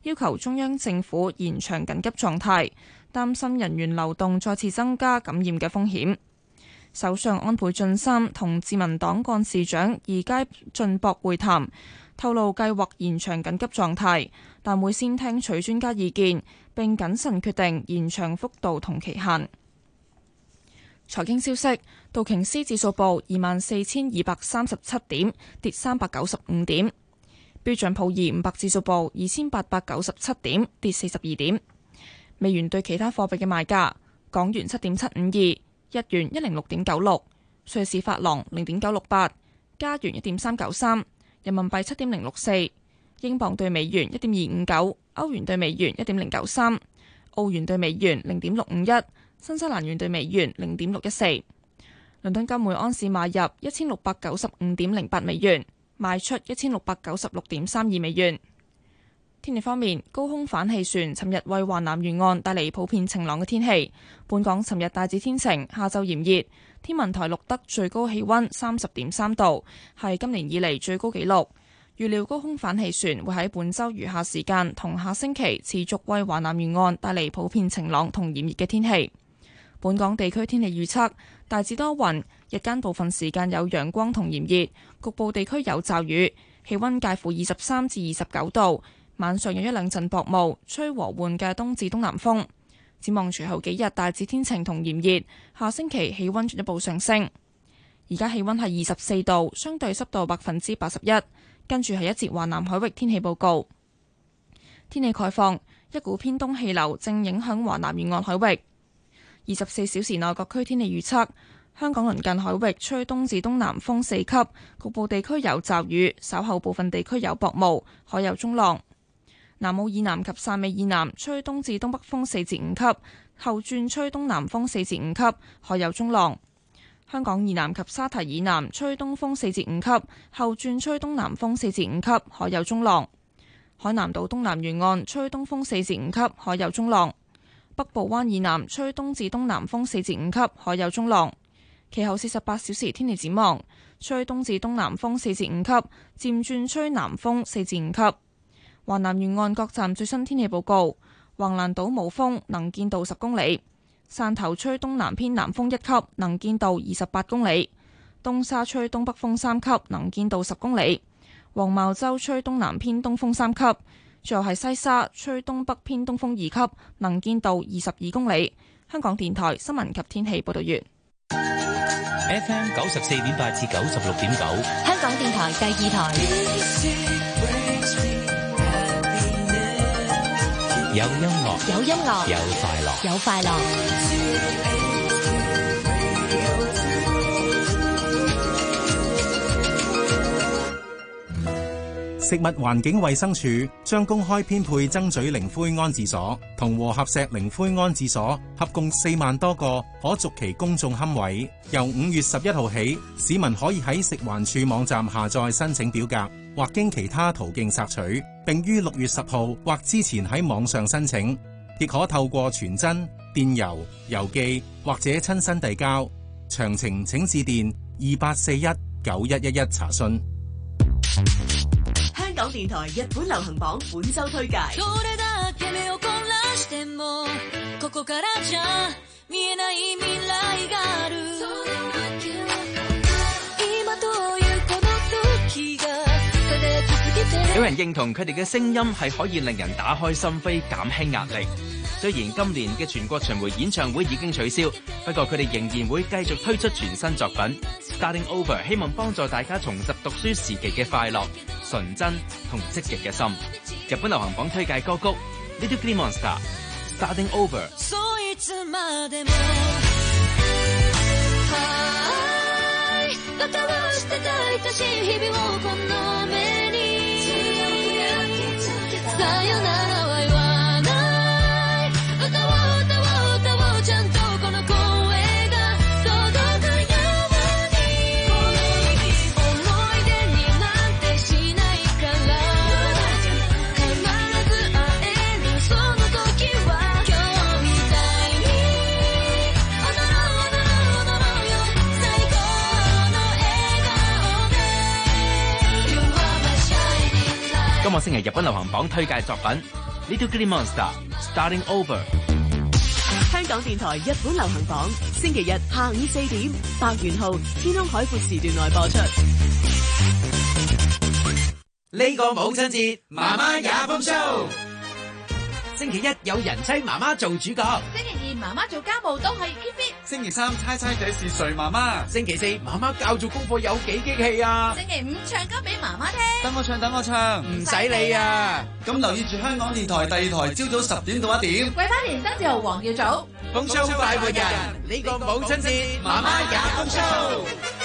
要求中央政府延長緊急狀態，擔心人員流動再次增加感染嘅風險。首相安倍晉三同自民黨幹事長二階俊博會談，透露計劃延長緊急狀態，但會先聽取專家意見，並謹慎決定延長幅度同期限。財經消息，道瓊斯指數報24,237點，跌395點；標準普爾500指數報2,897點，跌42點。美元對其他貨幣嘅賣價：港元7.752，日元106.96，瑞士法郎0.968，加元1.393，人民幣7.064，英鎊對美元1.259，歐元對美元1.093，澳元對美元0.651，新西蘭元對美元0.614。倫敦金每安士買入1695.08美元，賣出1696.32美元。天氣方面，高空反氣旋尋日為華南沿岸帶嚟普遍晴朗嘅天氣。本港尋日大致天晴，下晝炎熱，天文台錄得最高氣溫30.3度，係今年以嚟最高紀錄。預料高空反氣旋會喺本週餘下時間同下星期持續為華南沿岸帶嚟普遍晴朗同炎熱嘅天氣。本港地區天氣預測大致多雲，日間部分時間有陽光同炎熱，局部地區有驟雨，氣溫介乎23至29度。晚上有一兩陣薄霧，吹和緩嘅東至東南風。展望隨後幾日大致天晴同炎熱，下星期氣溫進一步上升。而家氣溫係24度，相對濕度81%。跟住係一節華南海域天氣報告。天氣概況，一股偏東氣流正影響華南沿岸海域。24小時內各區天氣預測：香港鄰近海域吹東至東南風4級，局部地區有驟雨，稍後部分地區有薄霧，海有中浪。南澳以南及汕尾以南吹東至東北風4至5級，後轉吹東南風4至5級，海有中浪。香港以南及沙堤以南吹東風4至5級，後轉吹東南風4至5級，海有中浪。海南島東南沿岸吹東風4至5級，海有中浪。北部灣以南吹東至東南風4至5級，海有中浪。其後48小時天氣展望，吹東至東南風4至5級，漸轉吹南風4至5級。華南沿岸各站最新天氣報告：橫瀾島冇風，能見度10公里；汕頭吹東南偏南風1級，能見度28公里；東沙吹東北風3級，能見度10公里；黃茅洲吹東南偏東風3級；最後係西沙吹東北偏東風2級，能見度22公里。香港電台新聞及天氣報道完。 FM 94.8至96.9， 香港電台第二台。 有音樂， 有音樂， 有快樂， 有快樂。 食物環境衛生署將公開編配曾咀靈灰安置所同和合石靈灰安置所合共4萬多個可續期公眾龕位，由5月11號起，市民可以喺食環署網站下載申請表格，或經其他途徑索取，並於6月10號或之前喺網上申請，亦可透過傳真、電郵、郵寄或者親身遞交。詳情請致電28419111查詢。 香港電台日本流行榜本周推介。 有人認同佢哋嘅聲音係可以令人打開心扉、減輕壓力。雖然今年嘅全國巡迴演唱會已經取消，不過佢哋仍然會繼續推出全新作品。Starting Over 希望幫助大家重拾讀書時期嘅快樂、純真同積極嘅心。日本流行榜推介歌曲 Little Green Monster Starting Over。今個星期日本流行榜推介作品 Little Green Monster Starting Over。 香港電台日本流行榜，星期日下午4點，白元號天空海闊時段內播出。 呢個母親節，媽媽也豐 show。星期一有人妻媽媽做主角， 星期二媽媽做家務都係 keep fit。 星期三猜猜這是誰媽媽？ 星期四媽媽教做功課有幾激氣啊！ 星期五唱歌俾媽媽聽。 等我唱， 唔使理啊！ 咁留意住香港電台第二台，朝早10點到1點。 為翻年曾志豪、黃耀祖， 豐 show 快活人，呢個母親節，媽媽也豐 show。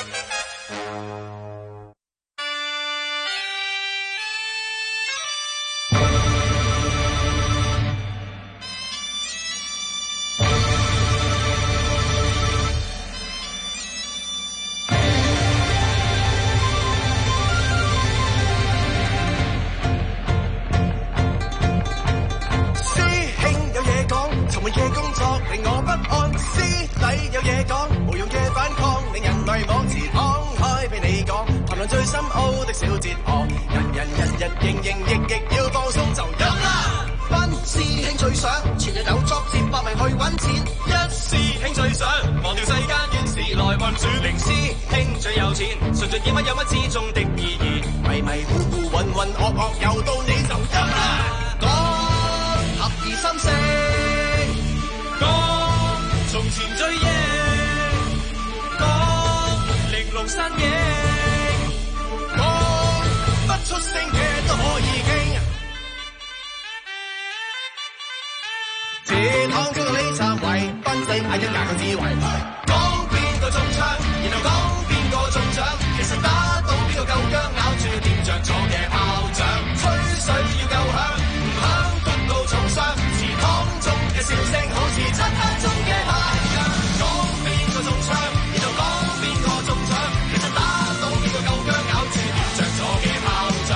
最深奧的小哲學，人日營役要放鬆就飲啦。班師兄最想全日有作接百名去揾錢，一師兄最想忘掉世間怨事來運轉，零師兄最有錢，順著英文有乜之中的意義，迷糊渾噩又到你就飲啦。講合二心聲，講從前追憶，講玲瓏山野。出聲嘅都可以傾，這趟叫做李澤維，賓仔嗌一架個智慧，講邊個中槍，然後講邊個中獎，其實打到邊個夠薑，咬住掂着咗嘅炮仗，吹水要夠響，唔響谷到重傷，祠堂中嘅笑聲好似漆黑中嘅太陽，講邊個中槍，然後講邊個中獎，其實打到邊個夠薑，咬住掂着咗嘅炮仗。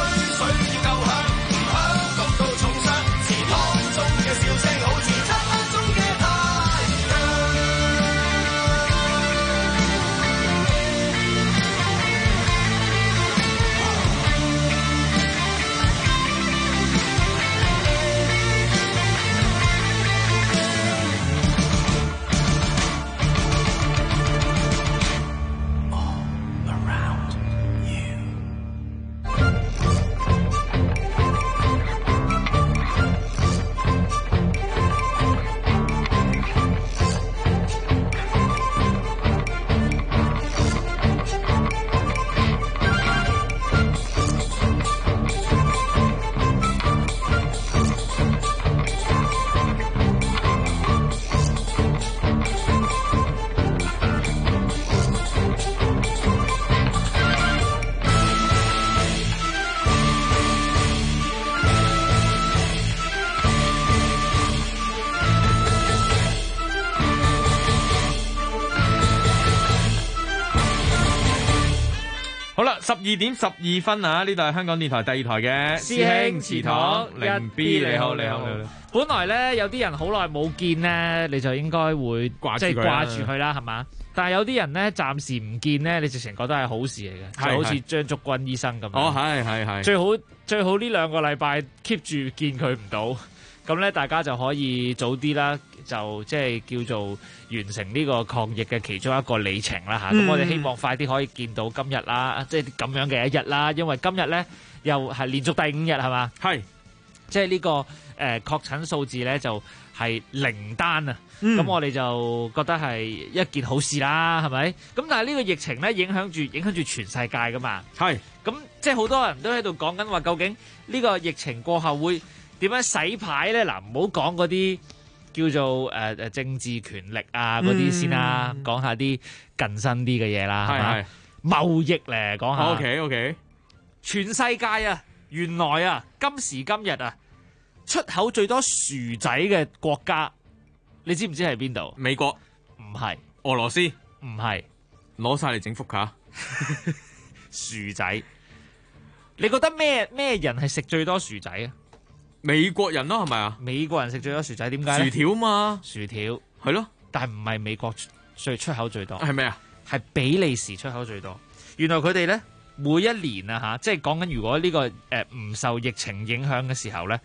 12點12分啊！呢度係香港電台第二台嘅師兄祠堂零 B， 你好。 本來咧有啲人好耐冇見咧，你就應該會掛住佢啦，係嘛？但係有啲人咧暫時唔見咧，你直情覺得係好事嚟嘅，就好似張竹君醫生咁。 哦，係。 最好呢2個禮拜 keep 住見佢唔到，咁咧大家就可以早啲啦，就即係叫做完成呢個抗疫嘅其中一個里程啦嚇。咁我哋希望快啲可以見到今日啦，即係咁樣嘅一日啦。因為今日咧又係連續第5日係嘛？係，即係呢個確診數字咧就係0單啊。咁我哋就覺得係一件好事啦，係咪？咁但係呢個疫情咧影響住全世界噶嘛。係，咁即係好多人都喺度講緊話，究竟呢個疫情過後會點樣洗牌咧？嗱，唔好講嗰啲叫做政治權力啊嗰啲先啦，講下啲近身啲嘅嘢啦，係咪？貿易咧講下。OK，全世界啊，原來啊，今時今日啊，出口最多薯仔嘅國家，你知唔知係邊度？美國？唔係。俄羅斯？唔係。攞晒嚟整福卡。薯仔。你覺得咩人係食最多薯仔啊？美國人咯，係咪啊？美國人食最多薯仔，點解？薯條嘛。薯條。係咯。但係唔係美國出口最多。係咩啊？係比利時出口最多。原來佢哋咧每一年啊嚇，即係講緊如果呢個唔受疫情影響嘅時候咧，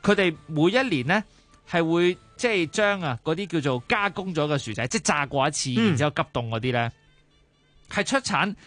佢哋每一年呢係會即係將嗰啲叫做加工咗嘅薯仔，即係炸過一次，然之後急凍嗰啲呢，係出產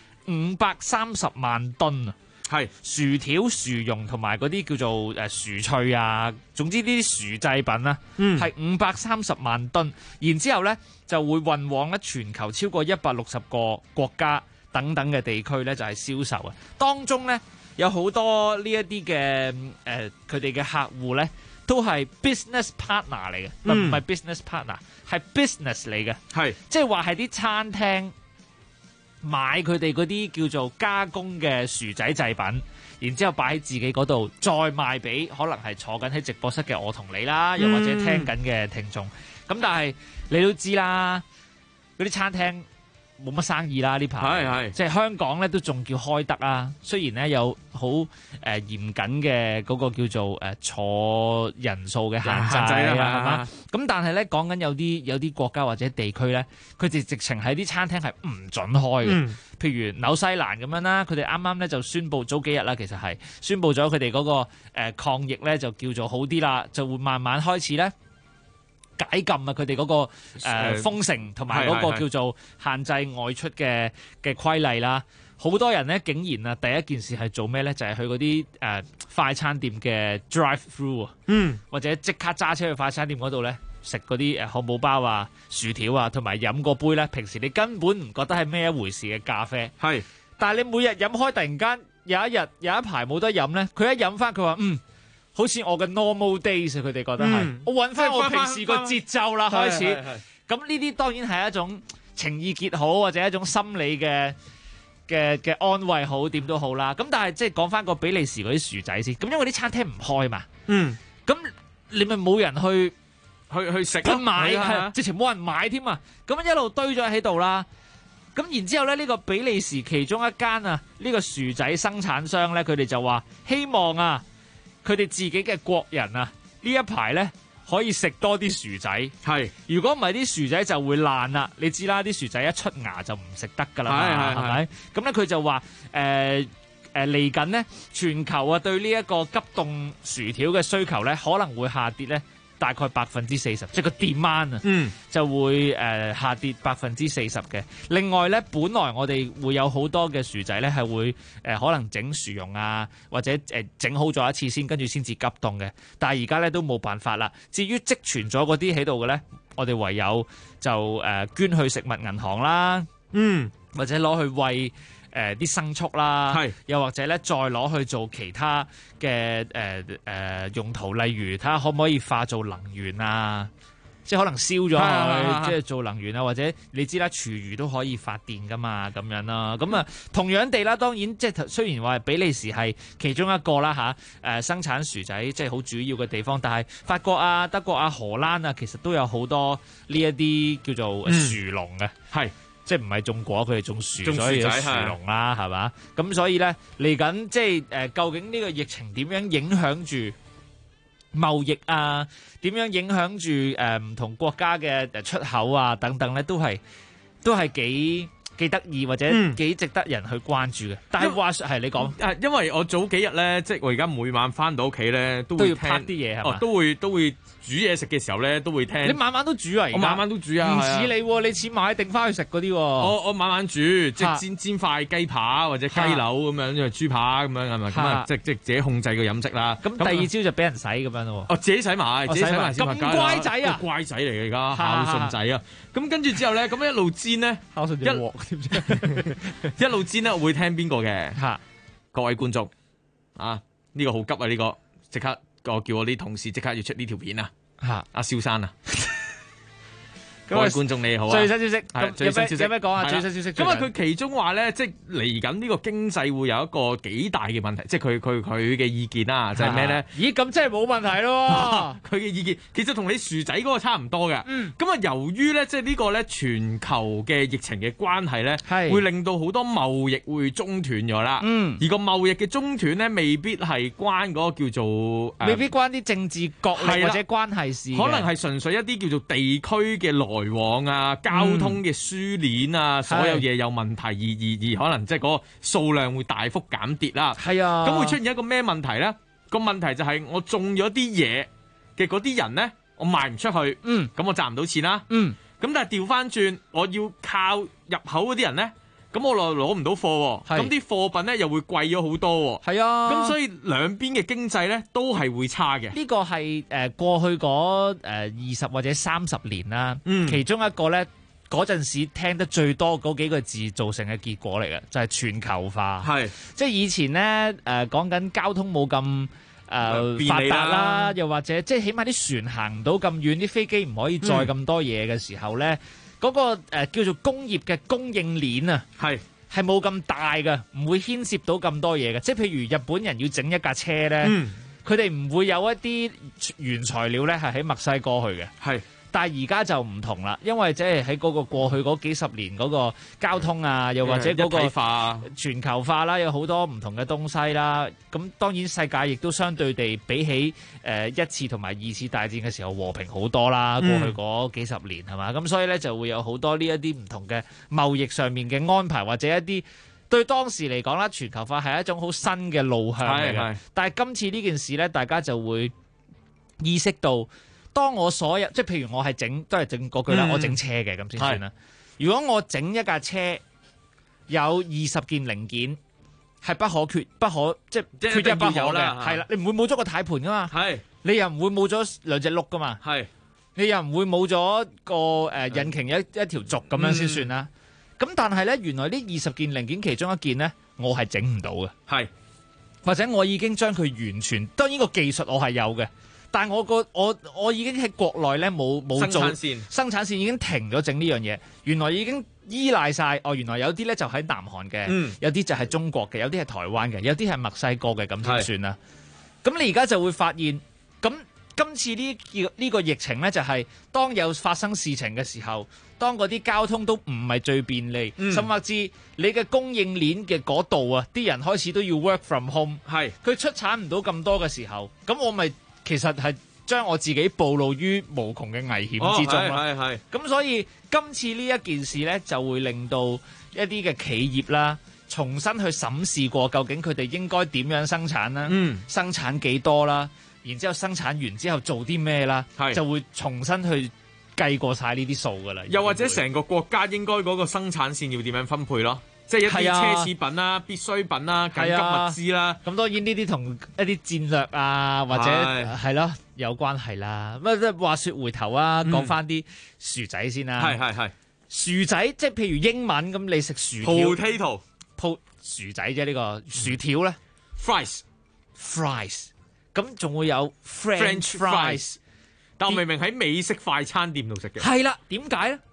530萬噸啊！ 係薯條、薯蓉同埋嗰啲叫做薯脆啊，總之呢啲薯製品啦，係530萬噸，然之後呢就會運往咧全球超過160個國家等等嘅地區呢，就係銷售啊。當中呢，有好多呢一啲嘅佢哋嘅客戶呢，都係 business partner 嚟嘅，唔係 business partner， 係 business 嚟嘅， 係即係話係啲餐廳買佢哋嗰啲叫做加工嘅薯仔製品，然之後擺喺自己嗰度，再賣俾可能係坐緊喺直播室嘅我同你啦，又或者聽緊嘅聽眾。咁但係你都知啦，嗰啲餐廳冇乜生意啦呢排，即係香港咧都仲叫開得啊。雖然咧有好嚴謹嘅嗰個叫做坐人數嘅限制啦，係嘛？咁但係咧講緊有啲國家或者地區咧，佢哋直情喺啲餐廳係唔準開嘅。譬如紐西蘭咁樣啦，佢哋啱啱咧就宣佈早幾日啦，其實係宣佈咗佢哋嗰個抗疫咧就叫做好啲啦，就會慢慢開始咧解禁啊！佢哋嗰個封城同埋嗰個叫做限制外出嘅規例啦，好多人咧竟然啊第一件事係做咩咧？就係去嗰啲快餐店嘅 drive through 啊，或者即刻揸車去快餐店嗰度咧食嗰啲漢堡包啊、薯條啊，同埋飲個杯咧，平時你根本唔覺得係咩一回事嘅咖啡，係，但係你每日飲開，突然間有一排冇得飲咧，佢一飲翻佢話好似我嘅 normal days， 佢哋覺得係，我揾翻我平時個節奏啦，開始。咁呢啲當然係一種情意結好，或者一種心理嘅安慰好，點都好啦。咁但係即係講翻個比利時嗰啲薯仔先。咁因為啲餐廳唔開嘛，咁你咪冇人去食去買，直情冇人買添啊。咁一路堆咗喺度啦。咁然之後咧，呢個比利時其中一間呢個薯仔生產商咧，佢哋就話希望佢哋自己嘅國人呢一排咧可以食多啲薯仔，係。如果唔係啲薯仔就會爛啦，你知啦，啲薯仔一出芽就唔食得㗎啦，係咪？咁咧佢就話嚟緊呢，全球對呢一個急凍薯條嘅需求咧可能會下跌咧。大概40%，即係個 demand 就會下跌40%嘅。另外咧，本來我哋會有好多嘅薯仔咧係會可能整薯蓉啊，或者整好咗一次先，跟住先至急凍嘅。但係而家咧都冇辦法啦。至於積存咗嗰啲喺度嘅咧，我哋唯有就捐去食物銀行啦，或者攞去餵啲牲畜啦，又或者咧再攞去做其他嘅用途，例如睇下可唔可以化做能源啊，即係可能燒咗佢，即係做能源啊，或者你知啦，廚餘都可以發電噶嘛，咁樣啦。咁啊，同樣地啦，當然即係雖然話比利時係其中一個啦生產薯仔即係好主要嘅地方，但係法國啊、德國啊、荷蘭啊，其實都有好多呢一啲叫做薯農嘅，係。即係唔係種果，佢哋種樹，所以有樹農啦，係嘛？咁所以咧嚟緊，即係究竟呢個疫情點樣影響住貿易啊？點樣影響住唔同國家嘅出口啊？等等咧，都係幾得意或者幾值得人去關注嘅。但係話係你講， 因為我早幾日咧，即係我而家每晚翻到屋企咧，都要拍啲嘢係嘛？都會煮嘢食嘅時候咧，都會聽。你晚晚都煮啊？我晚晚都煮啊！唔似你喎，你似買定翻去食嗰啲喎。我晚晚煮，即係煎塊雞扒或者雞柳咁樣，因為豬扒咁樣係咪？咁啊，即係自己控制個飲食啦。咁第二朝就俾人洗咁樣咯。哦，自己洗埋，自己洗埋。咁乖仔啊！乖仔嚟嘅而家，孝順仔啊！咁跟住之後咧，咁一路煎咧，孝順一鑊。一路煎咧，我會聽邊個嘅？各位觀眾啊，呢個好急啊！呢個即刻，我叫我啲同事即刻要出呢條片啊！阿蕭生啊！各位觀眾你好啊！最新消息，有咩講啊？最新消息，咁啊，佢其中話咧，即係嚟緊呢個經濟會有一個幾大嘅問題，即係佢嘅意見啦，就係咩咧？咦，咁即係冇問題咯？佢嘅意見其實同你薯仔嗰個差唔多嘅。咁啊，由於咧，即係呢個咧全球嘅疫情嘅關係咧，會令到好多貿易會中斷咗啦。而個貿易嘅中斷咧，未必係關嗰個叫做未必關啲政治角力或者關係事，可能係純粹一啲叫做地區嘅來往啊，交通嘅輸鏈啊，所有嘢有問題，而可能即係嗰個數量會大幅減跌啦。係啊，咁會出現一個咩問題咧？ 個問題就係我種咗啲嘢嘅嗰啲人咧，我賣唔出去，咁我賺唔到錢啦。咁但係調翻轉，我要靠入口嗰啲人咧。咁我攞唔到貨，咁啲貨品咧又會貴咗好多。係啊，咁所以兩邊嘅經濟咧都係會差嘅。 呢個係過去嗰20或者30年啦，其中一個咧嗰陣時聽得最多嗰幾個字造成嘅結果嚟嘅，就係全球化。係，即係以前咧講緊交通冇咁發達啦，又或者即係起碼啲船行唔到咁遠，啲飛機唔可以載咁多嘢嘅時候咧。嗰個叫做工業嘅供應鏈啊，係冇咁大嘅，唔會牽涉到咁多嘢嘅。即係譬如日本人要整一架車咧，佢哋唔會有一啲原材料咧係喺墨西哥去嘅。係，但係而家就唔同啦，因為即係喺嗰個過去嗰幾十年嗰個交通啊，又或者嗰個全球化啦，有好多唔同嘅東西啦。咁當然世界亦都相對地比起一次同埋二次大戰嘅時候和平好多啦。過去嗰幾十年係嘛，咁所以咧就會有好多呢一啲唔同嘅貿易上面嘅安排，或者一啲對當時嚟講啦，全球化係一種好新嘅路向嚟嘅。但係今次呢件事咧，大家就會意識到。當我所有即係譬如我係都係整嗰句啦，我整車嘅咁先算啦。如果我整一架車有20件零件係不可缺即係缺一不可嘅，係啦，你唔會冇咗個軚盤噶嘛，係你又唔會冇咗兩隻轆噶嘛，係你又唔會冇咗個引擎一條軸咁樣先算啦。咁但係咧，原來呢20件零件其中一件咧，我係整唔到嘅，係或者我已經將佢完全，當然個技術我係有嘅。但係我已經喺國內咧冇做生產線已經停咗整呢樣嘢，原來已經依賴晒原來有啲咧就喺南韓嘅，有啲就係中國嘅，有啲係台灣嘅，有啲係墨西哥嘅，咁先算啦。咁你而家就會發現，咁今次呢個疫情咧就係當有發生事情嘅時候，當嗰啲交通都唔係最便利，甚至你嘅供應鏈嘅嗰度啊，啲人開始都要 work from home， 係佢出產唔到咁多嘅時候，咁我咪。其實係將我自己暴露於無窮嘅危險之中啦。咁所以今次呢一件事呢，就會令到一啲嘅企業啦，重新去審視過究竟佢哋應該點樣生產啦，生產幾多啦，然之後生產完之後做啲咩啦，就會重新去計過晒呢啲數噶啦。 又或者成個國家應該嗰個生產線要點樣分配咯？即係一啲奢侈品啦、必需品啦、緊急物資啦。咁當然呢啲同一啲戰略啊，或者係咯有關係啦。咁話說回頭啊，講翻啲薯仔先啦。係薯仔，即係譬如英文咁，你食薯條 potato 薯仔啫。呢個薯條咧 fries，咁仲會有 French fries。但我明明喺美式快餐店度食嘅。係啦，點解咧？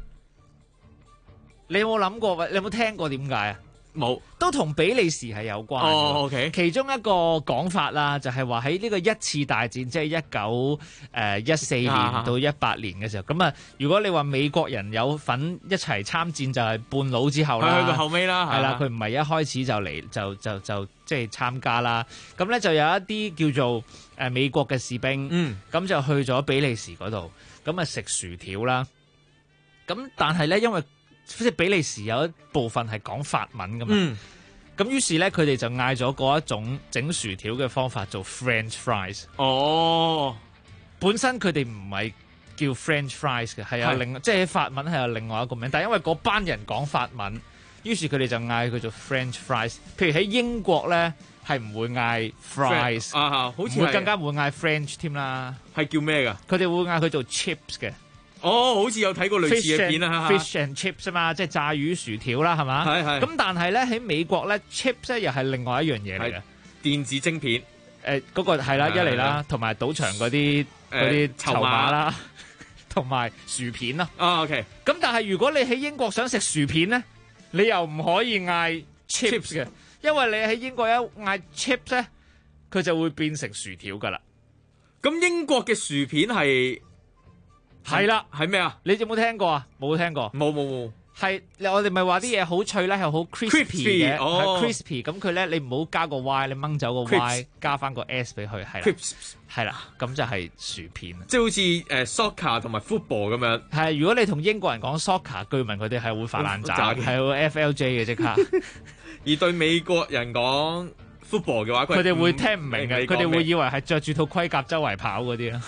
你有冇諗過？你有冇聽過點解啊？冇，都同比利時係有關。OK。其中一個講法啦，就係話喺呢個一次大戰，即係1914年到18年嘅時候，咁啊，如果你話美國人有份一齊參戰，就係半路之後啦，去到後尾啦，係啦，佢唔係一開始就嚟就即係參加啦。咁咧就有一啲叫做美國嘅士兵，咁就去咗比利時嗰度，咁啊食薯條啦。咁但係咧，因為即係比利時有一部分係講法文噶嘛，咁於是咧佢哋就嗌咗嗰一種整薯條嘅方法做 French fries。本身佢哋唔係叫 French fries 嘅，係有即係法文係有另外一個名，但係因為嗰班人講法文，於是佢哋就嗌佢做 French fries。譬如喺英國咧係唔會嗌 fries，好似會更加唔會嗌 French 添啦。係叫咩噶？佢哋會嗌佢做 chips 嘅。好似有睇過類似嘅片啦 ，fish and chips 啊嘛，即係炸魚薯條啦，係嘛？係。咁但係咧喺美國咧 ，chips 咧又係另外一樣嘢嚟嘅，電子晶片。嗰個係啦，一嚟啦，同埋賭場嗰啲籌碼啦，同埋薯片啦。OK。咁但係如果你喺英國想食薯片咧，你又唔可以嗌 chips 嘅，因為你喺英國一嗌 chips 咧，佢就會變成薯條噶啦。咁英國嘅薯片係啦，係咩啊？你有冇聽過啊？冇聽過。冇。係我哋咪話啲嘢好脆咧，係好 crispy 嘅，係 crispy。咁佢咧，你唔好加個 Y， 你掹走個 Y， 加翻個 S 俾佢，係啦。係啦，咁就係薯片。即係好似soccer 同埋 football 咁樣。係，如果你同英國人講 soccer，據聞佢哋係會發爛渣，係會 FLJ 嘅即刻。而對美國人講 football 嘅話， 佢哋會聽唔明嘅，佢哋會以為係着住套盔甲周圍跑嗰啲啊。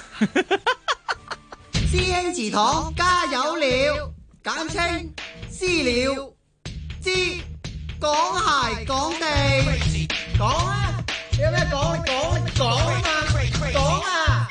師兄祠堂加油了，簡稱私了，知講鞋講地，講啊！有咩講？講啊嘛，講啊！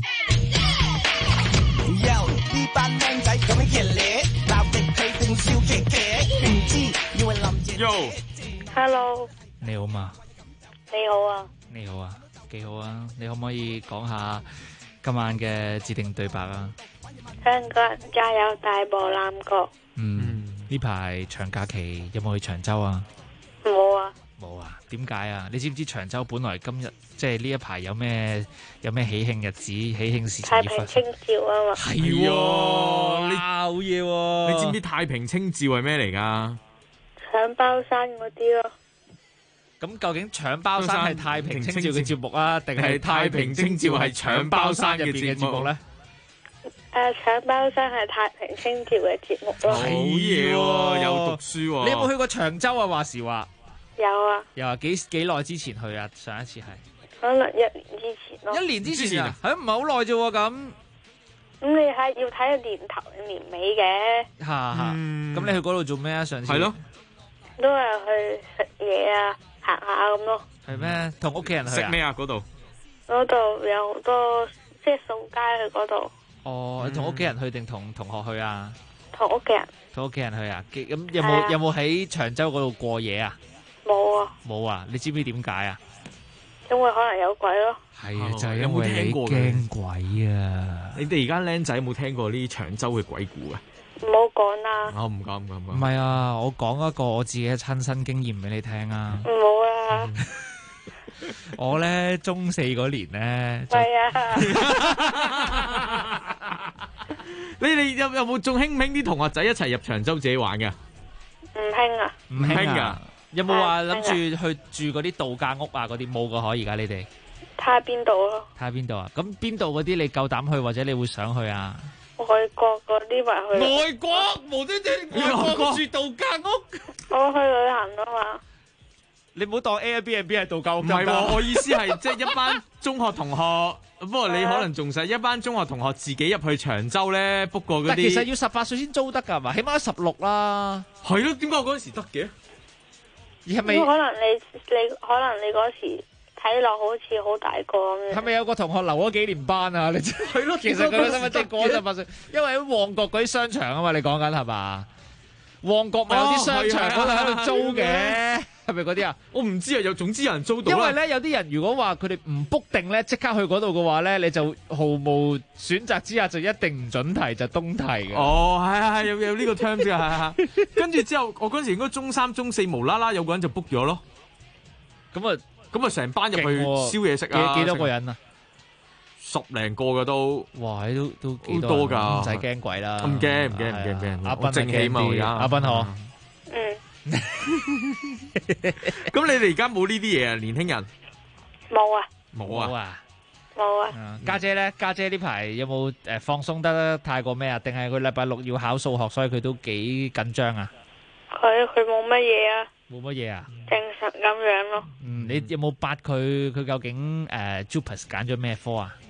Yo， 呢班靚仔咁樣熱烈，鬧定佢定笑騎騎，唔知以為林姐。 Yo，Hello， 你好嘛？ 你好啊， 你好啊，幾好啊！你可唔可以講下今晚嘅指定對白啊？ 香港人加油，大步攬過。 呢排長假期有冇去長洲啊？ 冇啊。 冇啊？點解啊？你知唔知長洲本來今日即係呢一排有咩喜慶日子、喜慶事情？ 太平清醮啊嘛。 係喎，好嘢喎！ 你知唔知太平清醮係咩嚟㗎？ 搶包山嗰啲咯。 咁究竟搶包山係太平清醮嘅節目啊，定係太平清醮係搶包山入邊嘅節目咧？ 搶包山係太平清醮嘅節目咯。 好嘢喎，有讀書喎。 你有冇去過長洲啊？話時話。 有啊。 又話幾耐之前去啊？上一次係。 可能1年之前咯。 1年之前啊？係唔係好耐啫喎咁。 咁你係要睇年頭年尾嘅。 咁你去嗰度做咩啊？上次。係咯。 都係去食嘢啊。行下咁咯。 係咩？同屋企人去食咩啊？嗰度有好多即係掃街去嗰度。 哦，你同屋企人去定同同學去啊？ 同屋企人。 同屋企人去啊？咁有冇喺長洲嗰度過夜啊？ 冇啊。 冇啊？你知唔知點解啊？ 因為可能有鬼咯。 係啊，就係因為你驚鬼啊！ 你哋而家僆仔有冇聽過呢啲長洲嘅鬼故啊？ 唔好講啦。 我唔講。 唔係啊，我講一個我自己嘅親身經驗俾你聽啊。 唔好啊。 我咧中4嗰年咧。 係啊。 你哋有冇仲興唔興啲同學仔一齊入長洲自己玩㗎？ 唔興啊。 唔興噶。有冇話諗住去住嗰啲度假屋啊？嗰啲冇噶可而家你哋。 睇下邊度咯。 睇下邊度啊？咁邊度嗰啲你夠膽去或者你會想去啊？ 外國嗰啲咪去。 外國無端端外國住度假屋。 我去旅行啊嘛。 你唔好當 Airbnb 係度假屋。 唔係喎，我意思係即係一班中學同學。不過你可能仲細，一班中學同學自己入去長洲咧 book 過嗰啲。 但其實要18歲先租得㗎嘛，起碼16啦。 係咯，點解我嗰陣時得嘅？ 而係咪？ 可能你嗰時睇落好似好大個咁樣。 係咪有個同學留咗幾年班啊？你係咯，其實佢身份證過18歲，因為喺旺角嗰啲商場啊嘛，你講緊係嘛？旺角咪有啲商場嗰度喺度租嘅。係咪嗰啲啊？ 我唔知啊，總之有人租到。 因為咧有啲人如果話佢哋唔 book 定咧，即刻去嗰度嘅話咧，你就毫無選擇之下就一定唔准提，就東提嘅。 哦，係有呢個 term 嘅，係。跟住之後，我嗰陣時應該中3、中4無啦啦有個人就 book 咗咯。咁啊，成班入去燒嘢食啊！ 幾多個人啊 ？10零個嘅都。 哇！都幾多㗎， 唔使驚鬼啦。 唔驚。 阿斌正氣嘛而家。 阿斌好。 咁你哋而家冇呢啲嘢啊？年輕人冇啊。 家姐咧，家姐呢排有冇放鬆得太過咩啊？定係佢禮拜6要考數學，所以佢都幾緊張啊？ 佢冇乜嘢啊。 冇乜嘢啊？ 正常咁樣咯。 你有冇八佢究竟JUPAS 揀咗咩科啊？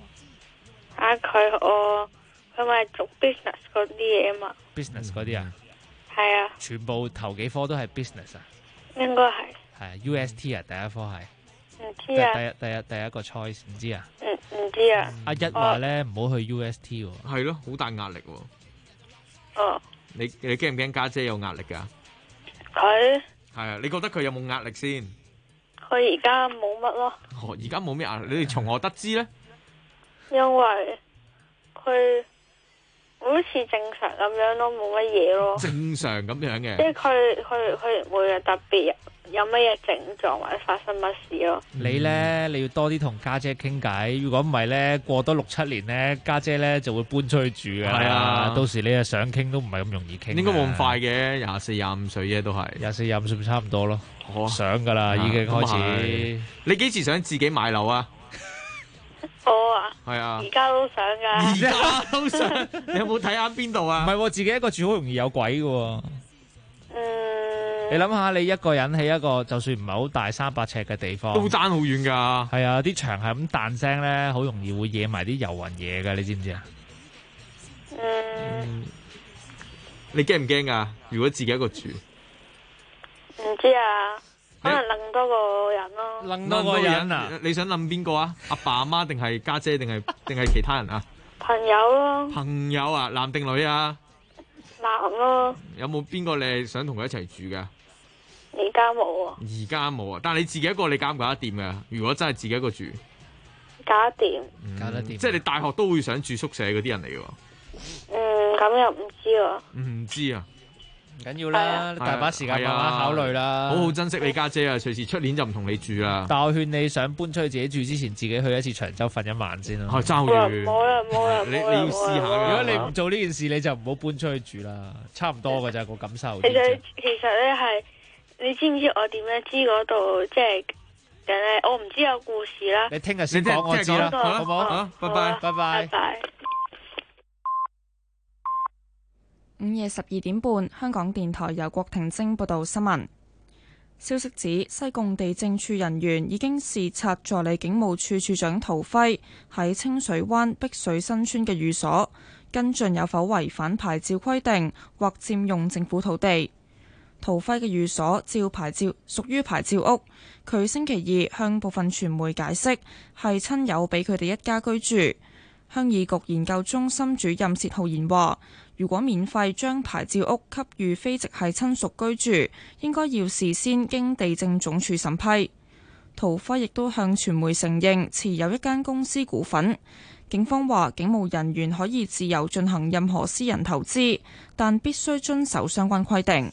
佢咪讀 business 嗰啲嘢啊嘛。 business 嗰啲啊？ 係啊。 全部頭幾科都係 business 啊？ 應該係。 係 UST 啊，第一科係。 唔知啊。 第一個 choice 唔知啊？ 唔知啊。 阿一話咧唔好去 UST 喎。 係咯，好大壓力喎。 哦。 你驚唔驚家姐有壓力㗎？ 佢。 係啊，你覺得佢有冇壓力先？ 佢而家冇乜咯。 而家冇咩壓力，你哋從何得知咧？ 因為佢好似正常咁樣咯，冇乜嘢咯。 正常咁樣嘅。 即係佢唔會特別有乜嘢症狀或者發生乜事咯。 你咧你要多啲同家姐傾偈，如果唔係咧過多6-7年咧，家姐咧就會搬出去住㗎。係啊，到時你啊想傾都唔係咁容易傾。應該冇咁快嘅，24、25歲啫都係。24、25歲差唔多咯。想㗎啦，已經開始。你幾時想自己買樓啊？ 我啊， 係啊， 而家都想㗎。 而家都想，你有冇睇下邊度啊？ 唔係，自己一個住好容易有鬼㗎喎。 你諗下，你一個人喺一個就算唔係好大300尺嘅地方， 都爭好遠㗎。 係啊，啲牆係咁彈聲咧，好容易會惹埋啲遊魂嘢㗎，你知唔知啊？ 你驚唔驚㗎？如果自己一個住， 唔知啊，可能諗多個人咯。 諗多個人啊？ 你想諗邊個啊？阿爸阿媽定係家姐定係其他人啊？ 朋友咯。 朋友啊，男定女啊？ 男咯。 有冇邊個你係想同佢一齊住㗎？ 而家冇啊。 而家冇啊，但係你自己一個，你搞唔搞得掂㗎？如果真係自己一個住， 搞得掂。 搞得掂。 即係你大學都會想住宿舍嗰啲人嚟㗎喎。 咁又唔知喎。 唔知啊。 唔緊要啦，大把時間慢慢考慮啦。 好好珍惜你家姐啊！隨時出年就唔同你住啦。 但我勸你想搬出去自己住之前，自己去一次長洲瞓一晚先啦。 爭好遠。 冇啦， 你要試下㗎。 如果你唔做呢件事，你就唔好搬出去住啦。差唔多㗎咋個感受。 其實咧係，你知唔知我點樣知嗰度即係咧？我唔知有故事啦。 你聽日先講我知啦，好唔好？ 拜拜， 拜拜。 午夜12點半，香港電台由郭婷晶報道新聞。消息指，西貢地政處人員已經視察助理警務處處長陶輝喺清水灣碧水新村嘅寓所，跟進有否違反牌照規定或佔用政府土地。陶輝嘅寓所照牌照屬於牌照屋，佢星期二向部分傳媒解釋係親友俾佢哋一家居住。鄉議局研究中心主任薛浩然話，如果免費將牌照屋給予非直系親屬居住，應該要事先經地政總署審批。陶輝亦都向傳媒承認持有一間公司股份。警方話，警務人員可以自由進行任何私人投資，但必須遵守相關規定。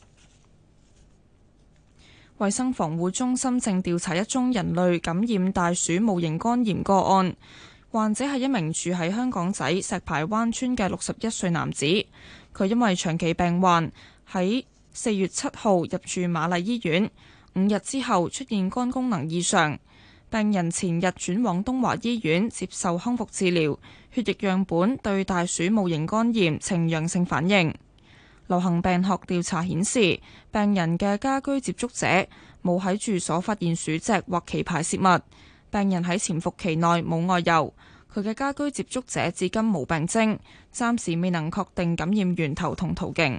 衛生防護中心正調查一宗人類感染大鼠戊型肝炎個案。患者係一名住喺香港仔石排灣村嘅61歲男子，佢因為長期病患，喺4月7號入住瑪麗醫院，5日之後出現肝功能異常。病人前日轉往東華醫院接受康復治療，血液樣本對大鼠戊型肝炎呈陽性反應。流行病學調查顯示，病人嘅家居接觸者冇喺住所發現鼠隻或其排泄物。病人喺潛伏期內冇外遊，佢嘅家居接觸者至今冇病徵，暫時未能確定感染源頭同途徑。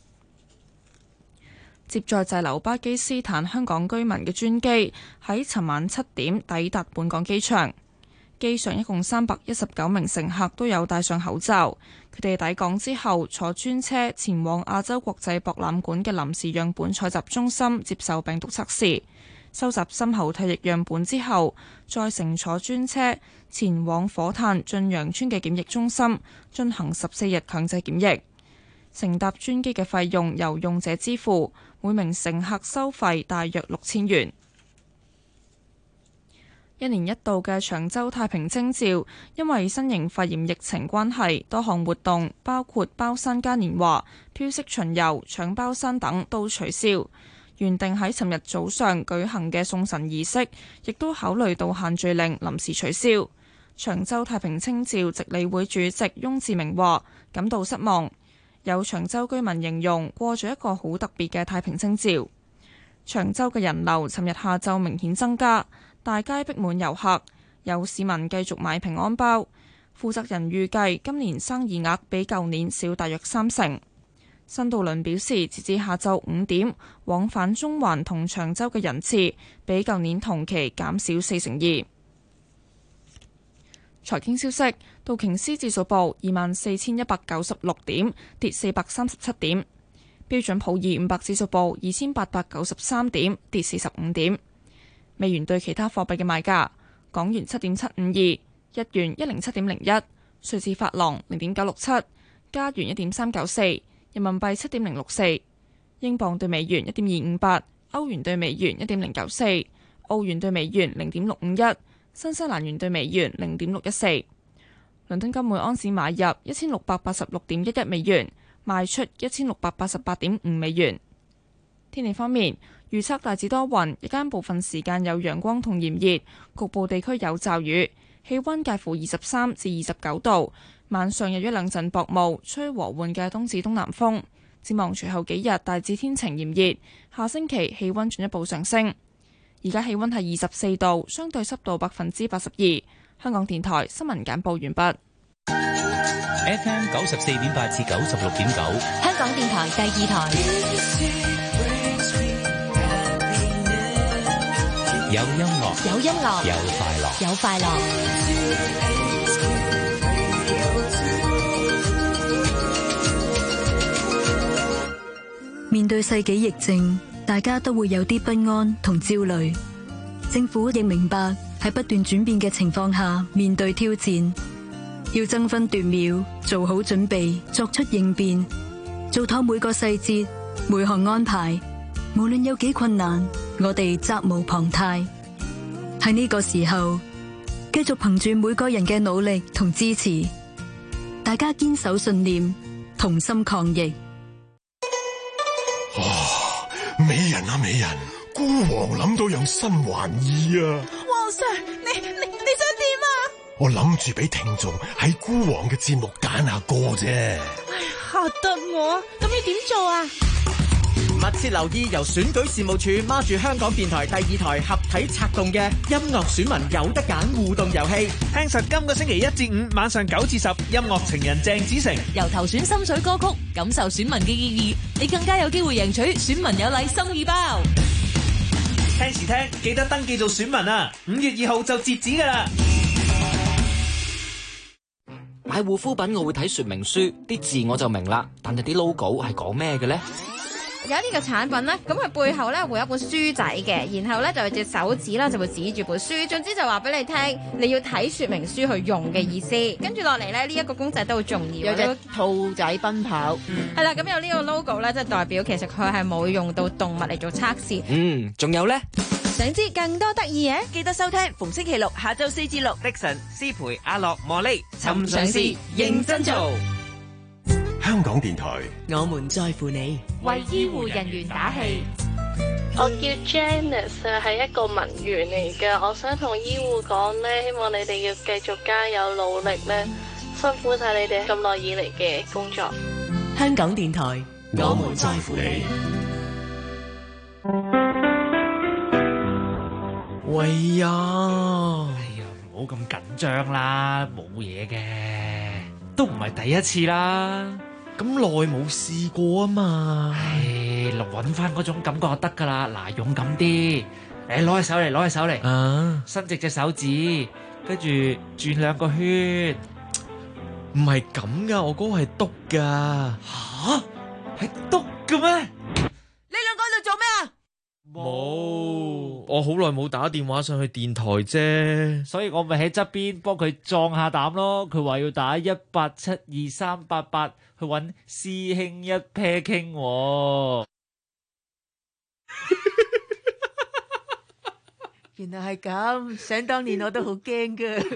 接載滯留巴基斯坦香港居民嘅專機喺尋晚7點抵達本港機場，機上一共319名乘客都有戴上口罩。佢哋抵港之後坐專車前往亞洲國際博覽館嘅臨時樣本採集中心接受病毒測試。收集深喉唾液樣本之後，再乘坐專車前往火炭駿洋邨嘅檢疫中心進行14日強制檢疫。乘搭專機嘅費用由用者支付，每名乘客收費大約6000元。一年一度嘅長洲太平清醮，因為新型肺炎疫情關係，多項活動包括包山嘉年華、飄色巡遊、搶包山等都取消。原定喺尋日早上舉行嘅送神儀式，亦都考慮到限聚令，臨時取消。長洲太平清醮值理會主席翁志明話感到失望，有長洲居民形容過咗一個好特別嘅太平清醮。長洲嘅人流尋日下晝明顯增加，大街逼滿遊客，有市民繼續買平安包。負責人預計今年生意額比舊年少大約30%。新渡輪表示，截至下晝5點，往返中環同長洲嘅人次比舊年同期減少42%。財經消息，道瓊斯指數報24,196點，跌437點；標準普爾500指數報2893點，跌45點。美元對其他貨幣嘅賣價：港元7.752，日元107.01，瑞士法郎0.967，加元1.394。人民幣7.064，英鎊對美元1.258，歐元對美元1.094，澳元對美元0.651，新西蘭元對美元0.614。倫敦金每安士買入1686.11美元，賣出1688.5美元。天氣方面，預測大致多雲，日間部分時間有陽光同炎熱，局部地區有驟雨，氣溫介乎23至29度。晚上有一兩陣薄霧，吹和緩嘅東至東南風。 展望隨後幾日大致天晴炎熱，下星期氣溫進一步上升。而家氣溫係24度，相對濕度82%。香港電台新聞簡報完畢。 FM 94.8至96.9， 香港電台第2台。 有音樂， 有音樂， 有快樂， 有快樂。 面對世紀疫症，大家都會有啲不安同焦慮。政府亦明白喺不斷轉變嘅情況下面對挑戰，要爭分奪秒做好準備，作出應變，做妥每個細節，每項安排。無論有幾困難，我哋責無旁貸。喺呢個時候，繼續憑住每個人嘅努力同支持，大家堅守信念，同心抗疫。 美人啊美人，孤王諗到樣新玩意啊！ 皇上，你想點啊？ 我諗住俾聽眾喺孤王嘅節目揀下歌啫。 嚇得我，咁要點做啊？ 密切留意由選舉事務處孖住香港電台第2台合體策動嘅音樂選民有得揀互動遊戲， 聽實今個星期1至5晚上9至10，音樂情人鄭子誠由投選心水歌曲，感受選民嘅意義，你更加有機會贏取選民有禮心意包。 聽時聽，記得登記做選民啊！5月2號就截止㗎啦。 買護膚品我會睇說明書，啲字我就明啦，但係啲 logo 係講咩嘅呢？ 有呢個產品咧，咁佢背後咧會有一本書仔嘅，然後咧就有隻手指啦，就會指住本書，總之就話俾你聽，你要睇說明書去用嘅意思。跟住落嚟咧，呢一個公仔都好重要， 有隻兔仔奔跑， 係啦，咁有呢個 logo 咧，即係代表其實佢係冇用到動物嚟做測試。 仲有咧， 想知更多得意嘢， 記得收聽逢星期六下晝4至6， 迪神、思培、阿樂、莫莉， 尋常事認真做。 香港電台， 我們在乎你， 為醫護人員打氣。 我叫 Janice， 係一個文員嚟嘅。我想同醫護講咧，希望你哋要繼續加油努力咧，辛苦晒你哋咁耐以嚟嘅工作。 香港電台，我們在乎你。 喂呀，唔好咁緊張啦，冇嘢嘅，都唔係第一次啦。咁耐冇試過啊嘛，揾翻嗰種感覺就得噶啦。嗱，勇敢啲，攞起手嚟，攞起手嚟，伸直隻手指，跟住轉2個圈。唔係咁噶，我嗰個係篤噶。吓，係篤嘅咩？ 你兩個喺度做咩啊？ 冇，我好耐冇打電話上去電台啫， 所以我咪喺側邊幫佢壯下膽咯。佢話要打1872388去揾師兄一 pair 傾。 原來係咁，想當年我都好驚噶。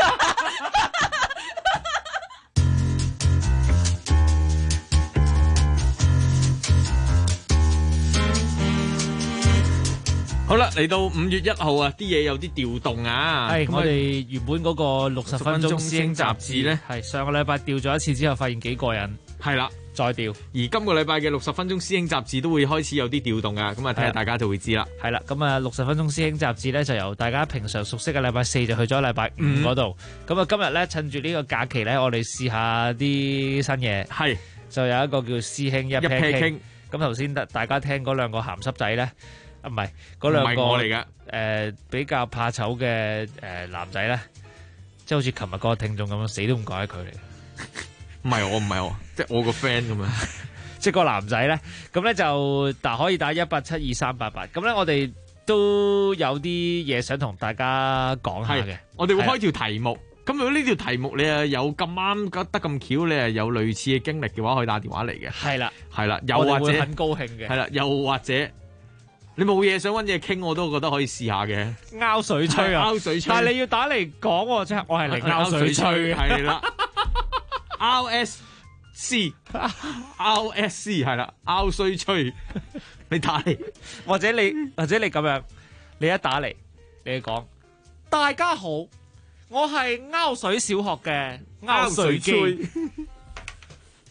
好啦，嚟到5月1號啊，啲嘢有啲調動啊。 係我哋原本嗰個60分鐘師兄雜誌咧，係上個禮拜調咗一次之後，發現幾過癮。係啦，再調。而今個禮拜嘅60分鐘師兄雜誌都會開始有啲調動啊。咁啊，睇下大家就會知啦。 係啦，咁啊，60分鐘師兄雜誌咧就由大家平常熟悉嘅禮拜4就去咗禮拜5嗰度。咁啊，今日咧趁住呢個假期咧，我哋試下啲新嘢。係，就有一個叫師兄一 pair 傾。咁頭先大家聽嗰2個鹹濕仔咧。唔係嗰2個嚟嘅，比較怕醜嘅男仔咧，即係好似琴日嗰個聽眾咁樣，死都唔講係佢嚟嘅。 唔係我，即係我個 friend 咁樣。 即係個男仔咧，咁咧就可以打1872388。咁咧我哋都有啲嘢想同大家講下嘅。 我哋會開條題目。咁如果呢條題目你係有咁啱得咁巧，你係有類似嘅經歷嘅話，可以打電話嚟嘅。係啦，又或者我哋會很高興嘅。 係啦，又或者。你冇嘢想揾嘢傾，我都覺得可以試下嘅。 拗水吹啊， 拗水吹。 但係你要打嚟講，即係我係嚟拗水吹。 係啦，RSC 係啦，拗水吹。你打嚟， 或者你咁樣，你一打嚟，你講大家好，我係拗水小學嘅拗水機。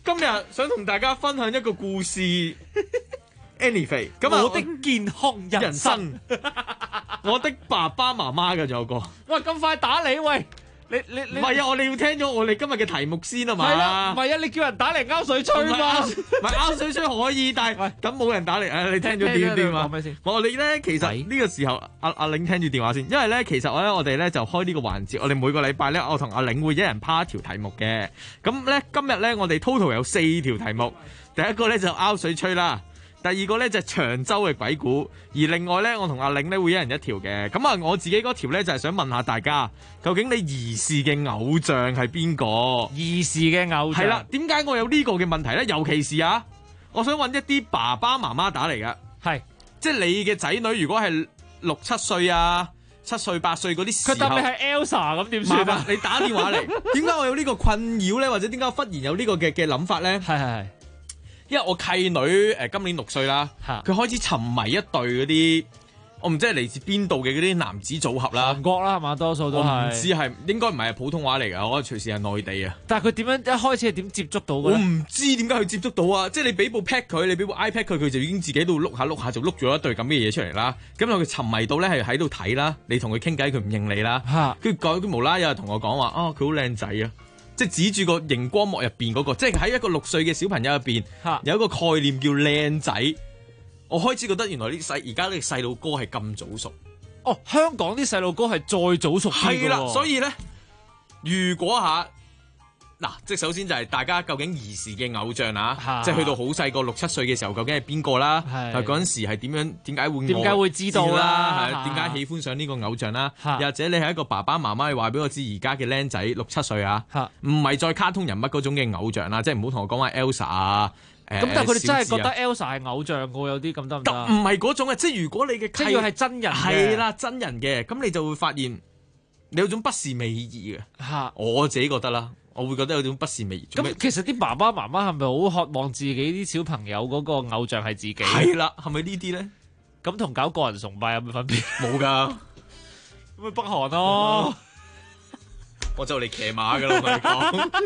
今日想同大家分享一個故事。Anyway， 咁我的健康人生， 我的爸爸媽媽嘅仲有個。 喂，咁快打你喂！你唔係啊！我哋要聽咗我哋今日嘅題目先啊嘛。 係啦，唔係啊！你叫人打嚟勾水吹嘛？ 唔係勾水吹可以，但係咁冇人打嚟。你聽咗點啊？講咩先？我哋咧其實呢個時候，阿玲聽住電話先，因為咧其實我哋咧就開呢個環節，我哋每個禮拜咧，我同阿玲會一人拋一條題目嘅。咁咧今日咧我哋 total 有4條題目，第一個咧就勾水吹啦。第二個咧就係長洲嘅鬼故，而另外咧我同阿玲咧會一人一條嘅。咁啊我自己嗰條咧就係想問下大家，究竟你兒時嘅偶像係邊個？ 兒時嘅偶像係啦， 點解我有呢個嘅問題咧？尤其是我想揾一啲爸爸媽媽打嚟㗎， 係即係你嘅仔女如果係6、7歲啊、7歲、8歲嗰啲時候， 佢答你係 Elsa 咁點算啊？ 你打電話嚟，點解我有呢個困擾咧？或者點解忽然有呢個嘅諗法咧？ 係。 因為我契女今年6歲啦，佢開始沉迷一隊嗰啲，我唔知係嚟自邊度嘅嗰啲男子組合啦。 韓國啦係嘛，多數都係。 我唔知係應該唔係普通話嚟㗎，我覺得隨時係內地啊。 但係佢點樣一開始係點接觸到嘅？ 我唔知點解佢接觸到啊！即係你俾部 pad 佢，你俾部 iPad 佢，佢就已經自己喺度碌下就碌咗一隊咁嘅嘢出嚟啦。咁佢沉迷到咧係喺度睇啦，你同佢傾偈佢唔應你啦。跟住佢無啦啦有人同我講話，佢好靚仔啊！即係指住個熒光幕入邊嗰個，即係喺一個6歲嘅小朋友入邊，有一個概念叫靚仔。我開始覺得原來而家啲細路哥係咁早熟。 哦，香港啲細路哥係再早熟啲㗎喎。係啦， 所以咧，如果即係首先就係大家究竟兒時嘅偶像即係去到好細個6、7歲嘅時候，究竟係邊個啦？嗰陣時係點解會知道啦？ 點解喜歡上呢個偶像啦？又或者你係一個爸爸媽媽，你話俾我知而家嘅僆仔6、7歲唔係再卡通人物嗰種嘅偶像啦，即係唔好同我講話 Elsa 啊。 咁但係佢哋真係覺得 Elsa 係偶像㗎，有啲咁得唔得？ 唔係嗰種即係如果你嘅即係要係真人嘅， 係啦，真人嘅，咁你就會發現你有種不是味兒嘅。我自己覺得啦。我會覺得有種不是味。 咁其實啲爸爸媽媽係咪好渴望自己啲小朋友嗰個偶像係自己？ 係啦，係咪呢啲咧？ 咁同搞個人崇拜有咩分別？ 冇㗎， 咁咪北韓咯。 我就嚟騎馬㗎啦，我同你講。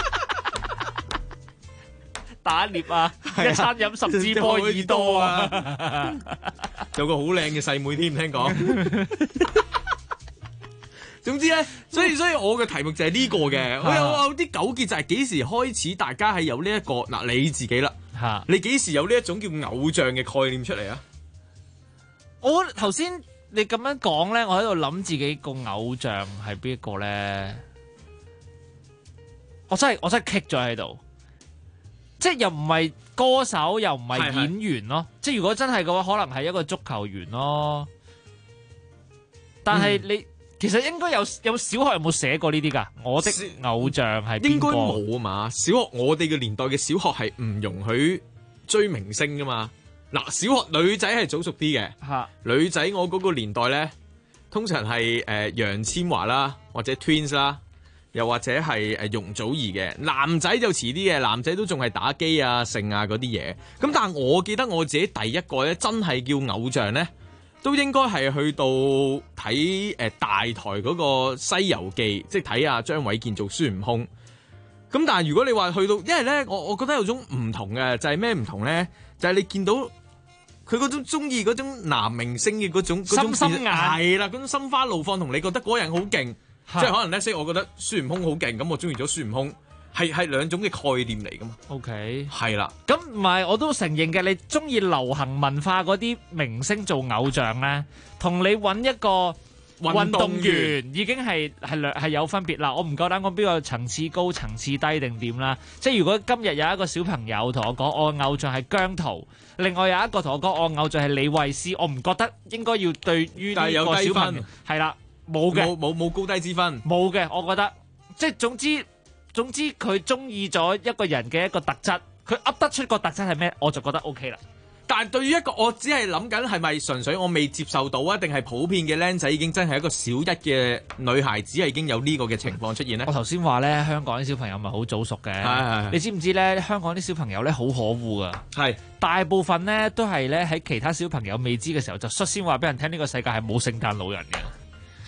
打獵啊，一餐飲10支波爾多啊， 有個好靚嘅細妹添，聽講。總之咧，所以我嘅題目就係呢個嘅。我有啲糾結，就係幾時開始大家係有呢一個你自己啦，你幾時有呢一種叫偶像嘅概念出嚟啊？ 我頭先你咁樣講咧，我喺度諗自己個偶像係邊一個咧？我真係棘咗喺度，即係又唔係歌手，又唔係演員咯。即係如果真係嘅話，可能係一個足球員咯。但係你。其實應該有小學有冇寫過呢啲㗎？我的偶像係邊個？ 應該冇啊嘛！小學我哋嘅年代嘅小學係唔容許追明星㗎嘛。小學女仔係早熟啲嘅。女仔我嗰個年代咧，通常係楊千嬅啦，或者 Twins 啦，又或者係容祖兒嘅。男仔就遲啲嘅，男仔都仲係打機啊、剩啊嗰啲嘢。咁但係我記得我自己第一個咧，真係叫偶像咧。都應該係去到睇大台嗰個《西遊記》，即係睇阿張衛健做孫悟空。咁但係如果你話去到，因為咧，我覺得有種唔同嘅，就係咩唔同咧？就係你見到佢嗰種中意嗰種男明星嘅嗰種心眼係啦，嗰種心花怒放，同你覺得嗰人好勁，即係可能咧，所以我覺得孫悟空好勁，咁我中意咗孫悟空。係兩種嘅概念嚟噶嘛 ？OK， 係啦。 咁唔係，我都承認嘅。你中意流行文化嗰啲明星做偶像咧，同你揾一個運動員已經係有分別啦。我唔夠膽講邊個層次高、層次低定點啦。即係如果今日有一個小朋友同我講，我偶像係姜濤，另外有一個同我講，我偶像係李慧詩，我唔覺得應該要對於呢個小朋友係啦，冇嘅， 冇高低之分， 冇嘅。我覺得即係總之佢中意咗一個人嘅一個特質，佢噏得出個特質係咩，我就覺得 OK 啦。 但係對於一個我只係諗緊係咪純粹我未接受到啊，定係普遍嘅僆仔已經真係一個小一嘅女孩子係已經有呢個嘅情況出現呢？ 我頭先話咧，香港啲小朋友咪好早熟嘅，你知唔知咧？香港啲小朋友咧好可惡噶，係大部分咧都係咧喺其他小朋友未知嘅時候就率先話俾人聽呢個世界係冇聖誕老人嘅。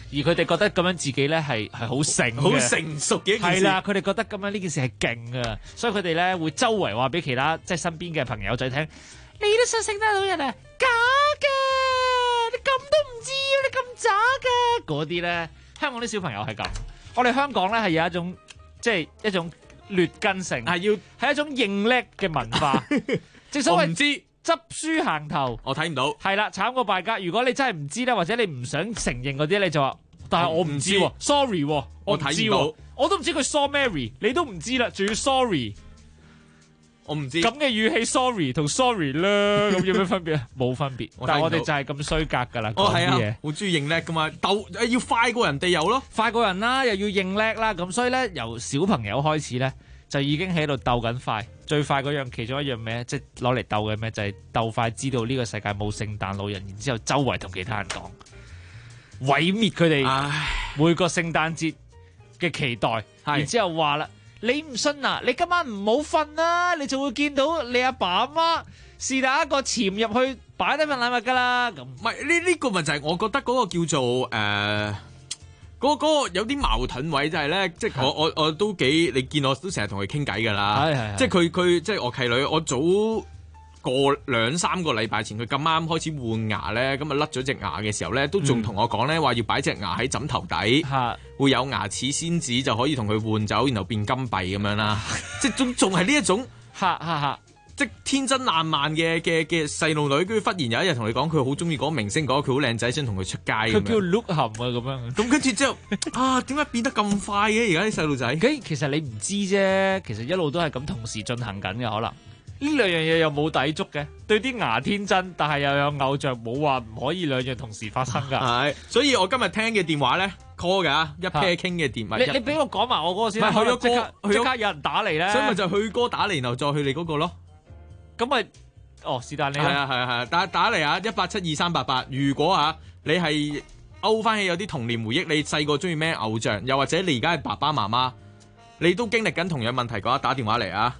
而佢哋覺得咁樣自己咧係好成嘅， 好成熟嘅一件事。 係啦，佢哋覺得咁樣呢件事係勁嘅，所以佢哋咧會周圍話俾其他即係身邊嘅朋友仔聽，你都想聖誕老人啊？假嘅，你咁都唔知，你咁渣嘅嗰啲咧，香港啲小朋友係咁。我哋香港咧係有一種即係一種劣根性，係一種認叻嘅文化。正所謂唔知執輸行頭， 我睇唔到。係啦，慘過敗家。如果你真係唔知咧，或者你唔想承認嗰啲，你就話，但係我唔知喎 ，sorry 喎，我睇唔到，我都唔知佢 saw Mary， 你都唔知啦，仲要 sorry。 我唔知咁嘅語氣 sorry 同 sorry 啦，咁有咩分別啊？冇分別，但係我哋就係咁衰格噶啦，講啲嘢好中意認叻噶嘛，要快過人哋有咯， 快過人啦，又要認叻啦，咁所以咧由小朋友開始咧就已經喺度鬥緊快，最快嗰樣其中一樣咩？即係攞嚟鬥嘅咩？就係鬥快知道呢個世界冇聖誕老人，然之後周圍同其他人講，毀滅佢哋每個聖誕節嘅期待，然之後話啦。你唔信啊？你今晚唔好瞓啦，你就會見到你阿爸阿媽是但一個潛入去擺低份禮物噶啦。咁唔係呢個咪就係我覺得嗰個叫做嗰個有啲矛盾位就係咧，即係我都幾你見我都成日同佢傾偈噶啦，即係佢即係我契女，我早過2-3個禮拜前佢咁啱開始換牙咧，咁啊甩咗隻牙嘅時候咧，都仲同我講咧話要擺隻牙喺枕頭底，會有牙齒仙子就可以同佢換走，然後變金幣咁樣啦。即係仲係呢一種即係天真爛漫嘅細路女，跟住忽然有一日同你講佢好中意嗰個明星，講佢好靚仔，想同佢出街。佢叫 Look 含啊咁樣。 咁跟住之後點解變得咁快嘅？而家啲細路仔， 其實你唔知啫，其實一路都係咁同時進行緊嘅可能。呢兩樣嘢又冇抵觸嘅，對啲牙天真，但係又有偶像，冇話唔可以兩樣同時發生㗎。 係，所以我今日聽嘅電話咧 call 㗎，一 pair 傾嘅電話。 你俾我講埋我嗰個先。唔係去咗歌，即刻有人打嚟咧。 所以咪就去歌打嚟，然後再去你嗰個咯。 咁咪是但你係啊，打嚟啊，1872388。如果你係勾翻起有啲童年回憶，你細個中意咩偶像，又或者你而家係爸爸媽媽，你都經歷緊同樣問題嘅話，打電話嚟啊！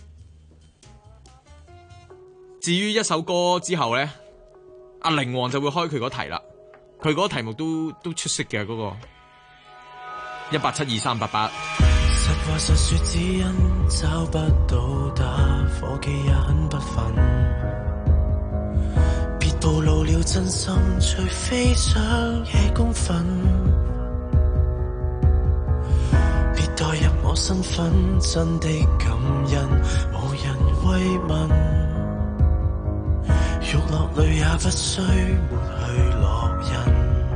至於一首歌之後咧，阿凌王就會開佢嗰題啦。佢嗰個題目都出色嘅嗰個1872388。 實話實說，只因找不到打火機也很不忿，別暴露了真心，除非想惹公憤，別代入我身份，真的感恩無人慰問。欲落淚也不需抹去烙印，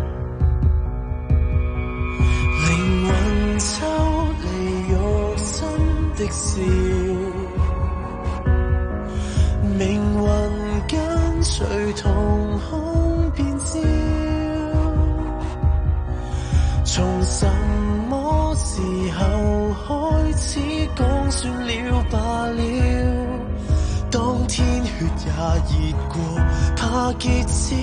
靈魂抽離肉身的笑，命運跟隨瞳孔變焦，從什麼時候開始講算了罷了，當天血也熱過，怕結焦。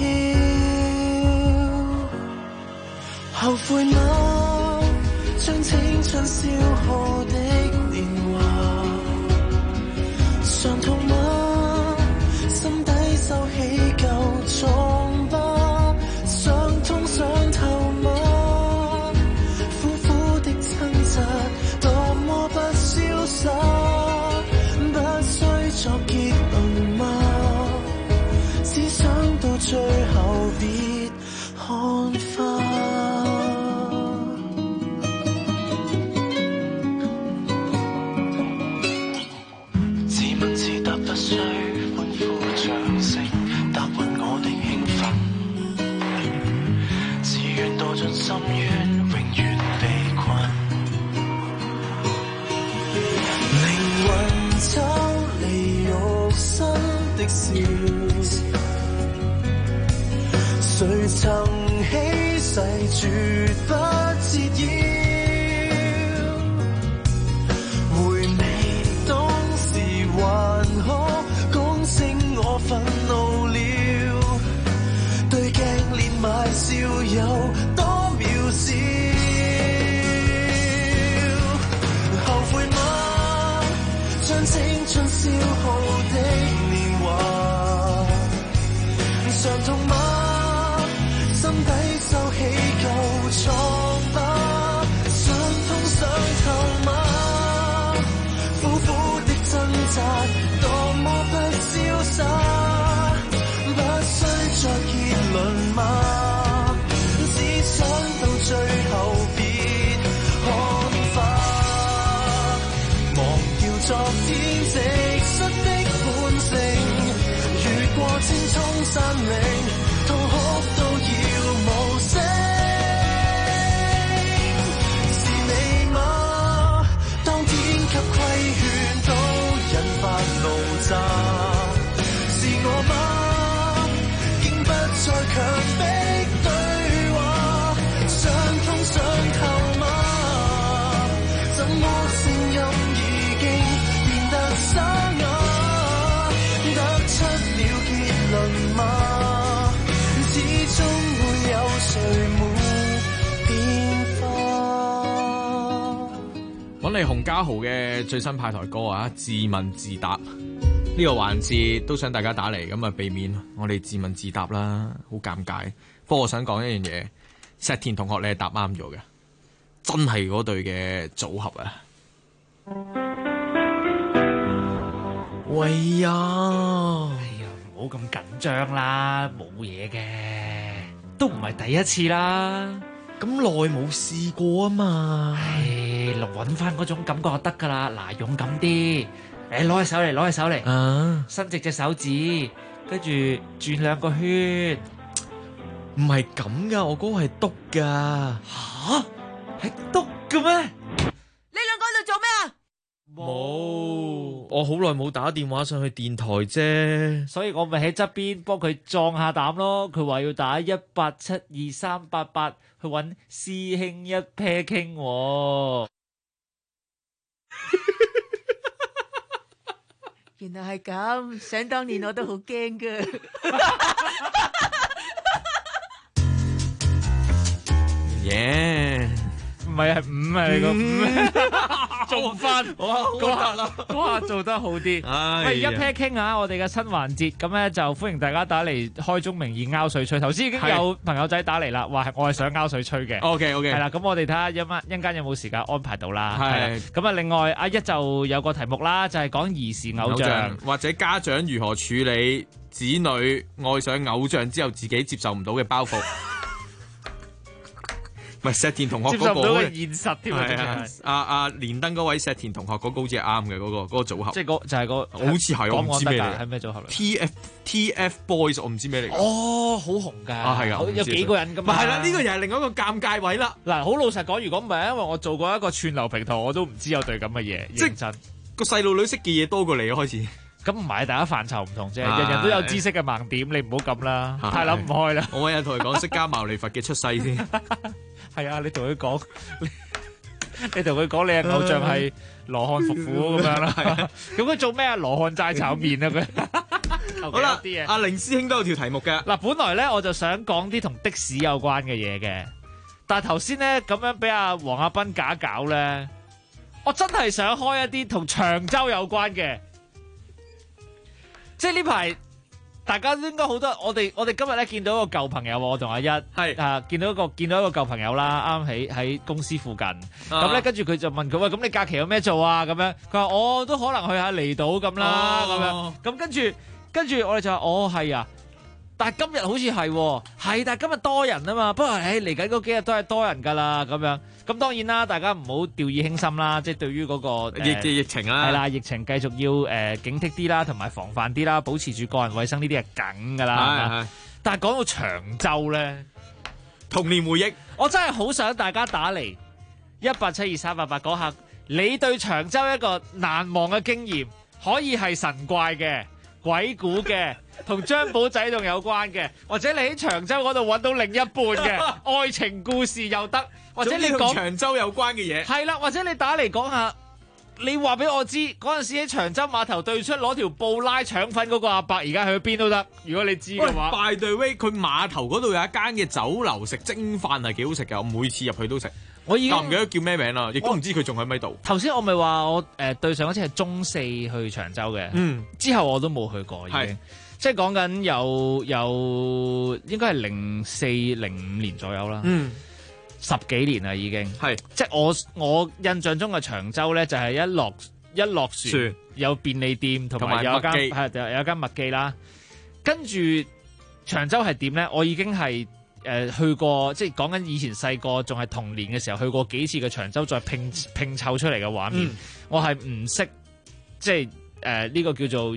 後悔嗎？將青春消耗的年華，傷痛嗎？心底收起舊瘡疤，傷痛傷透嗎？苦苦的掙扎，多麼不瀟灑，不需作結論嗎？只想到最後別看花。自問自答不需歡呼掌聲，答允我的興奮，自願墮進深淵，永遠被困。靈魂抽離肉身的笑，誰曾起誓絕不折腰？回味當時還可講清我憤怒了，對鏡連埋笑有多渺小。後悔嗎？將青春消耗的年華，傷痛嗎？心底收起舊擇，多麼不瀟灑，不需再結論嗎？只想到最後別看法，忘掉昨天直率的本性，越過青蔥山嶺，痛哭到要無聲。是你嗎？當天給規勸都引發怒炸，是我嗎？竟不再強迫對話，傷痛傷透嗎？怎麼聲音已經變得沙啞？得出了結論嗎？始終會有誰沒變化？ 揾嚟洪家豪嘅最新派台歌啊，自問自答呢個環節都想大家打嚟，咁啊避免我哋自問自答啦，好尷尬。不過我想講一樣嘢，石田同學你係答啱咗嘅，真係嗰對嘅組合啊！ 喂呀，唔好咁緊張啦，冇嘢嘅，都唔係第一次啦，咁耐冇試過啊嘛。唉，揾翻嗰種感覺就得噶啦。嗱，勇敢啲，攞隻手嚟，攞隻手嚟，伸直隻手指，跟住轉2個圈。 唔係咁噶，我嗰個係篤噶。 吓？係篤嘅咩？ 你兩個喺度做咩啊？ 冇，我好耐冇打電話上去電台啫， 所以我咪喺側邊幫佢壯下膽咯。佢話要打18723888去揾師兄一 pair 傾喎。 原來係咁，想當年我都好驚噶。 耶！ 唔係係5啊，你個5做翻，嗰下做得好啲。喂，一 pair 傾下我哋嘅新環節，咁咧就歡迎大家打嚟開宗明義拗水吹。頭先已經有朋友仔打嚟啦，話我係想拗水吹嘅。 OK， 係啦，咁我哋睇下一陣間有冇時間安排到啦。 係咁啊，另外阿一就有個題目啦，就係講兒時偶像或者家長如何處理子女愛上偶像之後自己接受唔到嘅包袱。唔係石田同學嗰個，接受唔到嘅現實添啊！阿連登嗰位石田同學嗰個好似係啱嘅，嗰個組合，即係就係好似係我唔知咩嚟，係咩組合嚟？TF Boys 我唔知咩嚟。哦，好紅㗎，係㗎，有幾個人㗎嘛？係啦，呢個又係另外一個尷尬位啦。嗱，好老實講，如果唔係因為我做過一個串流平台，我都唔知有對咁嘅嘢。認真個細路女識嘅嘢多過你開始。咁唔係，大家範疇唔同啫，人人都有知識嘅盲點，你唔好咁啦，太諗唔開啦。我有同佢講釋迦牟尼佛嘅出世先。係啊，你同佢講，你同佢講你嘅偶像係羅漢伏虎咁樣啦。咁佢做咩啊？羅漢齋炒麵啊佢。好啦，阿凌師兄都有條題目嘅。嗱，本來咧我就想講啲同的士有關嘅嘢嘅，但係頭先咧咁樣俾阿黃亞斌搞咧，我真係想開一啲同長洲有關嘅。即係呢排，大家應該好多，我哋今日咧見到一個舊朋友，我同阿一係見到一個舊朋友啦，啱喺公司附近。咁咧跟住佢就問佢，喂，咁你假期有咩做啊？咁樣佢話我都可能去下離島咁啦，咁樣。咁跟住我哋就話係啊。但係今日好似係，但係今日多人啊嘛。不過嚟緊嗰幾日都係多人㗎啦，咁樣。咁當然啦，大家唔好掉以輕心啦。即係對於嗰個疫情啦，係啦，疫情繼續要警惕啲啦，同埋防範啲啦，保持住個人衞生呢啲係梗㗎啦。係。但係講到長洲咧，童年回憶，我真係好想大家打嚟18723888講下你對長洲一個難忘嘅經驗，可以係神怪嘅、鬼故嘅。同張寶仔仲有關嘅，或者你喺長洲嗰度揾到另一半嘅愛情故事又得，或者你講長洲有關嘅嘢，係啦，或者你打嚟講下，你話俾我知嗰陣時喺長洲碼頭對出攞條布拉腸粉嗰個阿伯而家去咗邊都得，如果你知嘅話。By the way，佢碼頭嗰度有一間嘅酒樓食蒸飯係幾好食㗎，我每次入去都食。我已經唔記得叫咩名啦，亦都唔知佢仲喺咪度。頭先我咪話我對上一次係中4去長洲嘅，之後我都冇去過已經。即係講緊有應該係04-05年左右啦，10幾年啦已經。係即係我印象中嘅長洲咧，就係一落一落船有便利店同埋有一間麥記啦。跟住長洲係點咧？我已經係去過，即係講緊以前細個仲係童年嘅時候去過幾次嘅長洲，再拼湊出嚟嘅畫面，我係唔識即係呢個叫做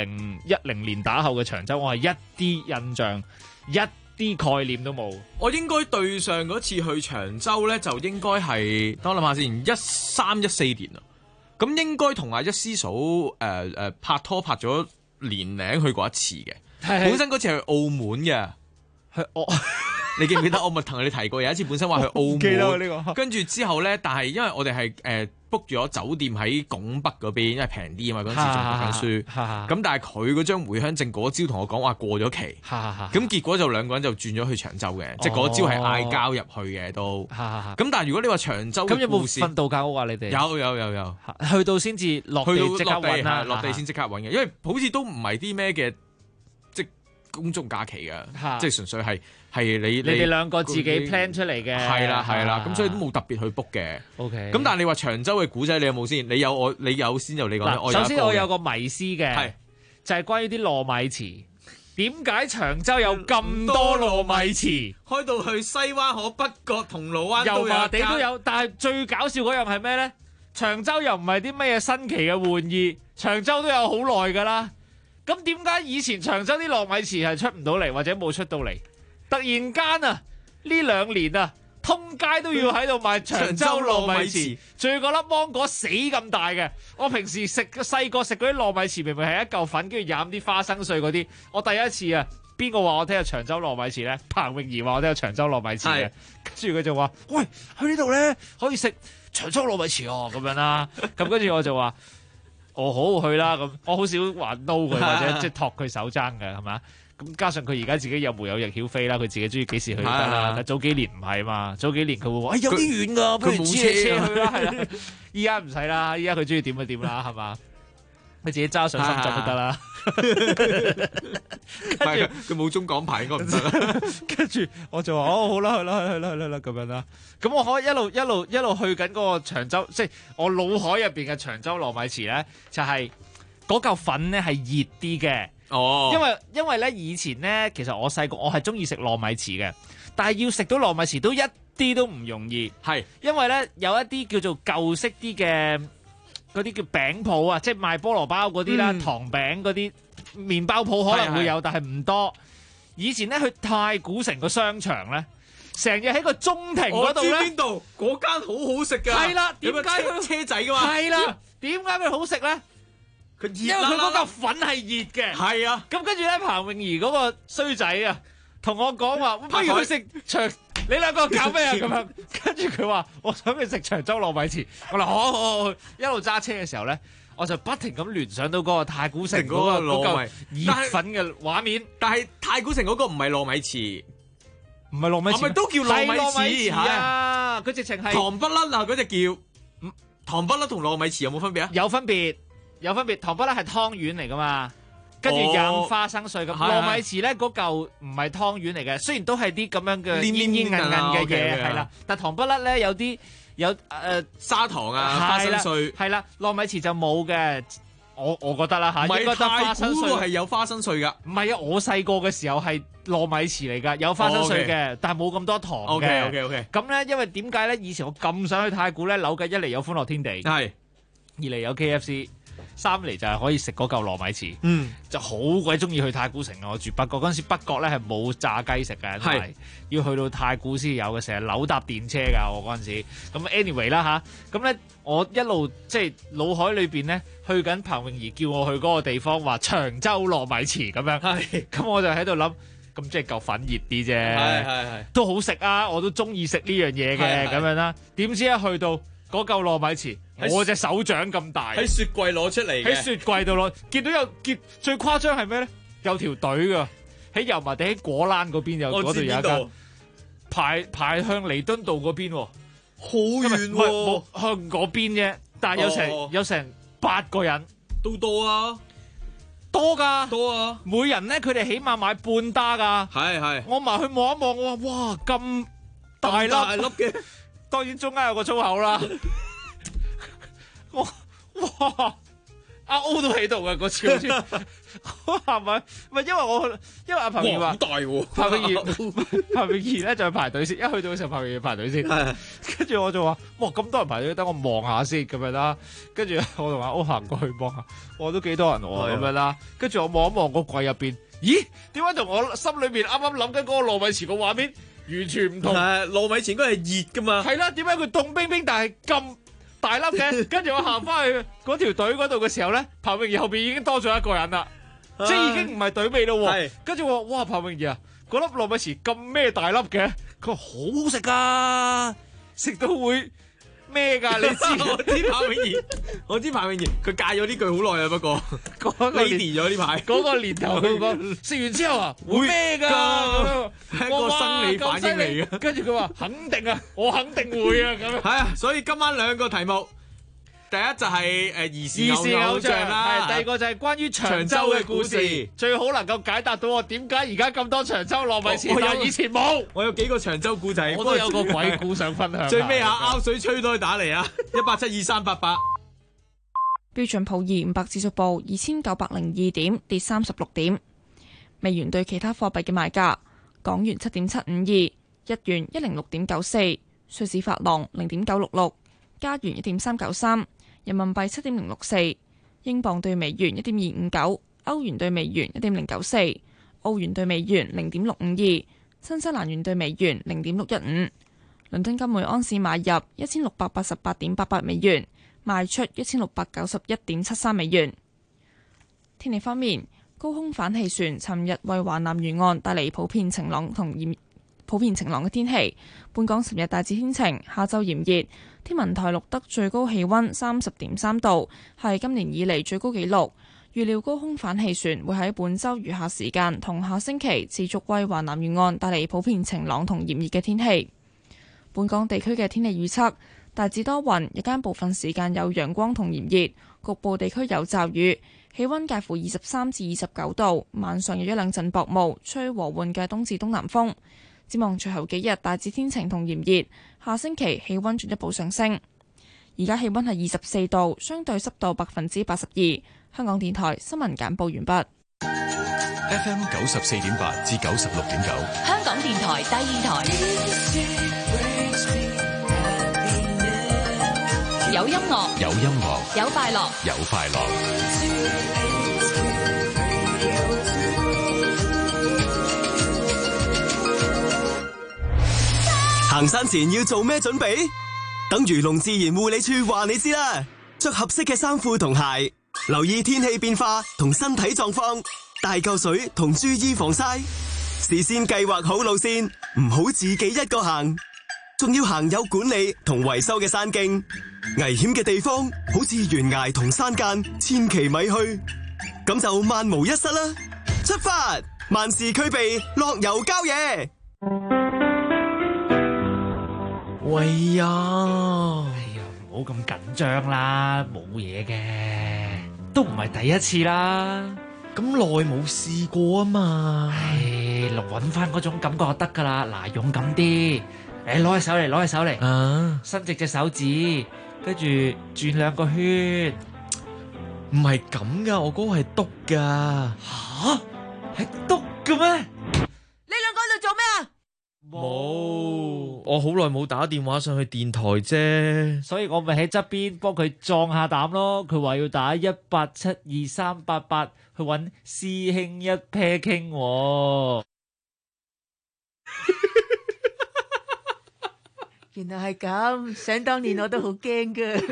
2010年打後嘅長洲，我係一啲印象一啲概念都冇。 我應該對上嗰次去長洲咧，就應該係等我諗下先，13、14年啊。咁應該同阿一師嫂拍拖拍咗年零去過一次嘅。本身嗰次係去澳門嘅，你記唔記得？我咪同你提過，有一次本身話去澳門，跟住之後咧，但係因為我哋係book 咗酒店喺拱北嗰邊，因為平啲啊嘛，嗰陣時仲讀緊書。咁但係佢嗰張回鄉證嗰朝同我講話過咗期，咁結果就兩個人就轉咗去長洲嘅，即係嗰朝係嗌交入去嘅都。咁但係如果你話長洲咁有冇瞓度假屋啊？你哋有， 去到先至落地即刻揾啦， 落地先即刻揾嘅，因為好似都唔係啲咩嘅。公眾假期嘅，即係純粹係你哋兩個自己 plan 出嚟嘅， 係啦，咁所以都冇特別去 book 嘅。 OK， 咁但係你話長洲嘅古仔，你有冇先？你有先就你講。 首先我有個迷思嘅，就係關於啲糯米糍。點解長洲有咁多糯米糍？ 開到去西灣河、北角、銅鑼灣油麻地都有，但係最搞笑嗰樣係咩咧？長洲又唔係啲咩新奇嘅玩意，長洲都有好耐㗎啦。咁點解以前長洲啲糯米糍係出唔到嚟，或者冇出到嚟？突然間啊，呢2年啊，通街都要喺度賣長洲糯米糍，仲要嗰粒芒果死咁大嘅。我平時細個食嗰啲糯米糍，明明係一嚿粉，跟住飲啲花生碎嗰啲。我第一次啊，邊個話我聽有長洲糯米糍咧？彭詠儀話我聽有長洲糯米糍嘅，跟住佢就話：喂，去呢度咧可以食長洲糯米糍哦，咁樣啦。咁跟住我就話。我好去啦，咁我好少話 no 佢或者即係托佢手踭嘅，係嘛？咁加上佢而家自己有毛有翼曉飛啦，佢自己中意幾時去得啦。但早幾年唔係嘛，早幾年佢會話：有啲遠㗎，不如租車去啦，係啦。依家唔使啦，依家佢中意點就點啦，係嘛？佢自己揸上深圳都得啦。 跟住佢冇中港牌應該唔得啦。 跟住我就話：哦，好啦，去啦，咁樣啦。咁我可以一路去緊嗰個長洲，即係我腦海入邊嘅長洲糯米糍咧，就係嗰嚿粉咧係熱啲嘅。哦，因為咧以前咧，其實我細個我係中意食糯米糍嘅，但係要食到糯米糍都一啲都唔容易。係因為咧有一啲叫做舊式啲嘅嗰啲叫餅鋪啊，即係賣菠蘿包嗰啲啦，糖餅嗰啲麵包鋪可能會有，但係唔多。以前咧去太古城個商場咧。成日喺個中庭嗰度咧， 邊度嗰間好好食㗎？ 係啦，點解佢車仔㗎嘛？ 係啦，點解佢好食咧？因為佢嗰嚿粉係熱嘅。係啊，咁跟住咧，彭詠儀嗰個衰仔啊，同我講話，不如去食長，你兩個搞咩啊？咁樣，跟住佢話，我想去食長洲糯米糍。我話好，一路揸車嘅時候咧，我就不停咁聯想到嗰個太古城嗰個嚿熱粉嘅畫面。 但係太古城嗰個唔係糯米糍。 唔係糯米糍，係咪都叫糯米糍啊？佢直情係糖不甩啊！嗰隻叫糖不甩同糯米糍有冇分別啊？ 有分別。糖不甩係湯圓嚟噶嘛，跟住飲花生碎咁。糯米糍咧嗰嚿唔係湯圓嚟嘅，雖然都係啲咁樣嘅煙煙韌韌嘅嘢，係啦。但糖不甩咧有砂糖啊，花生碎係啦，糯米糍就冇嘅。我覺得啦嚇， 唔係太古個係有花生碎㗎。 唔係啊，我細個嘅時候係糯米糍嚟㗎，有花生碎嘅，但係冇咁多糖嘅。 OK。 咁咧，因為點解咧？以前我咁想去太古咧，扭計一嚟有歡樂天地，係二嚟有 KFC， 三嚟就係可以食嗰嚿糯米糍。就好鬼中意去太古城啊！我住北角嗰陣時，北角咧係冇炸雞食嘅，係要去到太古先有嘅，成日扭搭電車㗎。我嗰陣時咁 anyway 啦嚇，咁咧我一路即係腦海裏邊咧去緊彭詠儀叫我去嗰個地方，話長洲糯米糍咁樣，咁我就喺度諗，咁即係嚿粉熱啲啫，都好食啊！我都中意食呢樣嘢嘅咁樣啦。點知一去到嗰嚿糯米糍，我隻手掌咁大， 喺雪櫃攞出嚟嘅， 喺雪櫃度攞，見到最誇張係咩咧？有條隊噶，喺油麻地喺果欄嗰邊嗰度有一間，排向彌敦道嗰邊， 好遠喎， 向嗰邊啫，但係有成8個人， 都多啊， 多噶， 啊， 每人咧佢哋起碼買半打噶， 係， 我埋去望一望，我話哇咁大粒嘅。當然中間有個粗口啦， 哇！阿 O 都喺度嘅嗰次好似，係咪？唔係因為阿彭耀話好大喎，彭永儀咧就去排隊先，一去到嘅時候彭永儀排隊先，跟住我就話：哇咁多人排隊，等我望下先咁樣啦。跟住我同阿 O 行過去望下，我都幾多人喎咁樣啦。跟住我望一望個櫃入邊，咦？點解同我心裏面啱啱諗緊嗰個糯米糍個畫面完全唔同？ 糯米糍應該係熱噶嘛？ 係啦，點解佢凍冰冰但係咁大粒嘅？跟住我行翻去嗰條隊嗰度嘅時候咧，彭永儀後邊已經多咗一個人啦，即係已經唔係隊尾咯。跟住我哇，彭永儀啊，嗰粒糯米糍咁咩大粒嘅？佢話好好食噶，食到會咩㗎？你知我知彭永儀，佢戒咗呢句好耐啊，不過 ，lady 咗呢排嗰個年頭，佢講食完之後啊會咩㗎？ 係一個生理反應嚟嘅。 跟住佢話肯定啊，我肯定會啊咁樣。 係啊，所以今晚兩個題目，第一就係兒時偶像啦， 第二個就係關於長洲嘅故事，最好能夠解答到我點解而家咁多長洲糯米糍，但係以前冇。 我有幾個長洲故仔， 我都有個鬼故想分享。 最尾拗水吹都可以打嚟啊！1872388。 標準普爾500指數報2902點，跌36點。美元對其他貨幣嘅賣價：港元7.752，日元106.94，瑞士法郎0.966，加元1.393，人民幣7.064，英鎊對美元1.259，歐元對美元1.094，澳元對美元0.652，新西蘭元對美元0.615。倫敦金每安士買入1688.88美元，賣出1691.73美元。天氣方面，高空反氣旋尋日為華南沿岸帶嚟普遍晴朗嘅天氣。本港尋日大致天晴，下晝炎熱。天文台錄得最高氣溫30.3度，係今年以嚟最高紀錄。預料高空反氣旋會喺本週餘下時間同下星期持續為華南沿岸帶嚟普遍晴朗同炎熱嘅天氣。本港地區嘅天氣預測大致多雲，日間部分時間有陽光同炎熱，局部地區有驟雨，氣溫介乎23至29度，晚上有一兩陣薄霧，吹和緩嘅東至東南風。展望隨後幾日大致天晴同炎熱，下星期氣溫進一步上升。而家氣溫係24度，相對濕度82%。香港電台新聞簡報完畢。 FM 94.8至96.9， 香港電台第二台，有音樂， 有音樂， 有快樂， 有快樂。 行山前要做咩準備？等漁農自然護理處話你知啦。着合適嘅衫褲同鞋，留意天氣變化同身體狀況，帶夠水同注意防曬。事先計劃好路線，唔好自己一個行。仲要行有管理同維修嘅山徑，危險嘅地方好似懸崖同山澗，千祈咪去。咁就萬無一失啦！出發，萬事俱備，樂遊郊野。 喂呀，唔好咁緊張啦，冇嘢嘅，都唔係第一次啦。咁耐冇試過啊嘛，揾翻嗰種感覺就得噶啦。嗱，勇敢啲，攞起手嚟，攞起手嚟，伸直隻手指，跟住轉2個圈。唔係咁噶，我嗰個係篤噶。吓？係篤嘅咩？ 你兩個喺度做咩啊？ 冇，我好耐冇打電話上去電台啫，所以我咪喺側邊幫佢壯下膽咯。佢話要打1872388去搵師兄一 pair 傾。 原來係咁，想當年我都好驚噶。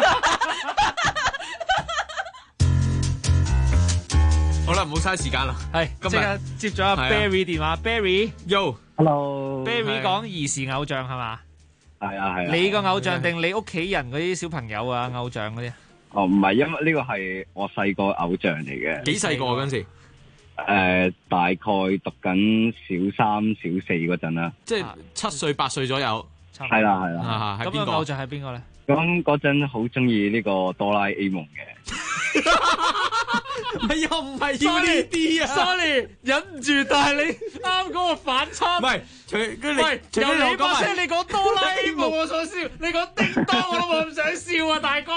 好啦，唔好嘥時間啦。 係，即刻接咗阿 Barry 電話。Barry，Yo，Hello。Barry 講兒時偶像係嘛？ 係啊係啊。 你個偶像定你屋企人嗰啲小朋友啊偶像嗰啲？ 哦，唔係，因為呢個係我細個偶像嚟嘅。 幾細個嗰陣時？ 大概讀緊小3、小4嗰陣啦。 即係7歲8歲左右。 係啦係啦。 咁個偶像係邊個咧？ 咁嗰陣好中意呢個哆啦 A 夢嘅。 又唔係要呢啲啊 ！Sorry， 忍唔住，但係你啱嗰個反差。 唔係， 由你把聲，你講哆啦 A 夢我想笑，你講叮當我都冇咁想笑啊，大哥！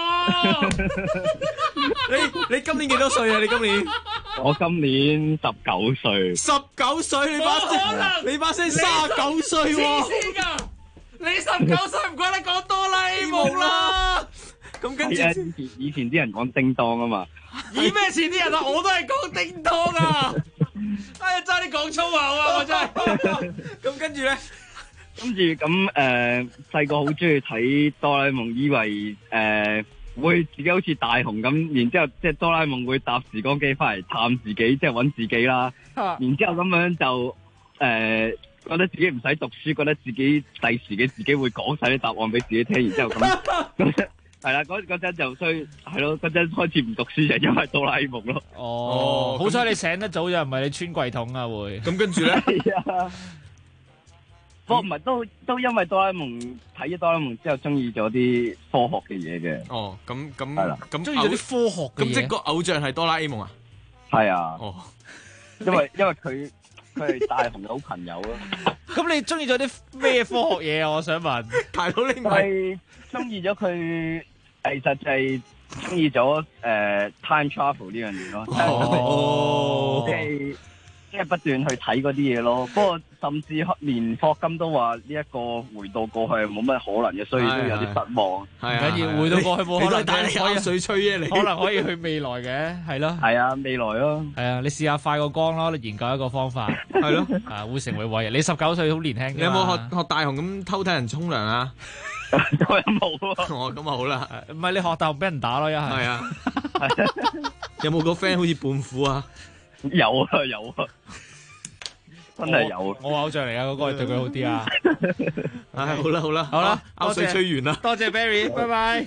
你今年幾多歲啊？你今年？ 我今年19歲。 19歲你把聲39歲喎！ 黐線㗎！你19歲唔怪得講哆啦 A 夢啦。 咁跟住以前啲人講叮當啊嘛。 以咩前啲人啊？我都係講叮當啊！哎呀，爭啲講粗口啊！我真係。 咁跟住咧？ 跟住咁細個好中意睇哆啦 A 夢，以為會自己好似大雄咁，然之後即係哆啦 A 夢會搭時光機翻嚟探自己，即係揾自己啦。然之後咁樣就覺得自己唔使讀書，覺得自己第時嘅自己會講晒啲答案俾自己聽，然之後咁係啦，嗰陣就係咯，嗰陣開始唔讀書就因為哆啦 A 夢咯。 哦，好彩你醒得早，又唔係你穿櫃桶啊會。 咁跟住咧？ 係啊。不過唔係都因為哆啦 A 夢睇咗哆啦 A 夢之後，中意咗啲科學嘅嘢嘅。 哦，咁係啦， 咁中意咗啲科學嘅嘢。 咁即係個偶像係哆啦 A 夢啊？ 係啊。 哦， 因為佢係大雄嘅好朋友咯。 咁你中意咗啲咩科學嘢啊？我想問， 大佬你係中意咗佢，其實就係中意咗time travel 呢樣嘢咯。 哦， 即係不斷去睇嗰啲嘢咯。不過甚至連霍金都話呢一個回到過去冇乜可能嘅，所以都有啲失望。 唔緊要，回到過去冇可能， 但係你可以水吹啫，你可能可以去未來嘅，係咯。 係啊，未來咯。 係啊，你試下快個光咯，你研究一個方法， 係咯， 會成為偉人。你19歲好年輕。 你有冇學大雄咁偷睇人沖涼啊？ 我又冇啊。 哦，咁啊好啦。 唔係你學大雄俾人打咯，一係。 係啊。有冇個 friend 好似胖虎啊？ 有啊，真係有。 我偶像嚟噶，嗰個對佢好啲啊。 唉，好啦，口水吹完啦。 多謝 Barry， 拜拜。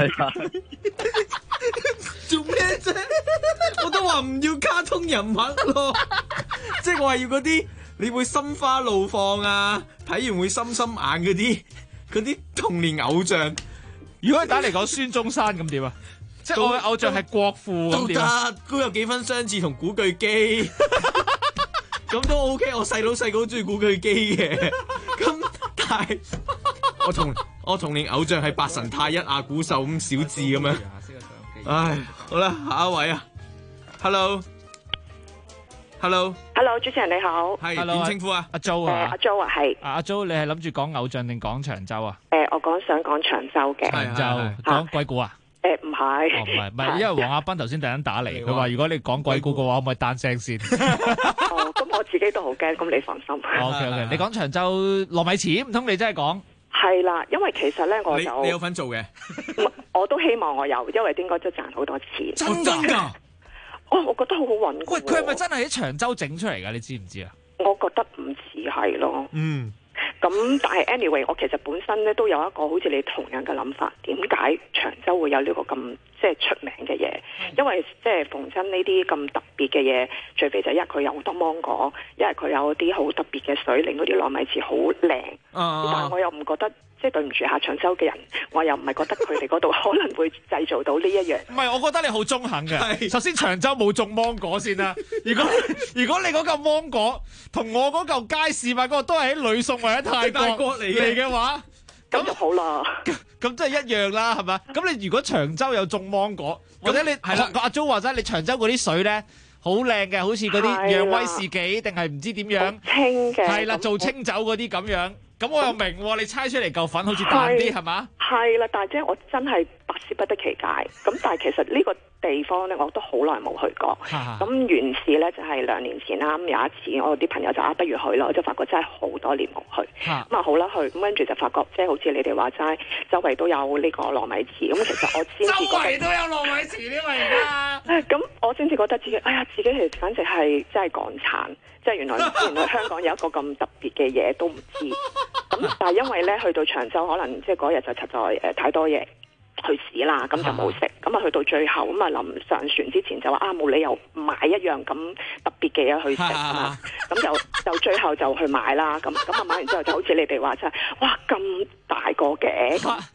做咩啫？我都話唔要卡通人物咯，即係我係要嗰啲你會心花怒放啊，睇完會心心眼嗰啲童年偶像。 如果打嚟講孫中山咁點啊？即係我嘅偶像係國父咁點啊？ 都有幾分相似同古巨基，咁都 OK。我細佬細個好中意古巨基嘅，咁但係我童年偶像係八神太一啊、古獸咁小智咁樣。唉，好啦，下一位啊 ，Hello， 主持人你好， 係點稱呼啊？ 阿 Jo 啊， 阿 Jo 啊，係。 阿 Jo，你係諗住講偶像定講長洲啊？ 我想講長洲嘅。 長洲講鬼故啊？ 唔係， 唔係，因為黃亞斌頭先突然間打嚟，佢話如果你講鬼故嘅話，可唔可以單聲先？ 咁我自己都好驚，咁你放心。 OK， 你講長洲糯米糍，唔通你真係講？ 係啦，因為其實咧， 你有份做嘅， 我都希望我有，因為應該都賺好多錢。 真㗎？ 我覺得好好揾。 喂，佢係咪真係喺長洲整出嚟㗎？你知唔知啊？ 我覺得唔似係咯。 嗯。 咁但係 anyway， 我其實本身咧都有一個好似你同樣嘅諗法，點解長洲會有呢個咁即係出名嘅嘢？因為即係逢親呢啲咁特別嘅嘢，除非就一佢有好多芒果，一係佢有啲好特別嘅水，令到啲糯米糍好靚。但係我又唔覺得，即係對唔住下長洲嘅人，我又唔係覺得佢哋嗰度可能會製造到呢一樣。 唔係，我覺得你好中肯嘅。首先長洲冇種芒果先啦。如果你嗰嚿芒果同我嗰嚿街市買嗰個都係喺呂宋或者泰國嚟嘅話， 咁就好啦。 咁真係一樣啦，係咪？咁你如果長洲有種芒果，或者你係啦，阿 Jo 話齋，你長洲嗰啲水咧好靚嘅，好似嗰啲釀威士忌定係唔知點樣清嘅， 係啦，做清酒嗰啲咁樣。咁我又明喎，你猜出嚟嚿粉好似淡啲係嘛？係啦，但係即係我真係百思不得其解。咁但係其實呢個地方咧，我都好耐冇去過。咁原是咧就係2年前啦。咁有一次我啲朋友就不如去啦，我就發覺真係好多年冇去。咁好啦去，咁跟住就發覺即係好似你哋話齋，周圍都有呢個糯米糍。咁其實我先至覺得周圍都有糯米糍呢位而家。咁我先至覺得自己，自己其實簡直係真係港產。即係原來香港有一個咁特別嘅嘢都唔知，咁但係因為咧去到長洲，可能即係嗰日就實在太多嘢去試啦，咁就冇食。咁啊去到最後咁啊臨上船之前就話冇理由買一樣咁特別嘅嘢去食啊嘛，咁就最後就去買啦。咁啊買完之後就好似你哋話齋，哇咁大個嘅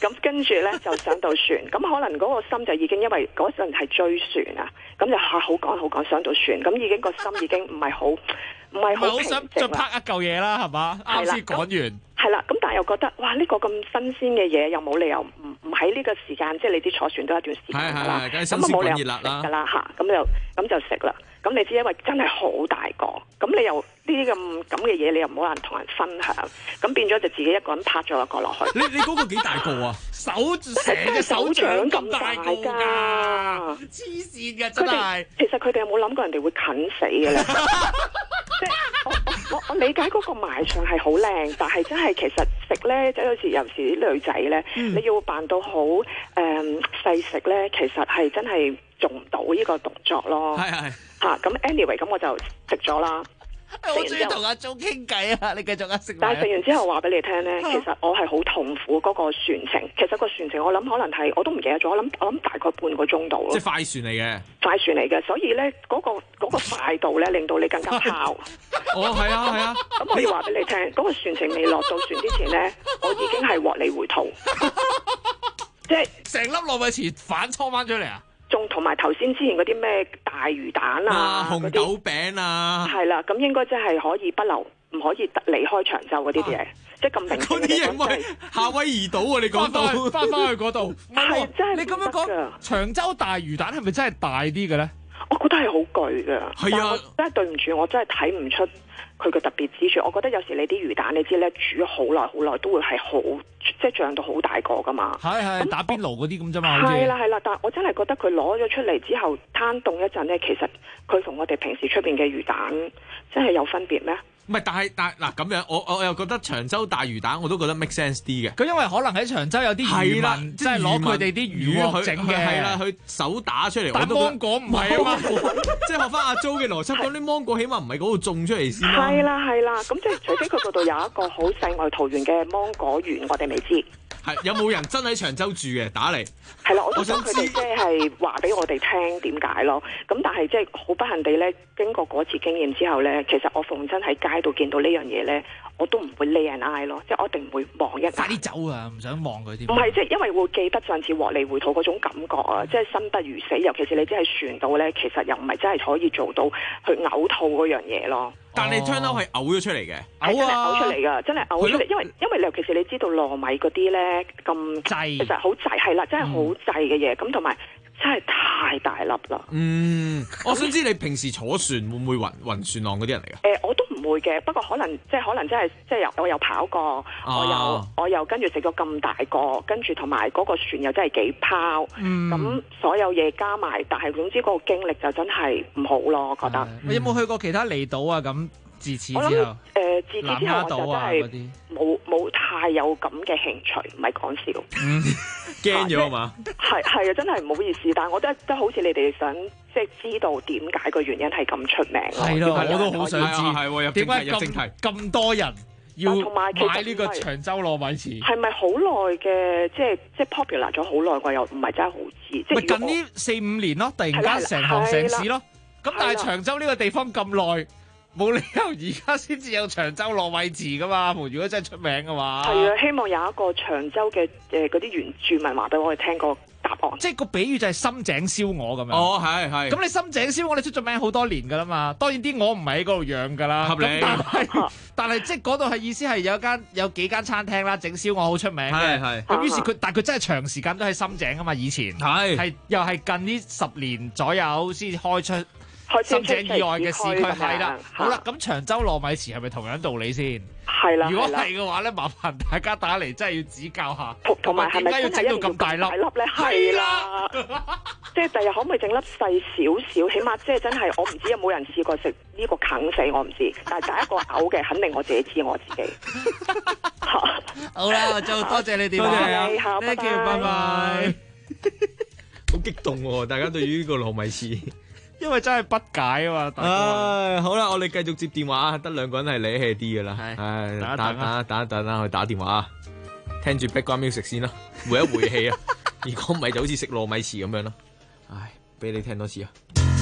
咁跟住咧就上到船，咁可能嗰個心就已經因為嗰陣係追船啊，咁就好趕上到船，咁已經個心已經唔係好平靜啦。 再拍一嚿嘢啦，係嘛？啱先講完。 係啦，咁但係又覺得哇呢個咁新鮮嘅嘢，又冇理由唔喺呢個時間，即係你知坐船都有一段時間㗎啦，咁啊冇理由食㗎啦嚇，咁就食啦。咁你知因為真係好大個，咁你又呢啲咁嘅嘢，你又唔好同人分享，咁變咗就自己一個人拍咗一個落去。 你嗰個幾大個啊？ 成隻手掌咁大個㗎，黐線嘅真係。 其實佢哋有冇諗過人哋會啃死嘅咧？即係我理解嗰個賣相係好靚，但係真係其實食咧，即係有時啲女仔咧，你要扮到好細食咧，其實係真係做唔到呢個動作咯。 係嚇咁 anyway 咁我就食咗啦。 我好中意同阿鐘傾偈啊！你繼續食。 但係食完之後話俾你聽咧，其實我係好痛苦嗰個船程。其實個船程我諗可能係我都唔記得咗，我諗大概半個鐘度咯。 即係快船嚟嘅。 快船嚟嘅，所以咧嗰個快度咧令到你更加泡。 係啊。 咁我要話俾你聽，嗰個船程未落到船之前咧，我已經係獲利回吐。即係成粒糯米糍反搓翻出嚟啊！ 仲同埋頭先之前嗰啲咩大魚蛋啊、 紅豆餅啊， 係啦，咁應該真係可以唔可以離開長洲嗰啲嘢，即係咁明顯嘅。嗰啲嘢喂夏威夷島啊！你講到翻去嗰度， 係真係你咁樣講，長洲大魚蛋係咪真係大啲嘅咧？ 我覺得係好巨㗎， 係啊， 真係對唔住，我真係睇唔出佢嘅特別之處。我覺得有時你啲魚蛋，你知咧煮好耐都會係好即係漲到好大個㗎嘛。 係打邊爐嗰啲咁啫嘛。 係啦，但係我真係覺得佢攞咗出嚟之後攤凍一陣咧，其實佢同我哋平時出邊嘅魚蛋真係有分別咩？ 唔係，但係嗱咁樣，我又覺得長洲大魚蛋我都覺得 make sense 啲嘅。 佢因為可能喺長洲有啲漁民，即係攞佢哋啲魚整嘅， 係啦，佢手打出嚟。 但芒果唔係啊嘛， 即係學翻阿 Jo 嘅邏輯，咁啲芒果起碼唔係嗰度種出嚟先啦。 係啦，咁即係除非佢嗰度有一個好世外桃源嘅芒果園，我哋未知。 係有冇人真喺長洲住嘅？打嚟係啦，我想佢哋即係話俾我哋聽點解咯。咁但係即係好不幸地咧，經過嗰次經驗之後咧，其實我逢真喺街度見到呢樣嘢咧，我都唔會匿人嗌咯，即係我一定會望一眼。 快啲走啊！唔想望佢添。 唔係即係因為會記得上次獲利回吐嗰種感覺啊，即係生不如死。尤其是你真係船到咧，其實又唔係真係可以做到去嘔吐嗰樣嘢咯。 但係你 turn out 係嘔咗出嚟嘅， 嘔出嚟㗎，真係嘔出嚟。因為尤其是你知道糯米嗰啲咧咁滯，其實好滯係啦，真係好滯嘅嘢。咁同埋真係太大粒啦。 我想知你平時坐船會唔會暈船浪嗰啲人嚟㗎？ 我都唔會嘅，不過可能真係我有跑過，我又跟住食咗咁大個，跟住同埋嗰個船又真係幾拋，咁所有嘢加埋，但係總之嗰個經歷就真係唔好咯，我覺得。 你有冇去過其他離島啊？咁自此之後， 自此之後我就真係冇太有咁嘅興趣，唔係講笑。 驚咗嘛？ 係啊，真係唔好意思，但係我覺得好似你哋想即係知道點解個原因係咁出名咯。 係咯，我都好想知。 係點解咁多人要買呢個其實長洲糯米糍？ 係咪好耐嘅？即係 popular 咗好耐，我又唔係真係好知。 咪近呢4-5年咯，突然間成行成市咯。咁但係長洲呢個地方咁耐，冇理由而家先至有長洲糯米糍噶嘛？如果真係出名嘅話， 係啊，希望有一個長洲嘅嗰啲原住民話俾我哋聽個答案。 即係個比喻就係深井燒鵝咁樣。 哦，係。咁你深井燒鵝你出咗名好多年噶啦嘛？當然啲鵝唔係喺嗰度養噶啦。 合理。 但係即係嗰度係意思係有幾間餐廳啦，整燒鵝好出名嘅。係。咁於是但係佢真係長時間都喺深井啊嘛，以前。係又係近呢10年左右先開出。深井以外嘅市區係啦，好啦，咁長洲糯米糍係咪同樣道理先？ 係啦， 如果係嘅話咧，麻煩大家打嚟，真係要指教下， 同埋點解要整到咁大粒咧？係啦，即係第日可唔可以整粒細少少？起碼即係真係，我唔知有冇人試過食呢個啃死，我唔知。但係第一個嘔嘅，肯定我自己知我自己。 好啦，就多謝你哋， 多謝你， 拜拜。 好激動喎！大家對於呢個糯米糍。 因為真係不解啊嘛，大哥。 好啦，我哋繼續接電話，得2個人係理氣啲噶啦。打一等啦，去打電話，聽住 background music 先啦，回一回氣啊。如果唔係就好似食糯米糍咁樣咯。唉，俾你聽多次啊。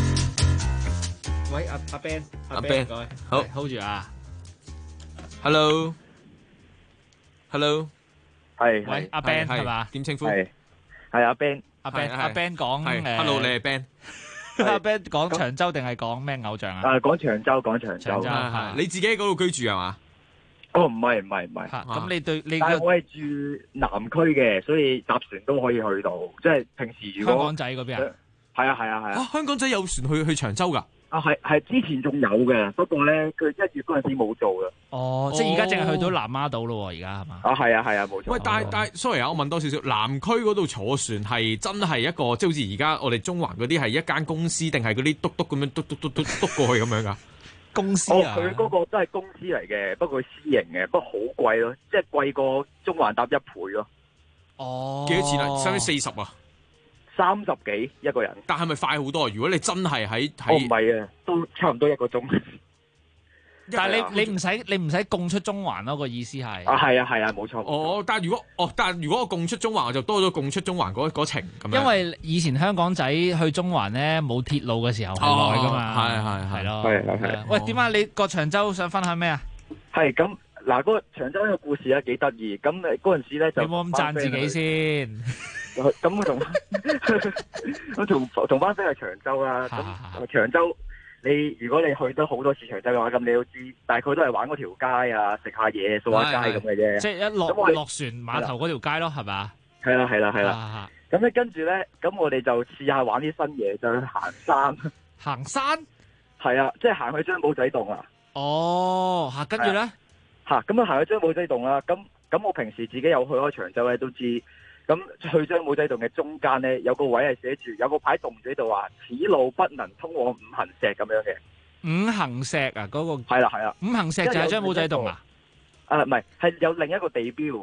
喂，阿 Ben， 好 hold 住啊。 Hello。 喂，阿 Ben 係嘛？ 點稱呼？ 係阿 Ben。 阿 Ben 講 Hello， 你係 Ben。 阿 Ben 講長洲定係講咩偶像啊？ 講長洲。 你自己喺嗰度居住係嘛？ 哦，唔係。 咁你對你但係我係住南區嘅，所以搭船都可以去到。即係平時如果香港仔嗰邊啊？ 係啊。 香港仔有船去長洲㗎？ 係之前仲有嘅，不過咧佢1月嗰陣時冇做嘅。 哦，即係而家淨係去到南丫島咯，而家係嘛？ 係啊，冇錯。 喂，但係 sorry 啊，我問多少少，南區嗰度坐船係真係一個，即係好似而家我哋中環嗰啲係一間公司，定係嗰啲篤篤咁樣篤過去咁樣㗎？公司啊？ 佢嗰個真係公司嚟嘅，不過佢私營嘅，不過好貴咯，即係貴過中環搭1倍咯。 哦，幾多錢啊？收40啊 ？30幾一個人。 但係咪快好多？如果你真係喺唔係啊，都差唔多1個鐘。 但係你唔使供出中環咯，個意思係。 係啊，冇錯。 但係如果我供出中環，我就多咗供出中環嗰程咁樣。 因為以前香港仔去中環咧冇鐵路嘅時候係耐噶嘛。係咯。係。喂，點解你個長洲想分享咩啊？ 係咁嗱，嗰個長洲呢個故事咧幾得意。咁嗰陣時咧就你冇咁讚自己先。 咁我同班 friend 去長洲啦。咁長洲。如果你去得好多次長洲嘅話，咁你都知，大概都係玩嗰條街啊，食下嘢，掃下街咁嘅啫。 即係一落船碼頭嗰條街咯，係嘛？ 係啦。咁咧跟住咧，咁我哋就試下玩啲新嘢，就去行山。 行山？ 係啊，即係行去張保仔洞啊。 哦，跟住咧？ 咁行去張保仔洞啦。咁我平時自己有去開長洲咧，都知。咁去張保仔洞嘅中間咧，有個位係寫住有個牌棟住喺度話，此路不能通往五行石咁樣嘅。 五行石啊，嗰個係啦。 五行石就係張保仔洞啊？ 唔係，係有另一個地標。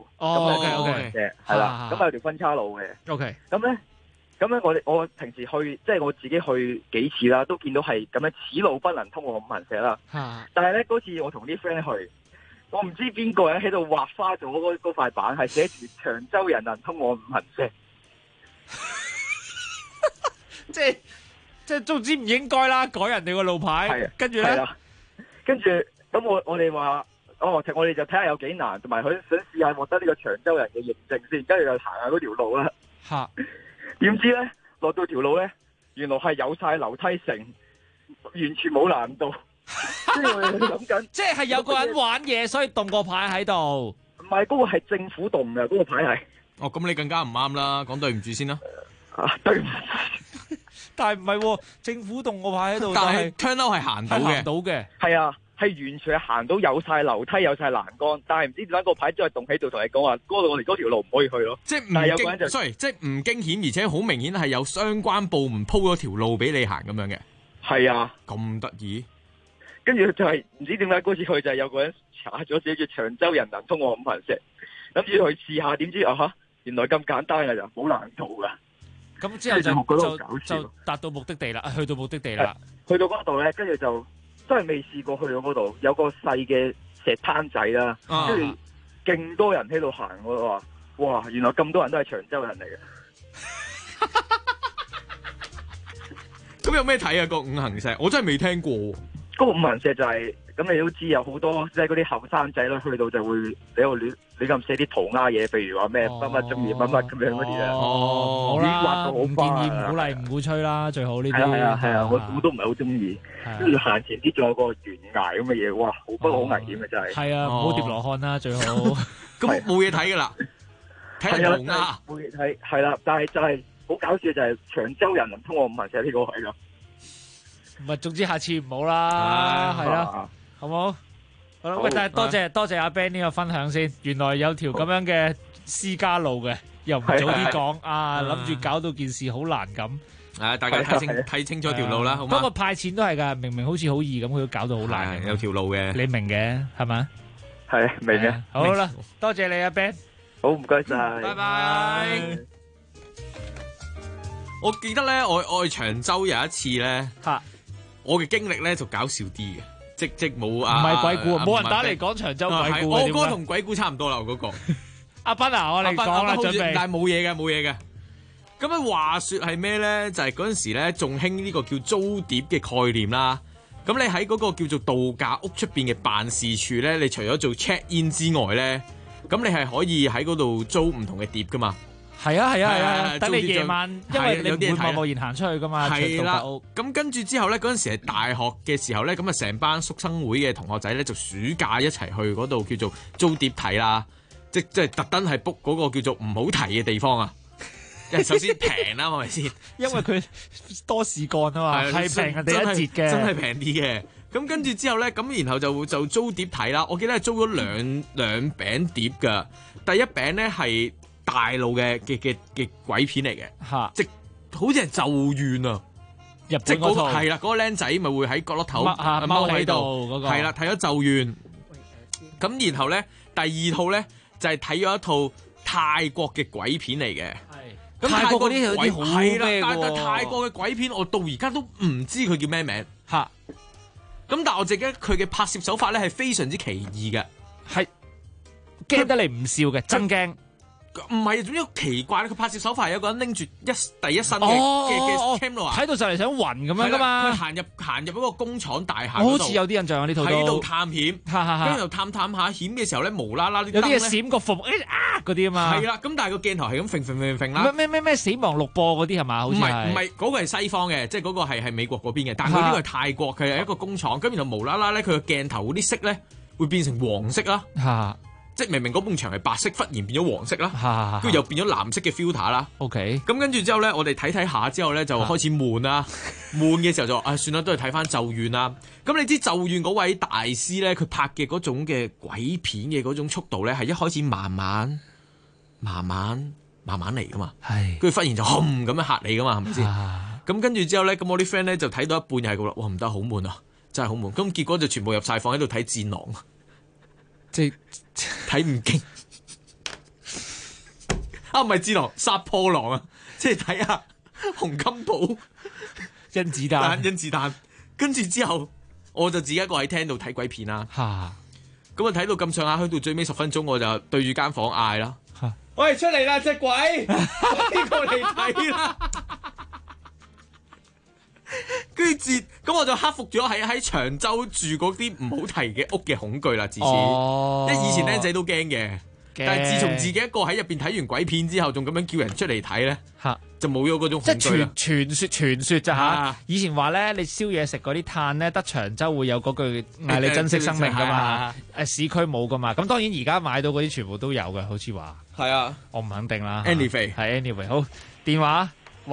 OK， 係啦。咁有條分岔路嘅。 OK。 咁咧，我平時去，即係我自己去幾次啦，都見到係咁樣，此路不能通往五行石啦。但係咧，嗰次我同啲 friend 去。我唔知邊個人喺度畫花咗嗰塊板，係寫住長洲人能通往五行石， 即係總之唔應該啦，改人哋個路牌。跟住咧， 跟住咁我哋話，我哋就睇下有幾難，同埋佢想試下獲得呢個長洲人嘅認證先，跟住就行下嗰條路啦。點知咧落到條路咧，原來係有晒樓梯繩，完全冇難度。即係我哋諗緊， 即係有個人玩嘢，所以動個牌喺度。 唔係，嗰個係政府動嘅，嗰個牌係。 咁你更加唔啱啦，講對唔住先啦。 對唔住。 但係唔係，政府動個牌喺度， 但係 turn out 係行到嘅。 係啊，係完全係行到，有晒樓梯，有晒欄杆，但係唔知點解個牌都係動喺度，同你講話嗰度我哋嗰條路唔可以去咯。 即係唔驚，即係唔驚險，而且好明顯係有相關部門鋪咗條路俾你行咁樣嘅。 係啊， 咁得意。 跟住就係唔知點解嗰次去就係有個人查咗寫住長洲人能通往五行石，諗住去試下，點知原來咁簡單嘅就好難做噶。 咁之後就達到目的地啦，去到目的地啦。 去到嗰度咧，跟住就真係未試過去到嗰度，有個細嘅石灘仔啦，跟住勁多人喺度行，我話哇，原來咁多人都係長洲人嚟嘅。 咁有咩睇啊？個五行石我真係未聽過。 嗰個五行石就係咁，你都知有好多即係嗰啲後生仔啦，去到就會喺度亂咁寫啲塗鴉嘢，譬如話咩乜乜中意乜乜咁樣嗰啲啊。 好啦，唔建議、唔鼓勵、唔鼓吹啦，最好呢啲。 係啊，我都唔係好中意。跟住行前啲仲有個懸崖咁嘅嘢，哇，不過好危險嘅真係。 係啊，唔好跌落漢啦，最好。 咁冇嘢睇噶啦，睇塗鴉。 冇嘢睇，係啦，但係就係好搞笑，就係長洲人能通過五行石呢個位咯。 唔係，總之下次唔好啦，係啦，好冇？好啦，喂，但係多謝阿 Ben 呢個分享先。原來有條咁樣嘅私家路嘅，又唔早啲講啊，諗住搞到件事好難咁。 大家睇清楚條路啦，好嘛？ 不過派錢都係㗎，明明好似好易咁，佢都搞到好難。 有條路嘅， 你明嘅係咪？ 係明嘅。 好啦，多謝你阿 Ben。 好，唔該晒。 拜拜。 我記得咧，我去長洲有一次咧。我嘅經歷咧就搞笑啲嘅，即冇啊， 唔係鬼故，冇人打嚟講長洲鬼故。 我嗰個同鬼故差唔多啦，嗰個。 阿斌啊，我嚟講啦，準備。 但係冇嘢嘅。咁樣話說係咩咧？就係嗰陣時咧，仲興呢個叫租碟嘅概念啦。咁你喺嗰個叫做度假屋出邊嘅辦事處咧，你除咗做 check in 之外咧， 咁你係可以喺嗰度租唔同嘅碟噶嘛。 係啊，等你夜晚，因為你唔會貿貿然行出去噶嘛。 係啦，咁跟住之後咧，嗰陣時係大學嘅時候咧，咁啊成班宿生會嘅同學仔咧，就暑假一齊去嗰度叫做租碟睇啦，即係特登係 book 嗰個叫做唔好提嘅地方啊。因為首先平啦，係咪先？ 因為佢多事幹啊嘛，係平人哋一截嘅， 真係平啲嘅。咁跟住之後咧，咁然後就租碟睇啦。我記得係租咗兩餅碟噶，第一餅咧係大陸嘅鬼片嚟嘅，即好似係咒怨啊， 日本嗰套係啦，嗰個僆仔咪會喺角落頭踎喺度嗰個，係啦，睇咗咒怨。咁然後咧，第二套咧就係睇咗一套泰國嘅鬼片嚟嘅。咁泰國嗰啲有啲好咩嘅喎？ 但泰國嘅鬼片我到而家都唔知佢叫咩名嚇。咁但係我記得佢嘅拍攝手法咧係非常之奇異嘅， 係驚得你唔笑嘅，真驚。 唔係，總之好奇怪咧。佢拍攝手法係有個人拎住第一身嘅 camera， 睇到就嚟想暈咁樣噶嘛。 佢行入嗰個工廠大廈， 我好似有啲印象啊！呢套喺度探險，跟住又探下險嘅時候咧，無啦啦啲燈咧有啲嘢閃個伏嗰啲啊嘛。 係啦，咁但係個鏡頭係咁揈啦。 咩死亡錄播嗰啲係嘛？好似唔係嗰個係西方嘅，即係嗰個係美國嗰邊嘅。但係佢呢個係泰國，佢係一個工廠。咁然後無啦啦咧，佢個鏡頭嗰啲色咧會變成黃色啦。即係明明嗰埲牆係白色，忽然變咗黃色啦，跟住又變咗藍色嘅 filter 啦。 OK， 咁跟住之後咧，我哋睇下之後咧，就開始悶啦。悶嘅時候就話算啦，都係睇翻咒怨啦。咁你知咒怨嗰位大師咧，佢拍嘅嗰種嘅鬼片嘅嗰種速度咧，係一開始慢慢嚟噶嘛。係，跟住忽然就轟咁樣嚇你噶嘛，係咪先？咁跟住之後咧，咁我啲 friend 咧就睇到一半又係咁啦，哇唔得，好悶啊，真係好悶。咁結果就全部入晒房喺度睇戰狼。即係睇唔勁啊！唔係戰狼，殺破狼啊！即係睇下洪金寶、甄子丹，跟住之後我就自己一個喺廳度睇鬼片啦。咁啊睇到咁上下，去到最尾10分鐘，我就對住間房嗌啦：喂，出嚟啦，隻鬼！呢個嚟睇啦！跟住咁我就克服咗喺長洲住嗰啲唔好提嘅屋嘅恐懼啦，自此。因為以前僆仔都驚嘅，但係自從自己一個喺入邊睇完鬼片之後，仲咁樣叫人出嚟睇咧，就冇咗嗰種恐懼啦。即係傳說咋嚇？以前話咧，你燒嘢食嗰啲炭咧，得長洲會有嗰句嗌你珍惜生命噶嘛，市區冇噶嘛。咁當然而家買到嗰啲全部都有嘅，好似話。係啊，我唔肯定啦。Anyway，好電話，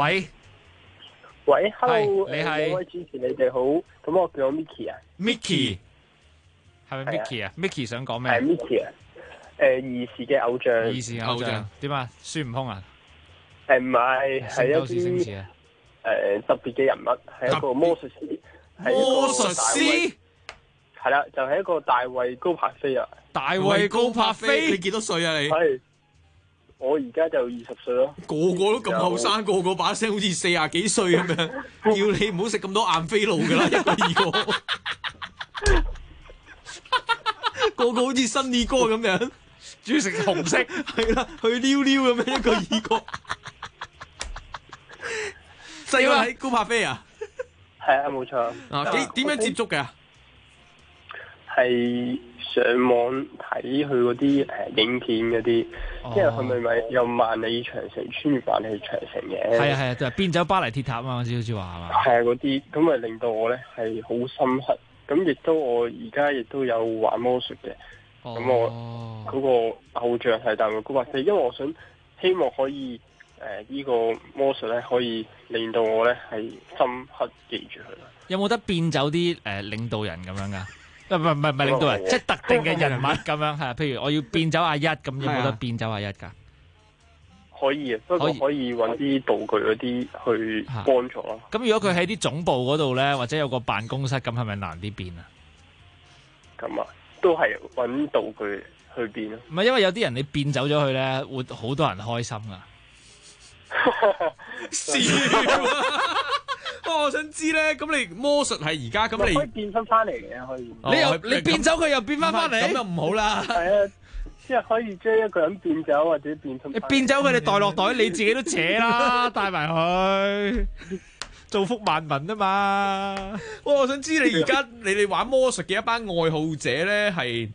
喂 ，Hello， 你係兩位主持，你哋好。咁我叫 Micky 啊。 Micky 係咪 Micky 啊 ？Micky 想講咩？ 係 Micky 啊。兒時嘅偶像。 兒時偶像點啊？孫悟空啊？ 唔係，係一啲特別嘅人物，係一個魔術師。魔術師係啦，就係一個大衛高柏飛啊。 大衛高柏飛，你幾多歲啊？你係。我而家就20歲咯， 個個都咁後生，個個把聲好似40幾歲咁樣，叫你唔好食咁多晏飛路噶啦，一個二個，個個好似新二哥咁樣，中意食紅色，係啦，去溜溜咁樣，一個二個。細個睇高柏飛啊？ 係啊，冇錯。 啊，點樣接觸嘅？ 係上網睇佢嗰啲影片嗰啲，因為佢咪有萬里長城穿越萬里長城嘅。係啊，就係變走巴黎鐵塔啊嘛，好似話係嘛。係啊，嗰啲咁咪令到我咧係好深刻。咁亦都我而家亦都有玩魔術嘅。咁我嗰個偶像係大衛高柏飛，因為我想希望可以呢個魔術咧可以令到我咧係深刻記住佢。有冇得變走啲領導人咁樣噶？唔係領導人，即係特定嘅人物咁樣係，譬如我要變走阿一咁，有冇得變走阿一㗎？可以啊，不過可以揾啲道具嗰啲去幫助咯。咁如果佢喺啲總部嗰度咧，或者有個辦公室，咁係咪難啲變啊？咁啊，都係揾道具去變咯。唔係因為有啲人你變走咗佢咧，會好多人開心㗎。我想知咧，咁你魔術係而家咁你可以變翻嚟嘅，可以。你變走佢又變翻嚟，咁就唔好啦。係啊，即係可以將一個人變走或者變翻。你變走佢，你袋落袋，你自己都扯啦，帶埋去造福萬民啊嘛。我想知你而家你哋玩魔術嘅一班愛好者咧，係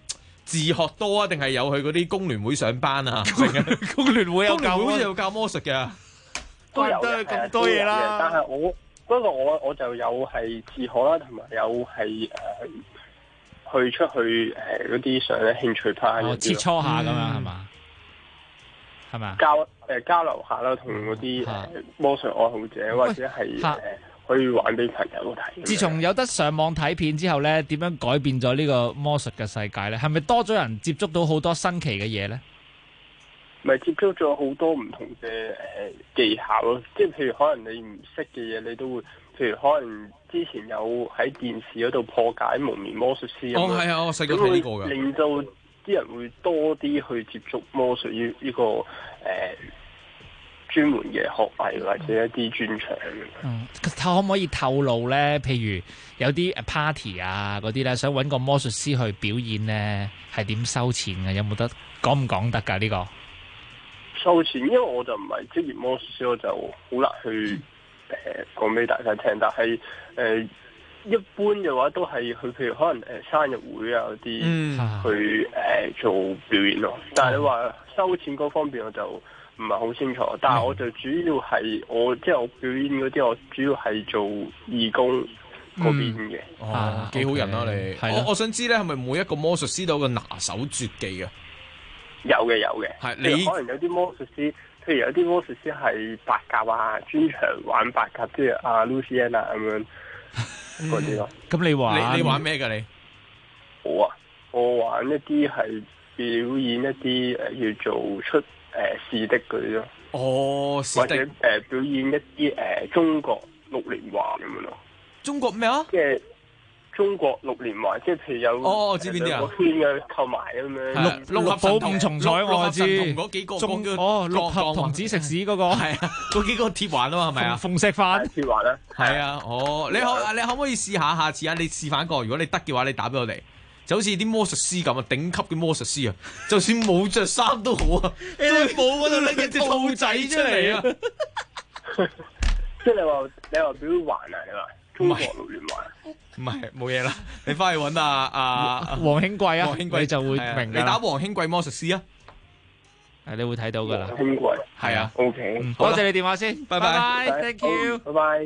自學多啊，定係有去嗰啲工聯會上班啊？ 工聯會有教， 好似有教魔術嘅， 都有係咁多嘢啦。 但係我就有係自學啦，同埋有係去出去嗰啲上興趣派， 切磋下咁樣係嘛？係咪交流下啦，同嗰啲魔術愛好者或者係可以玩俾朋友睇。 自從有得上網睇片之後咧，點樣改變咗呢個魔術嘅世界咧？係咪多咗人接觸到好多新奇嘅嘢咧？ 咪接觸咗好多唔同嘅技巧咯，即係譬如可能你唔識嘅嘢，你都會，譬如可能之前有喺電視嗰度破解蒙面魔術師咁樣。 係啊，我細個睇過㗎。 令到啲人會多啲去接觸魔術呢個專門嘅學藝或者一啲專長。 可唔可以透露咧？譬如有啲 party 啊嗰啲咧，想揾個魔術師去表演咧，係點收錢嘅？有冇得講唔講得㗎？呢個收錢，因為我就唔係職業魔術師，我就好難去講俾大家聽。但係一般嘅話都係去，譬如可能生日會啊嗰啲去做表演咯。但係你話收錢嗰方面我就唔係好清楚。但係我就主要係即係我表演嗰啲，我主要係做義工嗰邊嘅。 幾好人啊你！我想知咧，係咪每一個魔術師都有個拿手絕技啊？ 有嘅，係你可能有啲魔術師，譬如有啲魔術師係白鴿啊，專長玩白鴿，即係阿 Luciana 咁樣嗰啲咯。 咁你玩咩㗎你？ 我玩一啲係表演一啲叫做出士的嗰啲咯。或者表演一啲中國六連環咁樣咯。 中國咩啊？ 即係中國六連環，即係譬如有我知邊啲啊？ 個圈嘅扣埋咁樣。 六合寶五重彩我知。 嗰幾個六合童子食屎嗰個係啊，嗰幾個鐵環啊嘛，係咪啊？ 鳳石飯鐵環咧。 係啊，你可唔可以試下？下次啊，你示範過，如果你得嘅話，你打俾我哋，就好似啲魔術師咁啊，頂級嘅魔術師啊，就算冇着衫都好啊，都冇嗰度拎一隻兔仔出嚟啊！ 即係你話表環啊？你話中國六連環？ 唔係冇嘢啦，你翻去揾阿黃興貴啊，黃興貴你就會明。 你打黃興貴魔術師啊， 你會睇到噶啦。 黃興貴係啊 ，OK， 多謝你電話先，拜拜 ，Thank you，拜拜。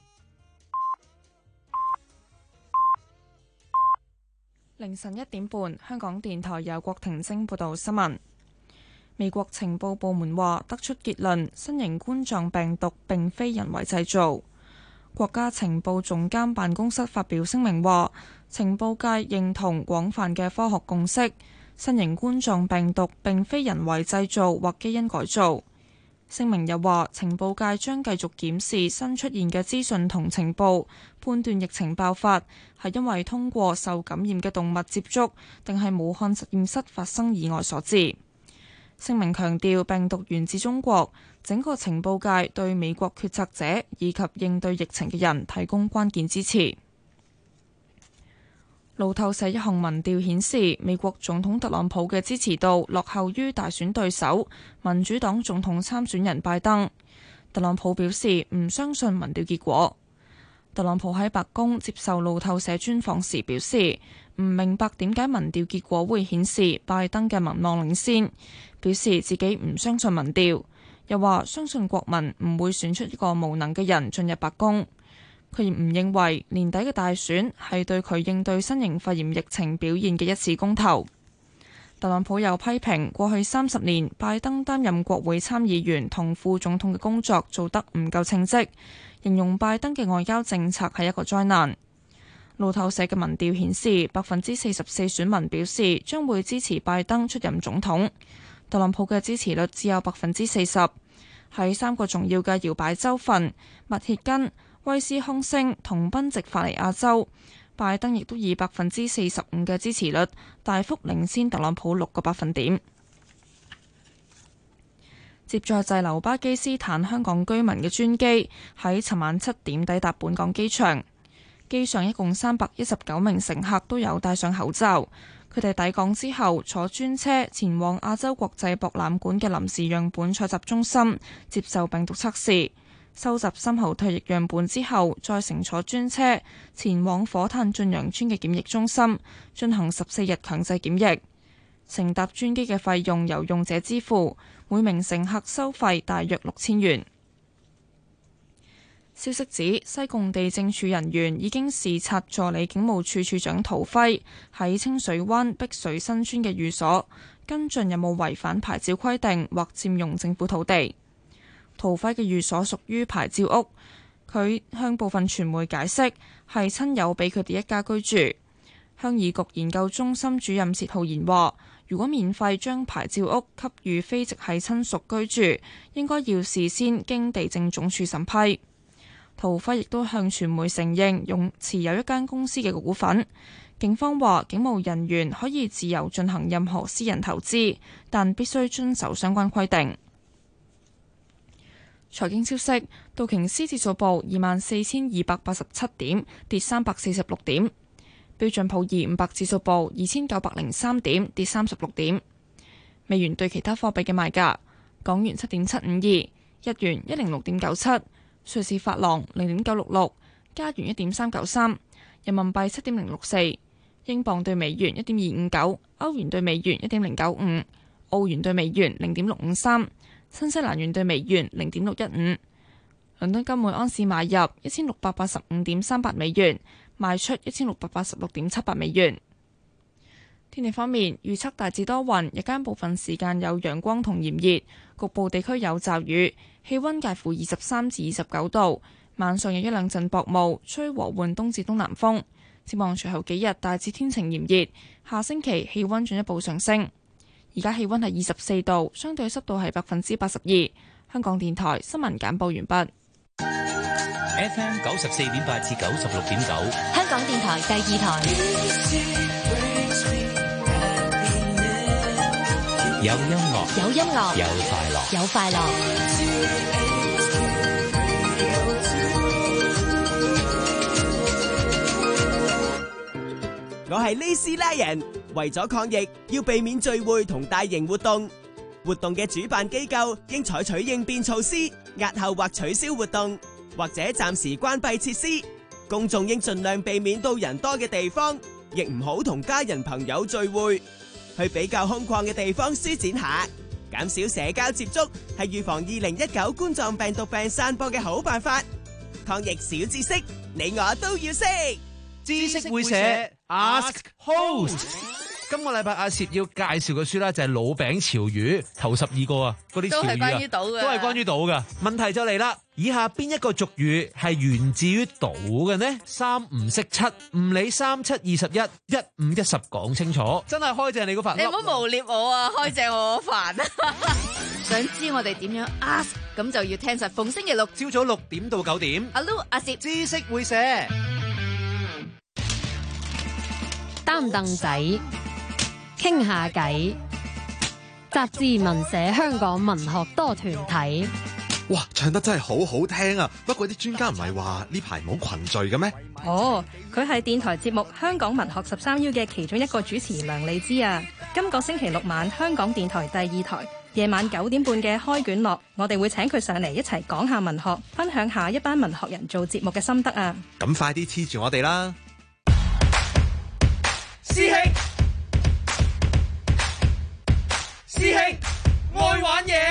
凌晨1點半，香港電台由郭婷晶報道新聞。美國情報部門話得出結論，新型冠狀病毒並非人為製造。國家情報總監辦公室發表聲明話，情報界認同廣泛嘅科學共識，新型冠狀病毒並非人為製造或基因改造。聲明又話，情報界將繼續檢視新出現嘅資訊同情報，判斷疫情爆發係因為通過受感染嘅動物接觸，定係武漢實驗室發生意外所致。聲明強調，病毒源自中國，整個情報界對美國決策者以及應對疫情嘅人提供關鍵支持。路透社一項民調顯示，美國總統特朗普嘅支持度落後於大選對手民主黨總統參選人拜登。特朗普表示唔相信民調結果。特朗普喺白宮接受路透社專訪時表示，唔明白點解民調結果會顯示拜登嘅民望領先，表示自己唔相信民調，又話相信國民唔會選出一個無能嘅人進入白宮。佢亦唔認為年底嘅大選係對佢應對新型肺炎疫情表現嘅一次公投。特朗普又批評過去30年拜登擔任國會參議員同副總統嘅工作做得唔夠稱職，形容拜登嘅外交政策係一個災難。路透社嘅民調顯示，44%選民表示將會支持拜登出任總統，特朗普嘅支持率只有40%。喺3個重要嘅搖擺州份密歇根、威斯康星同賓夕法尼亞州，拜登亦都以45%嘅支持率大幅領先特朗普6個百分點。接載滯留巴基斯坦香港居民嘅專機喺尋晚7點抵達本港機場，機上一共319名乘客都有戴上口罩。佢哋抵港之後坐專車前往亞洲國際博覽館嘅臨時樣本採集中心接受病毒測試。收集深喉唾液樣本之後，再乘坐專車前往火炭駿洋邨嘅檢疫中心進行14日強制檢疫。 乘搭專機嘅費用由用者支付，每名乘客收費大約6000元。消息指，西貢地政處人員已經視察助理警務處處長陶輝喺清水灣碧水新村嘅寓所，跟進有冇違反牌照規定或佔用政府土地。陶輝嘅寓所屬於牌照屋，佢向部分傳媒解釋係親友俾佢哋一家居住。鄉議局研究中心主任薛浩然話，如果免費將牌照屋給予非直系親屬居住，應該要事先經地政總署審批。陶輝亦都向傳媒承認持有一間公司嘅股份。警方話，警務人員可以自由進行任何私人投資，但必須遵守相關規定。財經消息，道瓊斯指數報24,287點，跌346點；標準普爾500指數報2,903點，跌36點。美元對其他貨幣嘅賣價：港元7.752，日元106.97。瑞士法郎0.966，加元1.393，人民幣7.064，英鎊對美元1.259，歐元對美元1.095，澳元對美元0.653，新西蘭元對美元0.615。倫敦金每安士買入1685.38美元，賣出1686.78美元。天氣方面，預測大致多雲，日間部分時間有陽光同炎熱，局部地區有驟雨，氣溫介乎23至29度。晚上有一兩陣薄霧，吹和緩東至東南風。展望隨後幾日大致天晴炎熱，下星期氣溫進一步上升。而家氣溫係24度，相對濕度係82%。香港電台新聞簡報完畢。 FM 94.8至96.9， 香港電台第二台。 有音樂， 有音樂， 有快樂， 有快樂。 我係呢斯拉人，為咗抗疫，要避免聚會同大型活動。活動嘅主辦機構應採取應變措施，押後或取消活動，或者暫時關閉設施。公眾應盡量避免到人多嘅地方，亦唔好同家人朋友聚會。去比較空曠嘅地方舒展下，減少社交接觸，係預防2019冠狀病毒病散播嘅好辦法。抗疫小知識，你我都要識。 知識會社 Ask Host。今個禮拜阿薛要介紹嘅書咧就係《老餅潮語》，頭12個啊，嗰啲潮語啊，都係關於島嘅，都係關於島嘅。問題就嚟啦，以下邊一個俗語係源自於島嘅呢？3唔識7，唔理3、7、21，1、5、1、10，講清楚。真係開正你嗰份， 你唔好誣衊我啊！開正我嗰份啊！想知我哋點樣 ask， 咁就要聽實逢星期六朝早6點到9點。 阿 Lu 阿薛知識會社， 擔凳仔。傾下偈，雜誌文社香港文學多團體。 哇，唱得真係好好聽啊！不過啲專家唔係話呢排冇群聚嘅咩？ 哦，佢係電台節目《香港文學13U》嘅其中一個主持梁莉姿啊。今個星期六晚，香港電台第2台夜晚9點半嘅開卷樂，我哋會請佢上嚟一齊講下文學，分享下一班文學人做節目嘅心得啊！ 咁快啲黐住我哋啦， 師兄！師兄，愛玩嘢。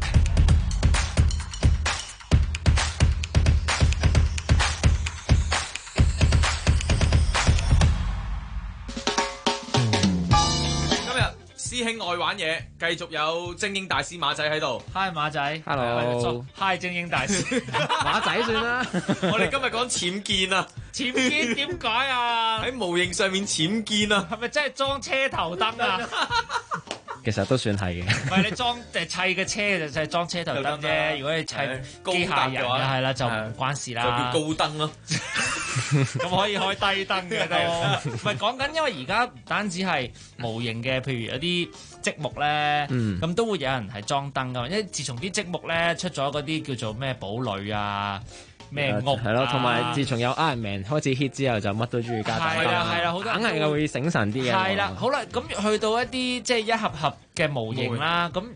今日師兄愛玩嘢，繼續有精英大師馬仔喺度。 Hi 馬仔 ，Hello，Hi 精英大師， 馬仔算啦。我哋今日講僭建啊， 僭建點解啊？ 喺模型上面僭建啊， 係咪真係裝車頭燈啊？ 其實都算係嘅。 唔係你裝砌嘅車就係裝車頭燈啫。如果你砌機械人嘅係啦，就唔關事啦。 就叫高燈咯。 咁可以開低燈嘅都。唔係講緊，因為而家唔單止係模型嘅，譬如有啲積木咧，咁都會有人係裝燈噶嘛。因為自從啲積木咧出咗嗰啲叫做咩堡壘啊。咩屋係咯，同埋自從有 Iron Man 開始 hit 之後，就乜都中意加大燈。 係啦，好多硬係會醒神啲嘅。 係啦，好啦，咁去到一啲即係一盒盒嘅模型啦，咁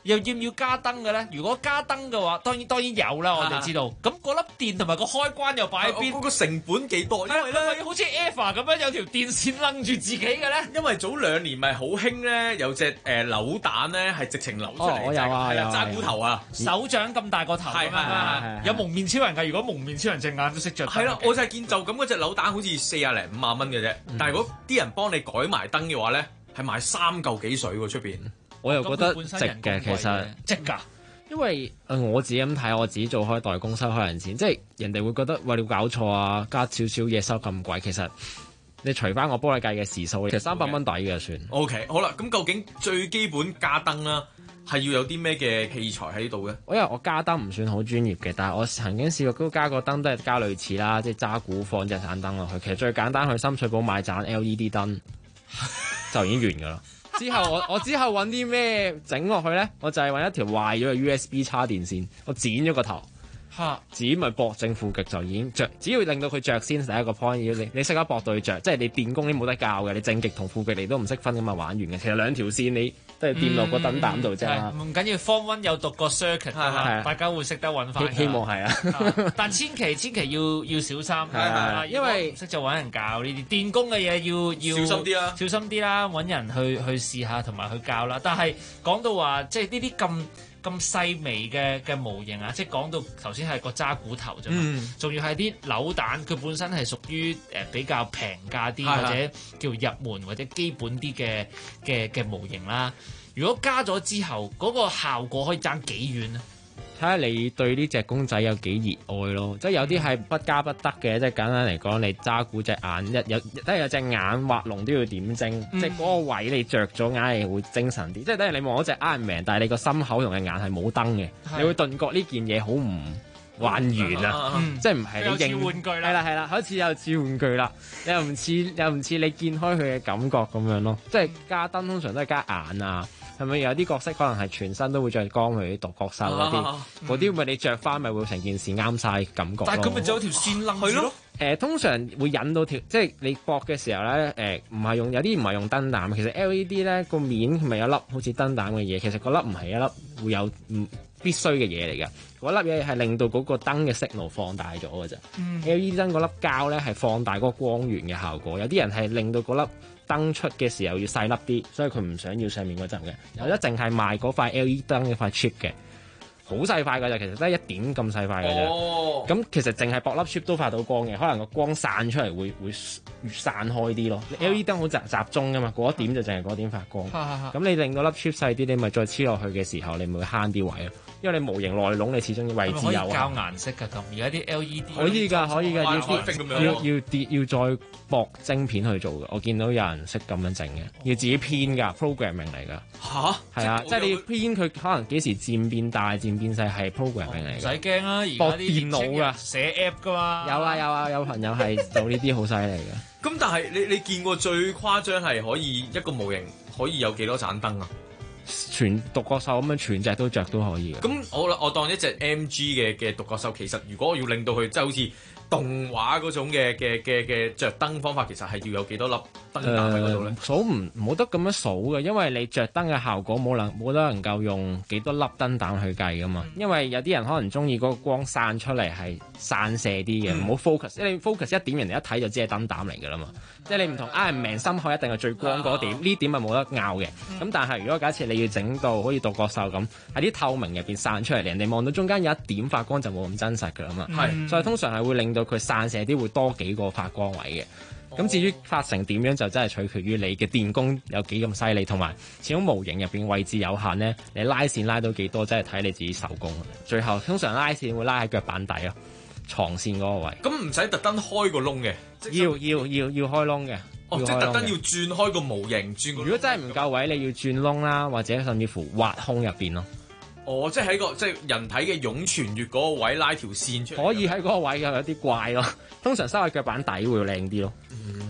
又要唔要加燈嘅咧？如果加燈嘅話，當然有啦，我哋知道。咁嗰粒電同埋個開關又擺喺邊？ 嗰個成本幾多？因為咧， 好似 EVA 咁樣有條電線擸住自己嘅咧。 因為早2年咪好興咧，有隻扭蛋咧係直情扭出嚟， 我有啊， 揸骨頭啊， 手掌咁大個頭咁樣，有蒙面超人㗎。如果蒙面超人隻眼都識着。 係啦，我就係見就咁嗰隻扭蛋好似40零50蚊嘅啫，但係如果啲人幫你改埋燈嘅話咧，係賣3嚿幾水喎出邊。 我又覺得值嘅，其實值㗎。 因為我自己咁睇，我自己做開代工收開人錢，即係人哋會覺得喂，你搞錯啊，加少少嘢收咁貴，其實你除翻我幫你計嘅時數，其實300蚊抵嘅算。 OK， 好啦，咁究竟最基本加燈啦，係要有啲咩嘅器材喺度嘅？ 因為我加燈唔算好專業嘅，但係我曾經試過都加個燈，都係加類似啦，即係揸鼓放隻盞燈落去。其實最簡單去深水埗買盞 LED 燈就已經完㗎啦。之後我之後揾啲咩整落去咧？我就係揾一條壞咗嘅 USB 叉電線，我剪咗個頭，剪咪駁正負極就已經着。只要令到佢着先，第一個 point 要你識得駁對着，即係你電工你冇得教嘅，你正極同負極你都唔識分咁啊，玩完嘅。其實2條線你都係掂落個燈膽度啫。 唔緊要 Form 1有讀過 circuit 大家會識得揾翻。 希望係啊， 但千祈要小心，因為唔識就揾人教呢啲電工嘅嘢要小心啲啦， 小心啲啦，揾人去試下同埋去教啦。但係講到話即係呢啲咁細微嘅模型啊，即係講到頭先係個揸鼓頭啫嘛，仲要係啲扭蛋，佢本身係屬於比較平價啲或者叫入門或者基本啲嘅模型啦。如果加咗之後，嗰個效果可以爭幾遠咧？ 睇下你對呢隻公仔有幾熱愛咯，即係有啲係不加不得嘅，即係簡單嚟講，你揸鼓隻眼有隻眼畫龍都要點睛，即係嗰個位你着咗眼係會精神啲，即係等於你望嗰隻 Iron Man，但係你個心口同嘅眼係冇燈嘅，你會頓覺呢件嘢好唔玩完啊，即係唔係你認玩具啦， 係啦，好似有似玩具啦，又唔似你見開佢嘅感覺咁樣咯，即係加燈通常都係加眼啊。係咪有啲角色可能係全身都會着光，譬如獨角獸嗰啲咪你着翻咪會成件事啱晒感覺咯。 但係佢咪就有條線擸住咯。 通常會引到條，即係你駁嘅時候咧，唔係有啲唔係用燈膽，其實 LED 咧個面咪有粒好似燈膽嘅嘢，其實嗰粒唔係一粒會有必須嘅嘢嚟嘅，嗰粒嘢係令到嗰個燈嘅 signal 放大咗嘅啫。LED 燈嗰粒膠咧係放大嗰個光源嘅效果，有啲人係令到嗰粒燈出嘅時候要細粒啲，所以佢唔想要上面嗰陣嘅。有一淨係賣嗰塊 LED 燈嗰塊 chip 嘅，好細塊㗎咋，其實得1點咁細塊㗎啫。咁其實淨係駁粒 chip 都發到光嘅，可能個光散出嚟會越散開啲咯。LED 燈好集中㗎嘛，嗰一點就淨係嗰點發光。咁你令到粒 chip 細啲，你咪再黐落去嘅時候，你咪會慳啲位咯。因為你模型內籠，你始終要位置有。可以校顏色㗎，咁而家啲 LED 可以㗎，要再駁晶片去做嘅。我見到有人識咁樣整嘅，要自己編㗎 programming 嚟㗎。係啊，即係你要編佢，可能幾時漸變大、漸變細係 programming 嚟㗎。 唔使驚啊，而家啲電腦㗎， 寫 app 㗎嘛。 有朋友係做呢啲好犀利嘅。 咁但係你見過最誇張係可以一個模型可以有幾多盞燈啊？ 全獨角獸咁樣全隻都着都可以嘅。 咁我當一隻 MG 嘅獨角獸，其實如果我要令到佢即係好似動畫嗰種嘅着燈方法，其實係要有幾多粒燈膽喺嗰度咧？ 數冇得咁樣數嘅，因為你着燈嘅效果冇得能夠用幾多粒燈膽去計噶嘛。因為有啲人可能中意嗰個光散出嚟係散射啲嘅，唔好 focus。因為你 focus 一點，人哋一睇就知係燈膽嚟㗎啦嘛。即係你唔同 Iron Man 心口一定係最光嗰點，呢點係冇得拗嘅。咁但係如果假設你要整到好似獨角獸咁，喺啲透明入邊散出嚟，人哋望到中間有一點發光就冇咁真實㗎啦嘛。所以通常係會令到佢散射啲會多幾個發光位嘅。咁至於發成點樣就真係取決於你嘅電工有幾咁犀利，同埋始終模型入邊位置有限咧，你拉線拉到幾多真係睇你自己手工。最後通常拉線會拉喺腳板底咯，床線嗰個位。 咁唔使特登開個窿嘅？ 要開窿嘅。 即係特登要轉開個模型，轉個。 如果真係唔夠位，你要轉窿啦，或者甚至乎挖空入邊咯。 即係喺個即係人體嘅湧泉穴嗰個位拉條線出嚟。 可以喺嗰個位有啲怪咯。通常收喺腳板底會靚啲咯。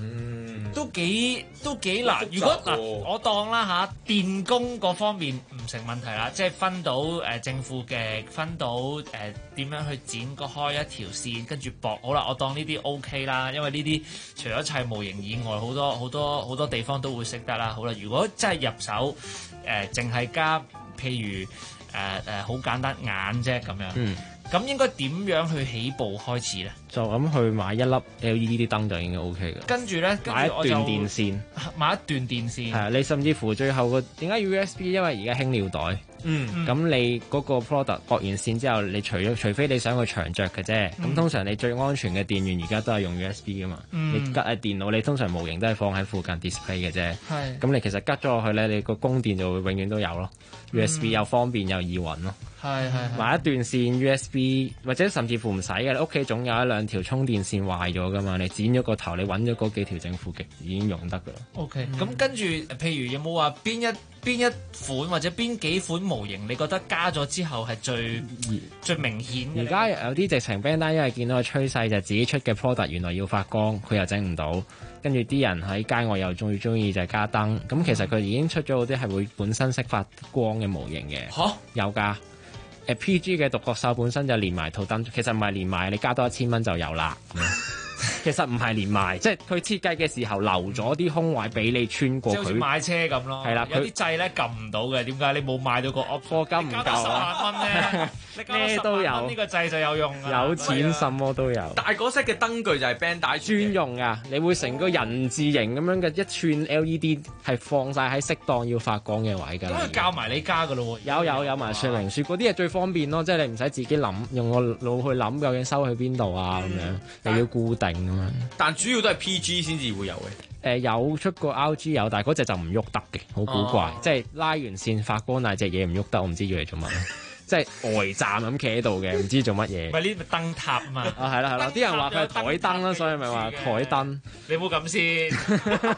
都幾難。如果我當啦電工嗰方面唔成問題啦，即係分到正負極，分到點樣去剪開一條線，跟住駁。好啦，我當呢啲 OK 啦，因為呢啲除咗砌模型以外，好多地方都會識得啦。好啦，如果真係入手淨係加譬如好簡單眼啫咁樣。咁應該點樣去起步開始咧？ 就咁去買一粒 LED 啲燈就已經 OK 嘅。 跟住咧， 買一段電線， 買一段電線。 係啊，你甚至乎最後點解要 USB？因為而家興尿袋。咁你嗰個 product 駁完線之後，你除非你想去長着嘅啫。咁通常你最安全嘅電源而家都係用 USB 噶嘛。你吉喺電腦，你通常模型都係放喺附近 display 嘅啫。係。咁你其實吉咗落去咧，你個供電就會永遠都有咯。USB 又方便又易揾咯。係。買一段線 USB， 或者甚至乎唔使嘅，你屋企總有一兩條充電線壞咗噶嘛，你剪咗個頭，你揾咗嗰幾條正負極已經用得噶啦。 OK，咁跟住，譬如有冇話邊一款或者邊幾款模型，你覺得加咗之後係最明顯嘅？ 而家有啲直情 Bandai 因為見到個趨勢就係自己出嘅 product 原來要發光，佢又整唔到，跟住啲人喺街外又最中意就係加燈。咁其實佢已經出咗嗰啲係會本身識發光嘅模型嘅。嚇，有㗎。PG 嘅獨角獸本身就連埋套燈，其實唔係連埋，你加多1000蚊就有啦。其實唔係連埋，即係佢設計嘅時候留咗啲空位俾你穿過佢。 好似買車咁咯。係啦，有啲掣咧撳唔到嘅，點解？你冇買到個課金唔夠啊！10萬蚊咧，咩都有。呢個掣就有用㗎。有錢什麼都有。 但係嗰 set 嘅燈具就係 Bandai 專用㗎，你會成個人字形咁樣嘅一串 LED 係放晒喺適當要發光嘅位㗎。 咁佢教埋你加㗎咯喎。 有埋說明書，嗰啲係最方便咯，即係你唔使自己諗，用個腦去諗究竟收去邊度啊咁樣，你要固定。 但主要都係 PG 先至會有嘅。 有出過 RG 有，但係嗰隻就唔喐得嘅，好古怪。即係拉完線發光，但係隻嘢唔喐得，我唔知要嚟做乜。即係呆站咁企喺度嘅，唔知做乜嘢。 唔係呢個燈塔啊嘛。 係啦，啲人話佢係台燈啦，所以咪話台燈。 你冇咁先。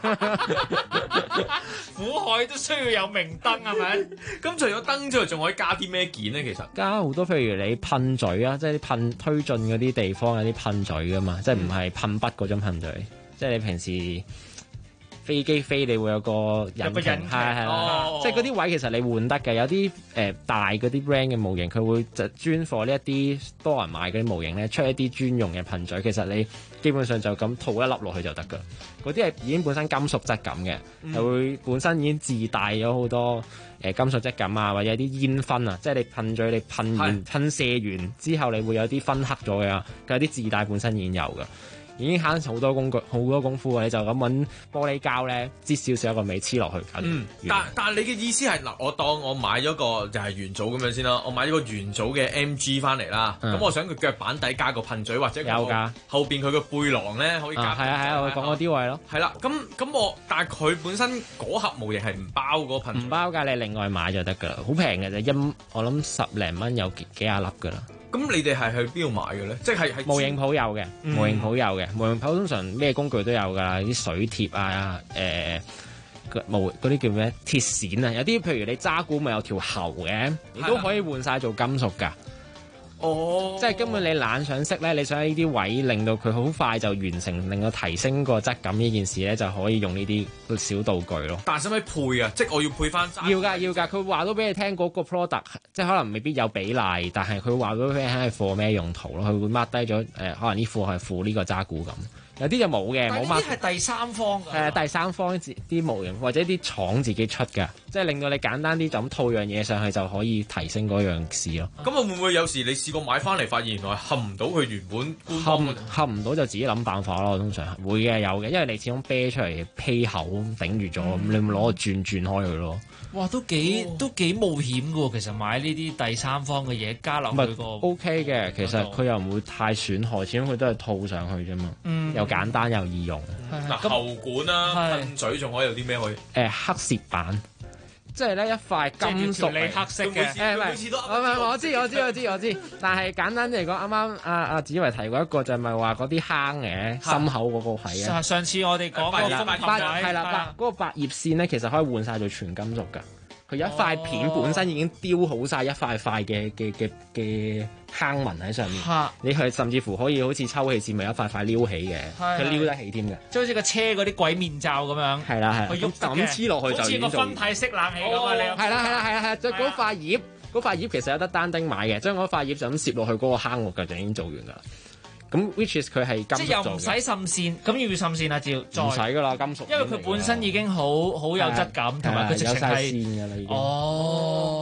苦海都需要有明燈係咪？ 咁除咗燈之外，仲可以加啲咩件咧？其實加好多，譬如你噴嘴啊，即係啲噴推進嗰啲地方有啲噴嘴噶嘛，即係唔係噴筆嗰種噴嘴，即係你平時飛機飛你會有個引擎，係啦，即係嗰啲位其實你換得嘅，有啲大嗰啲 brand 嘅模型，佢會就專貨呢一啲多人買嗰啲模型咧，出一啲專用嘅噴嘴，其實你基本上就咁套一粒落去就得㗎。嗰啲係已經本身金屬質感嘅，就會本身已經自帶咗好多金屬質感啊，或者啲煙熏啊，即係你噴嘴你噴完噴射完之後，你會有啲熏黑咗嘅，有啲自帶本身已經有㗎。已經慳好多工具，好多功夫啊！你就咁揾玻璃膠咧，擠少少一個尾黐落去。 但係你嘅意思係嗱，我當我買咗個就係元祖咁樣先啦。我買咗個元祖嘅 MG 翻嚟啦。咁我想佢腳板底加個噴嘴，或者有㗎後邊佢個背囊咧可以加。係啊，我講嗰啲位咯。係啦，咁但係佢本身嗰盒模型係唔包嗰個噴嘴。唔包㗎，你另外買就得㗎啦，好平嘅啫，我諗10零蚊有幾廿粒㗎啦。咁你哋係去邊度買嘅咧？即係模型鋪有嘅，模型鋪有嘅，模型鋪通常咩工具都有㗎啦，啲水貼啊，嗰啲叫咩鐵線啊，有啲譬如你揸鼓咪有條喉嘅，你都可以換晒做金屬㗎。哦，即係根本你懶想識咧，你想喺呢啲位令到佢好快就完成，令到提升個質感呢件事咧，就可以用呢啲小道具咯。 但係使唔使配啊？即係我要配翻？ 要㗎，佢話到俾你聽嗰個 product， 即係可能未必有比例，但係佢話到俾你聽係 for 咩用途咯。佢會 mark 低咗可能呢副係 for 呢個揸鼓咁。有啲就冇嘅，冇乜。 係第三方㗎。 第三方啲模型或者啲廠自己出㗎，即係令到你簡單啲就咁套樣嘢上去就可以提升嗰樣事咯。 咁會唔會有時你試過買翻嚟發現原來冚唔到佢原本冚唔到就自己諗辦法咯。通常會嘅有嘅，因為你始終啤出嚟披口頂住咗，你咪攞個轉開佢咯。 哇，都幾冒險㗎喎！其實買呢啲第三方嘅嘢加落去個 OK 嘅，其實佢又唔會太損害，始終佢都係套上去啫嘛。又簡單又易用。 嗱，喉管啦、噴嘴仲可以有啲咩可以？ 黑蝕板，即係咧一塊金屬嚟黑色嘅。每次都我知。但係簡單啲嚟講，啱啱阿子維提過一個就係咪話嗰啲坑嘅心口嗰個位啊？ 上次我哋講過係啦，嗰個百葉線咧，其實可以換晒做全金屬㗎。佢有一塊片本身已經雕好晒一塊塊嘅坑紋喺上面，你係甚至乎可以好似抽氣扇咪有一塊塊撩起嘅，佢撩得起添嘅， 即係好似個車嗰啲鬼面罩咁樣。 係啦，咁黐落去就好似個分體式冷氣咁啊！你係啦，就嗰塊葉其實有得單丁買嘅，將嗰塊葉就咁攝落去嗰個坑度就已經做完㗎啦。咁 which is 佢係金屬做嘅， 即係又唔使滲線，咁要滲線啊？照唔使㗎啦，金屬。 因為佢本身已經好有質感，同埋佢直情係有晒線㗎啦已經。 哦。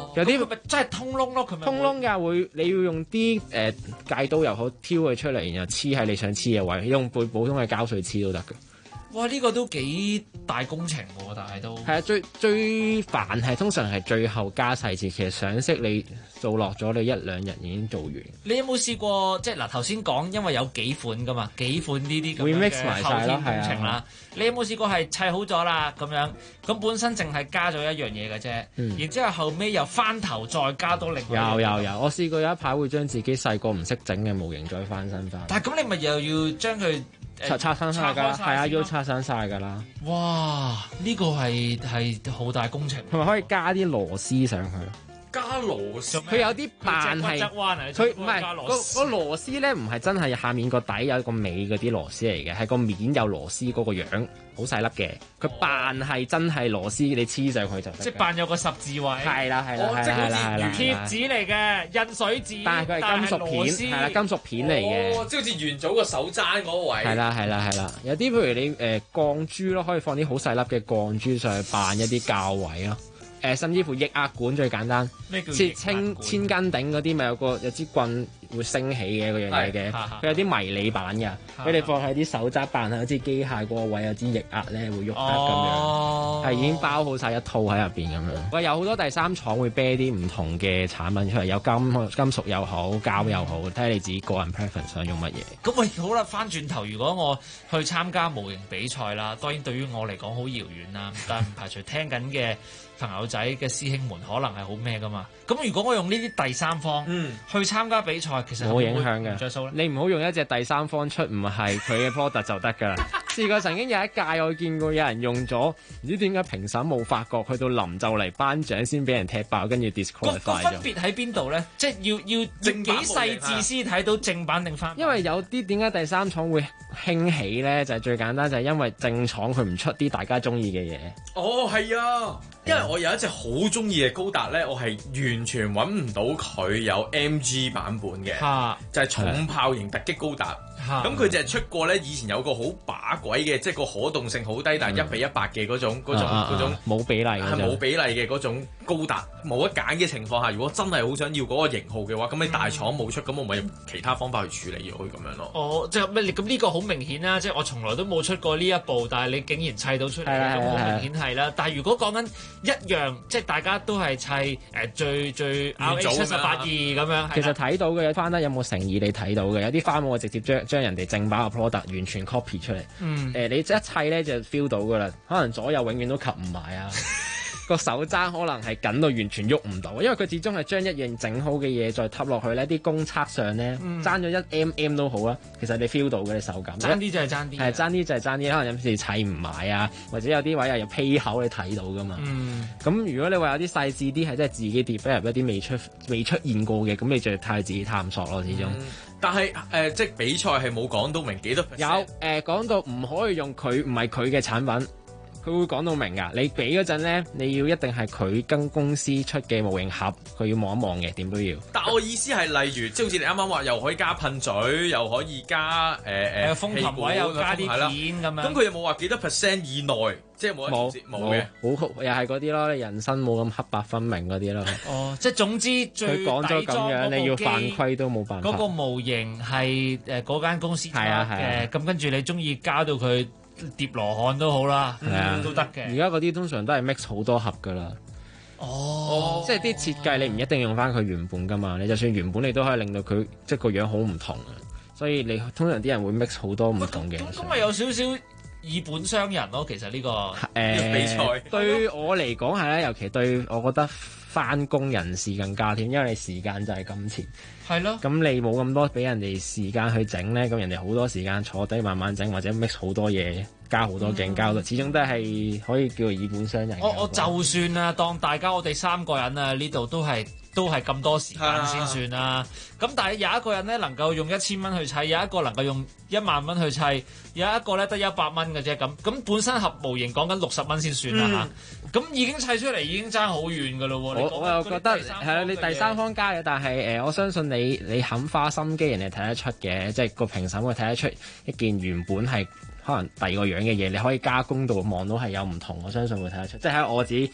有啲咪真係通窿咯，佢咪通窿㗎會，你要用啲戒刀又好挑佢出嚟，然後黐喺你想黐嘅位，用普通嘅膠水黐都得嘅。 哇！呢個都幾大工程喎，但係都係啊，最煩係通常係最後加細節，其實上色你做落咗，你1-2日已經做完。 你有冇試過即係嗱頭先講，因為有幾款噶嘛，幾款呢啲咁樣嘅後天工程啦。你有冇試過係砌好咗啦咁樣？咁本身淨係加咗一樣嘢嘅啫，然之後尾又翻頭再加多另外有，我試過有一排會將自己細個唔識整嘅模型再翻新翻。 但係咁你咪又要將佢拆散晒㗎啦，係啊，要拆散晒㗎啦。 哇！呢個係好大工程， 同埋可以加啲螺絲上去。 加螺絲， 佢有啲扮係佢唔係個螺絲咧，唔係真係下面個底有個尾嗰啲螺絲嚟嘅，係個面有螺絲嗰個樣，好細粒嘅。佢扮係真係螺絲，你黐上去就即係扮有個十字位。 係啦， 即係好似貼紙嚟嘅印水紙， 但係佢係金屬片，係啦，金屬片嚟嘅。 即係好似元祖個手踭嗰位。係啦，有啲譬如你鋼珠咯，可以放啲好細粒嘅鋼珠上去扮一啲教位咯。甚至乎液壓管最簡單，即係千斤頂嗰啲，咪有支棍會升起嘅嗰樣嘢嘅，佢有啲迷你版嘅，佢哋放喺啲手踭扮下有支機械嗰個位有支液壓咧會喐得咁樣，係已經包好晒一套喺入邊咁樣。喂，有好多第三廠會啤啲唔同嘅產品出嚟，有金屬又好，膠又好，睇下你自己個人 preference 想用乜嘢。 咁喂，好啦，翻轉頭，如果我去參加模型比賽啦，當然對於我嚟講好遙遠啦，但係唔排除聽緊嘅朋友仔嘅師兄們可能係好咩噶嘛？咁如果我用呢啲第三方去參加比賽，其實冇影響嘅。你唔好用一隻第三方出唔係佢嘅 product 就得㗎啦。試過曾經有一屆我見過有人用咗，唔知點解評審冇發覺，去到臨就嚟頒獎先俾人踢爆，跟住 disqualify 咗。個分別喺邊度咧？即係要正幾細緻先睇到正版定翻版？因為有啲點解第三廠會興起咧？就係最簡單，就係因為正廠佢唔出啲大家中意嘅嘢。 哦，係啊。因為我有一隻好中意嘅高達咧，我係完全揾唔到佢有 MG 版本嘅，就係重炮型突擊高達。咁佢就係出過咧，以前有個好把鬼嘅，即係個可動性好低，但係1:100嘅嗰種冇比例嘅， 係冇比例嘅嗰種高達。冇得揀嘅情況下，如果真係好想要嗰個型號嘅話，咁你大廠冇出，咁我咪用其他方法去處理咗佢咁樣咯。 哦，即係咩？咁呢個好明顯啦，即係我從來都冇出過呢一部，但係你竟然砌到出嚟，咁好明顯係啦。但係如果講緊一樣，即係大家都係砌最 RX-78-2咁樣， 其實睇到嘅翻得有冇誠意，你睇到嘅有啲花模直接將人哋正版嘅 product 完全 copy 出嚟。你一砌咧就 feel 到噶啦，可能左右永遠都及唔埋啊。個手踭可能係緊到完全喐唔到，因為佢始終係將一樣整好嘅嘢再揼落去咧，啲公測上咧爭咗1mm 都好啊。其實你 feel 到嘅啲手感， 爭啲就係爭啲， 係爭啲就係爭啲，可能有時砌唔埋啊，或者有啲位又有披口你睇到噶嘛。咁如果你話有啲細緻啲係真係自己 develop 一啲未出現過嘅，咁你就太自己探索咯，始終。 但係即係比賽係冇講到明幾多 percent？ 有講到唔可以用佢唔係佢嘅產品。佢會講到明㗎，你俾嗰陣咧，你要一定係佢跟公司出嘅模型盒，佢要望一望嘅，點都要。 但我意思係例如，即係好似你啱啱話，又可以加噴嘴，又可以加風琴位又加啲片咁樣。 咁佢有冇話幾多 percent 以內？即係冇嘅， 好又係嗰啲咯，你人生冇咁黑白分明嗰啲咯。 哦，即係總之最佢講咗咁樣，你要犯規都冇辦法。 嗰個模型係嗰間公司出嘅，咁跟住你中意加到佢疊羅漢都好啦，都得嘅。 而家嗰啲通常都係 mix 好多盒噶啦。 哦， 即係啲設計你唔一定用翻佢原本噶嘛，你就算原本你都可以令到佢即係個樣好唔同啊。所以你通常啲人會 mix 好多唔同嘅。 咁咪有少少以本傷人咯。其實呢個比賽對我嚟講係咧，尤其對我覺得翻工人士更加添，因為你時間就係金錢。 係咯， 咁你冇咁多俾人哋時間去整咧，咁人哋好多時間坐低慢慢整，或者 mix 好多嘢，加好多鏡交，始終都係可以叫做以本傷人。 我就算啊，當大家我哋3個人啊，呢度都係咁多時間先算啦。咁但係有一個人咧能夠用1000蚊去砌，有一個能夠用10000蚊去砌，有一個咧得100蚊嘅啫。咁本身盒模型講緊60蚊先算啦嚇。咁已經砌出嚟已經爭好遠㗎咯喎。 我又覺得係啊，你第三方加嘅，但係我相信你肯花心機，人哋睇得出嘅，即係個評審會睇得出一件原本係可能第二個樣嘅嘢，你可以加工到望到係有唔同，我相信會睇得出。即係喺我自己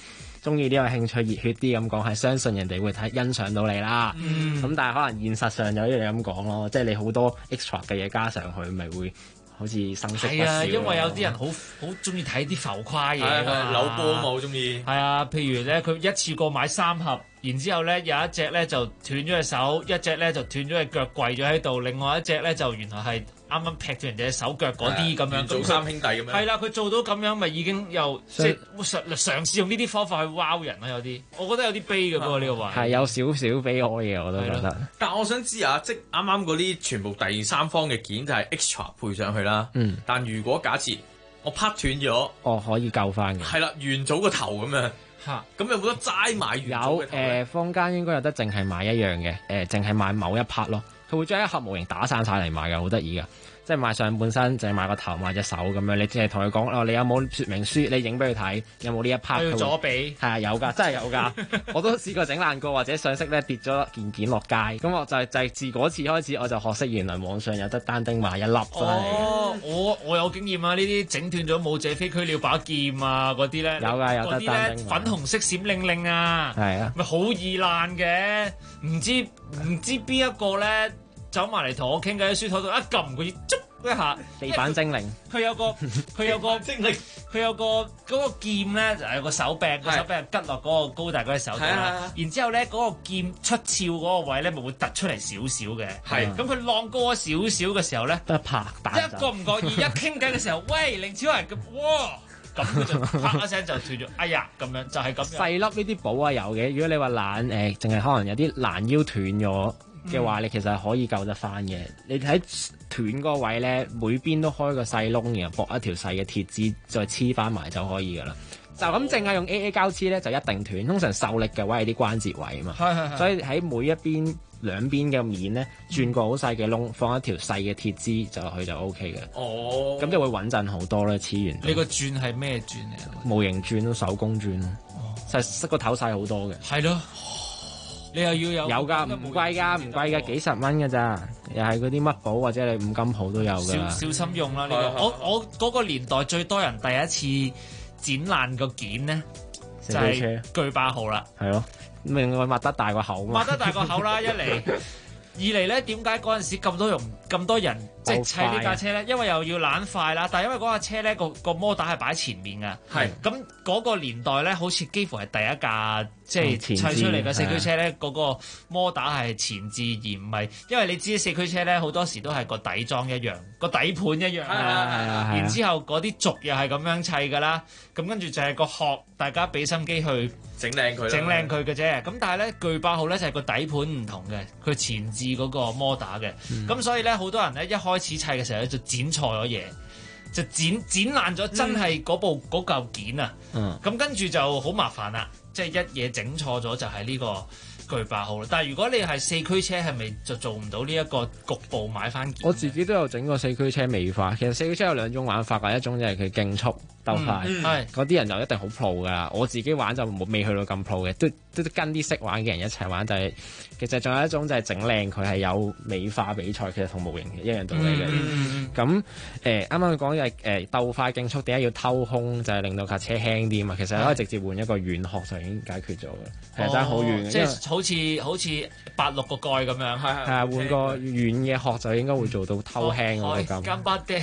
中意呢個興趣熱血啲咁講，係相信人哋會欣賞到你啦。咁但係可能現實上就好似你咁講咯，即係你好多 extra 嘅嘢加上去，咪會好似生色不少。係啊， 因為有啲人好中意睇啲浮誇嘢㗎， 扭波啊嘛，好中意。 係啊，譬如咧，佢一次過買3盒。然之後咧，有一隻咧就斷咗隻手，一隻咧就斷咗隻腳跪咗喺度，另外一隻咧就原來係啱啱劈斷人哋隻手腳嗰啲咁樣。 做3兄弟咁樣。係啦，佢做到咁樣，咪已經又即係嘗試用呢啲方法去 wow 人啦。有啲，我覺得有啲悲嘅噃呢個話。 係有少少悲哀嘅，我都覺得。 但我想知啊，即係啱啱嗰啲全部第三方嘅件就係 extra 配上去啦。但如果假設我拍斷咗， 可以救翻嘅。 係啦，元祖個頭咁樣。咁有冇得齋買元祖嘅頭？ 有坊間應該有得淨係買一樣嘅，淨係買某一 part 咯。佢會將一盒模型打散晒嚟賣嘅，好得意㗎。即係買上半身，淨係買個頭、買隻手咁樣。你淨係同佢講，你有冇說明書？你影俾佢睇，有冇呢一 part？ 要左比。 係啊，有㗎，真係有㗎。我都試過整爛過，或者上色咧跌咗件落街。咁我就係自嗰次開始，我就學識原來網上有得單丁買一粒翻嚟。 我有經驗啊！呢啲整斷咗冇借飛驅了把劍啊，嗰啲咧有㗎，有得單丁。 粉紅色閃靈靈啊， 係啊， 咪好易爛嘅。唔知邊一個咧走埋嚟同我傾偈喺書台度一撳佢。一下地板精靈， 佢有個精靈，佢有個嗰個劍咧，就係個手柄，個手柄係拮落嗰個高大嗰隻手度啦。然之後咧，嗰個劍出鞘嗰個位咧，咪會突出嚟少少嘅。係咁，佢浪高咗少少嘅時候咧， 得啪打一個唔覺意一傾偈嘅時候，喂，凌超人咁，哇！咁佢就啪一聲就斷咗，哎呀咁樣就係咁樣。 細粒呢啲補啊有嘅，如果你話懶淨係可能有啲攔腰斷咗嘅話，你其實係可以救得翻嘅。你睇斷嗰個位咧，每邊都開個細窿，然後駁一條細嘅鐵枝，再黐翻埋就可以噶啦。就咁淨係用 AA 膠黐咧，就一定斷。通常受力嘅位係啲關節位啊嘛，所以喺每一邊兩邊嘅面咧，轉個好細嘅窿，放一條細嘅鐵枝就落去就 OK 嘅。 哦， 咁就會穩陣好多啦。黐完你個鑽係咩鑽嚟啊？ 模型鑽咯，手工鑽咯，細個頭細好多嘅。 係咯。你又要有㗎，唔貴㗎，幾十蚊㗎咋，又係嗰啲乜寶或者你五金鋪都有㗎。 小心用啦呢個。我嗰個年代最多人第一次剪爛個件咧，就係巨8號啦。 係咯，另外擘得大個口嘛。 擘得大個口啦，一嚟。二嚟咧，點解嗰陣時咁多人即係砌呢架車咧？因為又要懶快啦，但係因為嗰架車咧個摩打係擺喺前面㗎。係咁嗰個年代咧，好似幾乎係第一架即係砌出嚟嘅四驅車咧，嗰個摩打係前置而唔係，因為你知四驅車咧好多時都係個底裝一樣，個底盤一樣啊。然之後嗰啲軸又係咁樣砌㗎啦，咁跟住就係個殼，大家俾心機去整靚佢嘅啫。咁但係咧巨8號咧就係個底盤唔同嘅，佢前置嗰個摩打嘅。咁所以咧好多人咧一開始砌嘅時候咧就剪錯咗嘢，就剪爛咗真係嗰嚿件啊。咁跟住就好麻煩啦，即係一嘢整錯咗就係呢個巨8號啦。但係如果你係四驅車，係咪就做唔到呢一個局部買翻件？ 我自己都有整過四驅車美化。其實四驅車有兩種玩法㗎，一種就係佢競速鬥快，嗰啲人就一定好 pro 㗎啦。我自己玩就未去到咁 pro 嘅，都跟啲識玩嘅人一齊玩。就係其實仲有一種就係整靚佢係有美化比賽，其實同模型一樣道理嘅。咁啱啱講嘅係鬥快競速，點解要偷空？就係令到架車輕啲嘛。其實可以直接換一個軟殼就已經解決咗嘅，其實真係好遠嘅。 即係好似86個蓋咁樣，係啊，換個軟嘅殼就應該會做到偷輕嗰個咁。 金巴爹，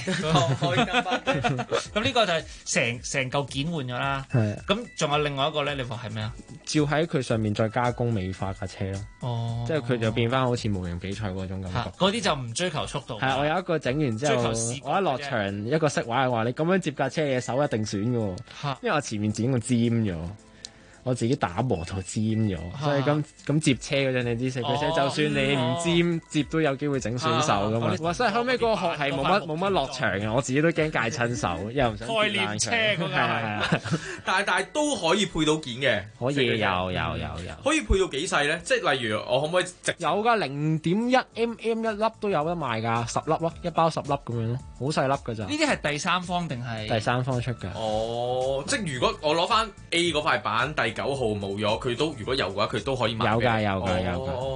咁呢個就係成嚿件換咗啦。係。咁仲有另外一個咧，你話係咩啊？ 照喺佢上面再加工美化架車咯。哦。即係佢就變翻好似模型比賽嗰種感覺。 嗰啲就唔追求速度。 係，我有一個整完之後，我一落場一個識玩嘅話，你咁樣接架車，你手一定損嘅喎。因為我前面剪個尖咗。我自己打磨到尖咗，所以咁接車嗰陣，你知四驅車就算你唔尖，接都有機會整損手噶嘛。哇！所以後尾嗰個殼係冇乜落場嘅，我自己都驚戒親手，又唔想概念車嗰個係。 但係都可以配到件嘅， 可以有。 可以配到幾細咧？即係例如我可唔可以有㗎0.1 mm 一粒都有得賣㗎，10粒咯，一包10粒咁樣咯，好細粒㗎咋。 呢啲係第三方定係？ 第三方出㗎。 哦，即係如果我攞翻 A 嗰塊板第9號冇咗，佢都如果有嘅話，佢都可以賣嘅。 有㗎。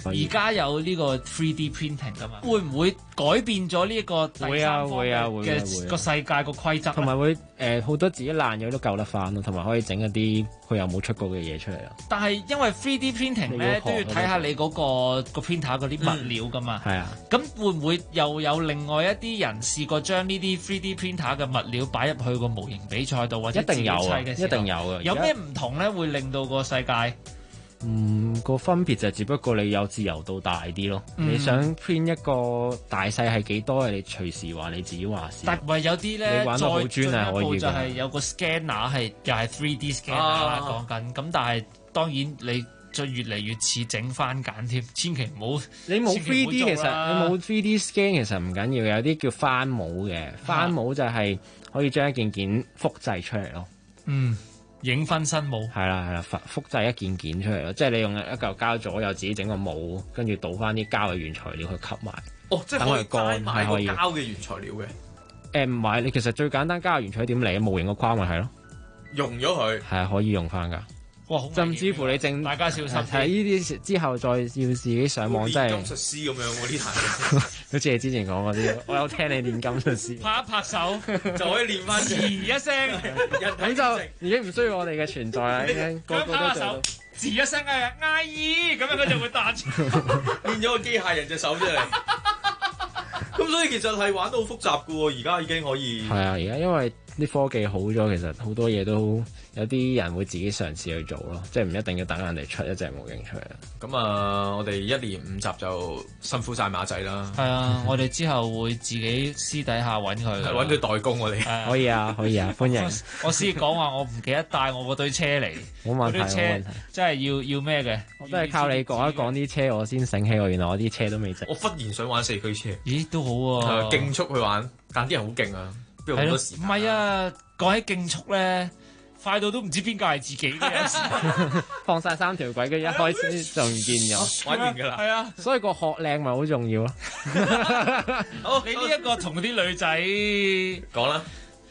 而家有呢個 3D printing 㗎嘛，會唔會改變咗呢一個第三方嘅個世界個規則？ 同埋會好多自己爛咗都救得翻咯，同埋可以整一啲佢又冇出過嘅嘢出嚟咯。 但係因為 3D printing 咧都要睇下你嗰個 printer 嗰啲物料㗎嘛。係啊。咁會唔會又有另外一啲人試過將呢啲 3D printer 嘅物料擺入去個模型比賽度，或者自己砌嘅時候？ 一定有嘅。 有咩唔同咧？會令到個世界？ 個分別就只不過你有自由度大啲咯。你想 print 一個大細係幾多，你隨時話你自己話事。 但係有啲咧， 你玩得好專係可以嘅。 就係有個 scanner 係又係 3D scanner 啦，講緊。咁但係當然你就越嚟越似整番簡添，千祈唔好。 你冇 3D 其實你冇 3D scan 其實唔緊要，有啲叫翻模嘅。翻模就係可以將一件件複製出嚟咯。 影分身模係啦，複製一件件出嚟咯，即係你用一嚿膠左右自己整個模，跟住倒翻啲膠嘅原材料去吸埋。 即係可以乾埋個膠嘅原材料嘅。 唔係，你其實最簡單膠嘅原材料點嚟？模型個框咪係咯， 用咗佢係啊，可以用翻㗎。 哇！ 甚至乎你大家小心睇呢啲之後，再要自己上網真係煉金術師咁樣喎呢壇。 好似你之前講嗰啲，我有聽你煉金術師。 拍一拍手就可以練翻，吱一聲， 咁就已經唔需要我哋嘅存在啦。已經個個都做到， 吱一聲嗌阿姨，咁樣佢就會彈出， 變咗個機械人隻手出嚟。咁所以其實係玩到好複雜㗎喎，而家已經可以。 係啊，而家因為啲科技好咗，其實好多嘢都有啲人會自己嘗試去做咯，即係唔一定要等人哋出一隻模型出嚟。 咁啊，我哋1連5集就辛苦晒馬仔啦。 係啊，我哋之後會自己私底下揾佢， 揾佢代工我哋。 可以啊，歡迎。 我先講話，我唔記得帶我嗰堆車嚟。 冇問題，冇問題。 真係要咩嘅？ 我都係靠你講一講啲車，我先醒起我原來我啲車都未整。 我忽然想玩4驅車。 咦，都好啊！ 競速去玩，但啲人好勁啊，邊有咁多時間？ 唔係啊，講起競速咧，快到都唔知邊個係自己嘅。 放晒3條軌，跟住一開始就唔見咗， 玩完㗎啦。 係啊， 所以個殼靚咪好重要咯。 好，你呢一個同啲女仔講啦。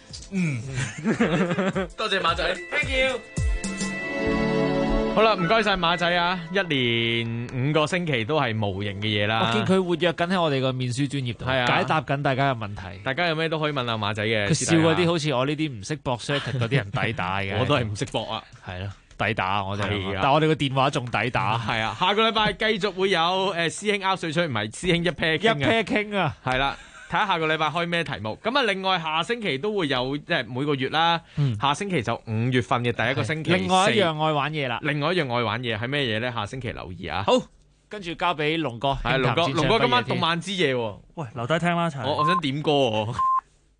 多謝馬仔 ，thank you。 好啦，唔該晒馬仔啊！1連5個星期都係模型嘅嘢啦。 我見佢活躍緊喺我哋個面書專頁度，解答緊大家嘅問題。 大家有咩都可以問下馬仔嘅。 佢笑嗰啲好似我呢啲唔識駁 circuit 嗰啲人抵打嘅。 我都係唔識駁啊。 係咯，抵打我哋。 係啊， 但係我哋個電話仲抵打。 係啊，下個禮拜繼續會有師兄拗水吹，唔係師兄一 pair 傾啊。 係啦。睇下個禮拜開咩題目，咁啊另外下星期都會有即係每個月啦，下星期就5月份嘅第一個星期。 另外一樣愛玩嘢啦， 另外一樣愛玩嘢係咩嘢咧？下星期留意啊！ 好，跟住交俾龍哥。 係龍哥今晚動漫之夜喎， 喂，留低聽啦一齊。 我想點歌喎。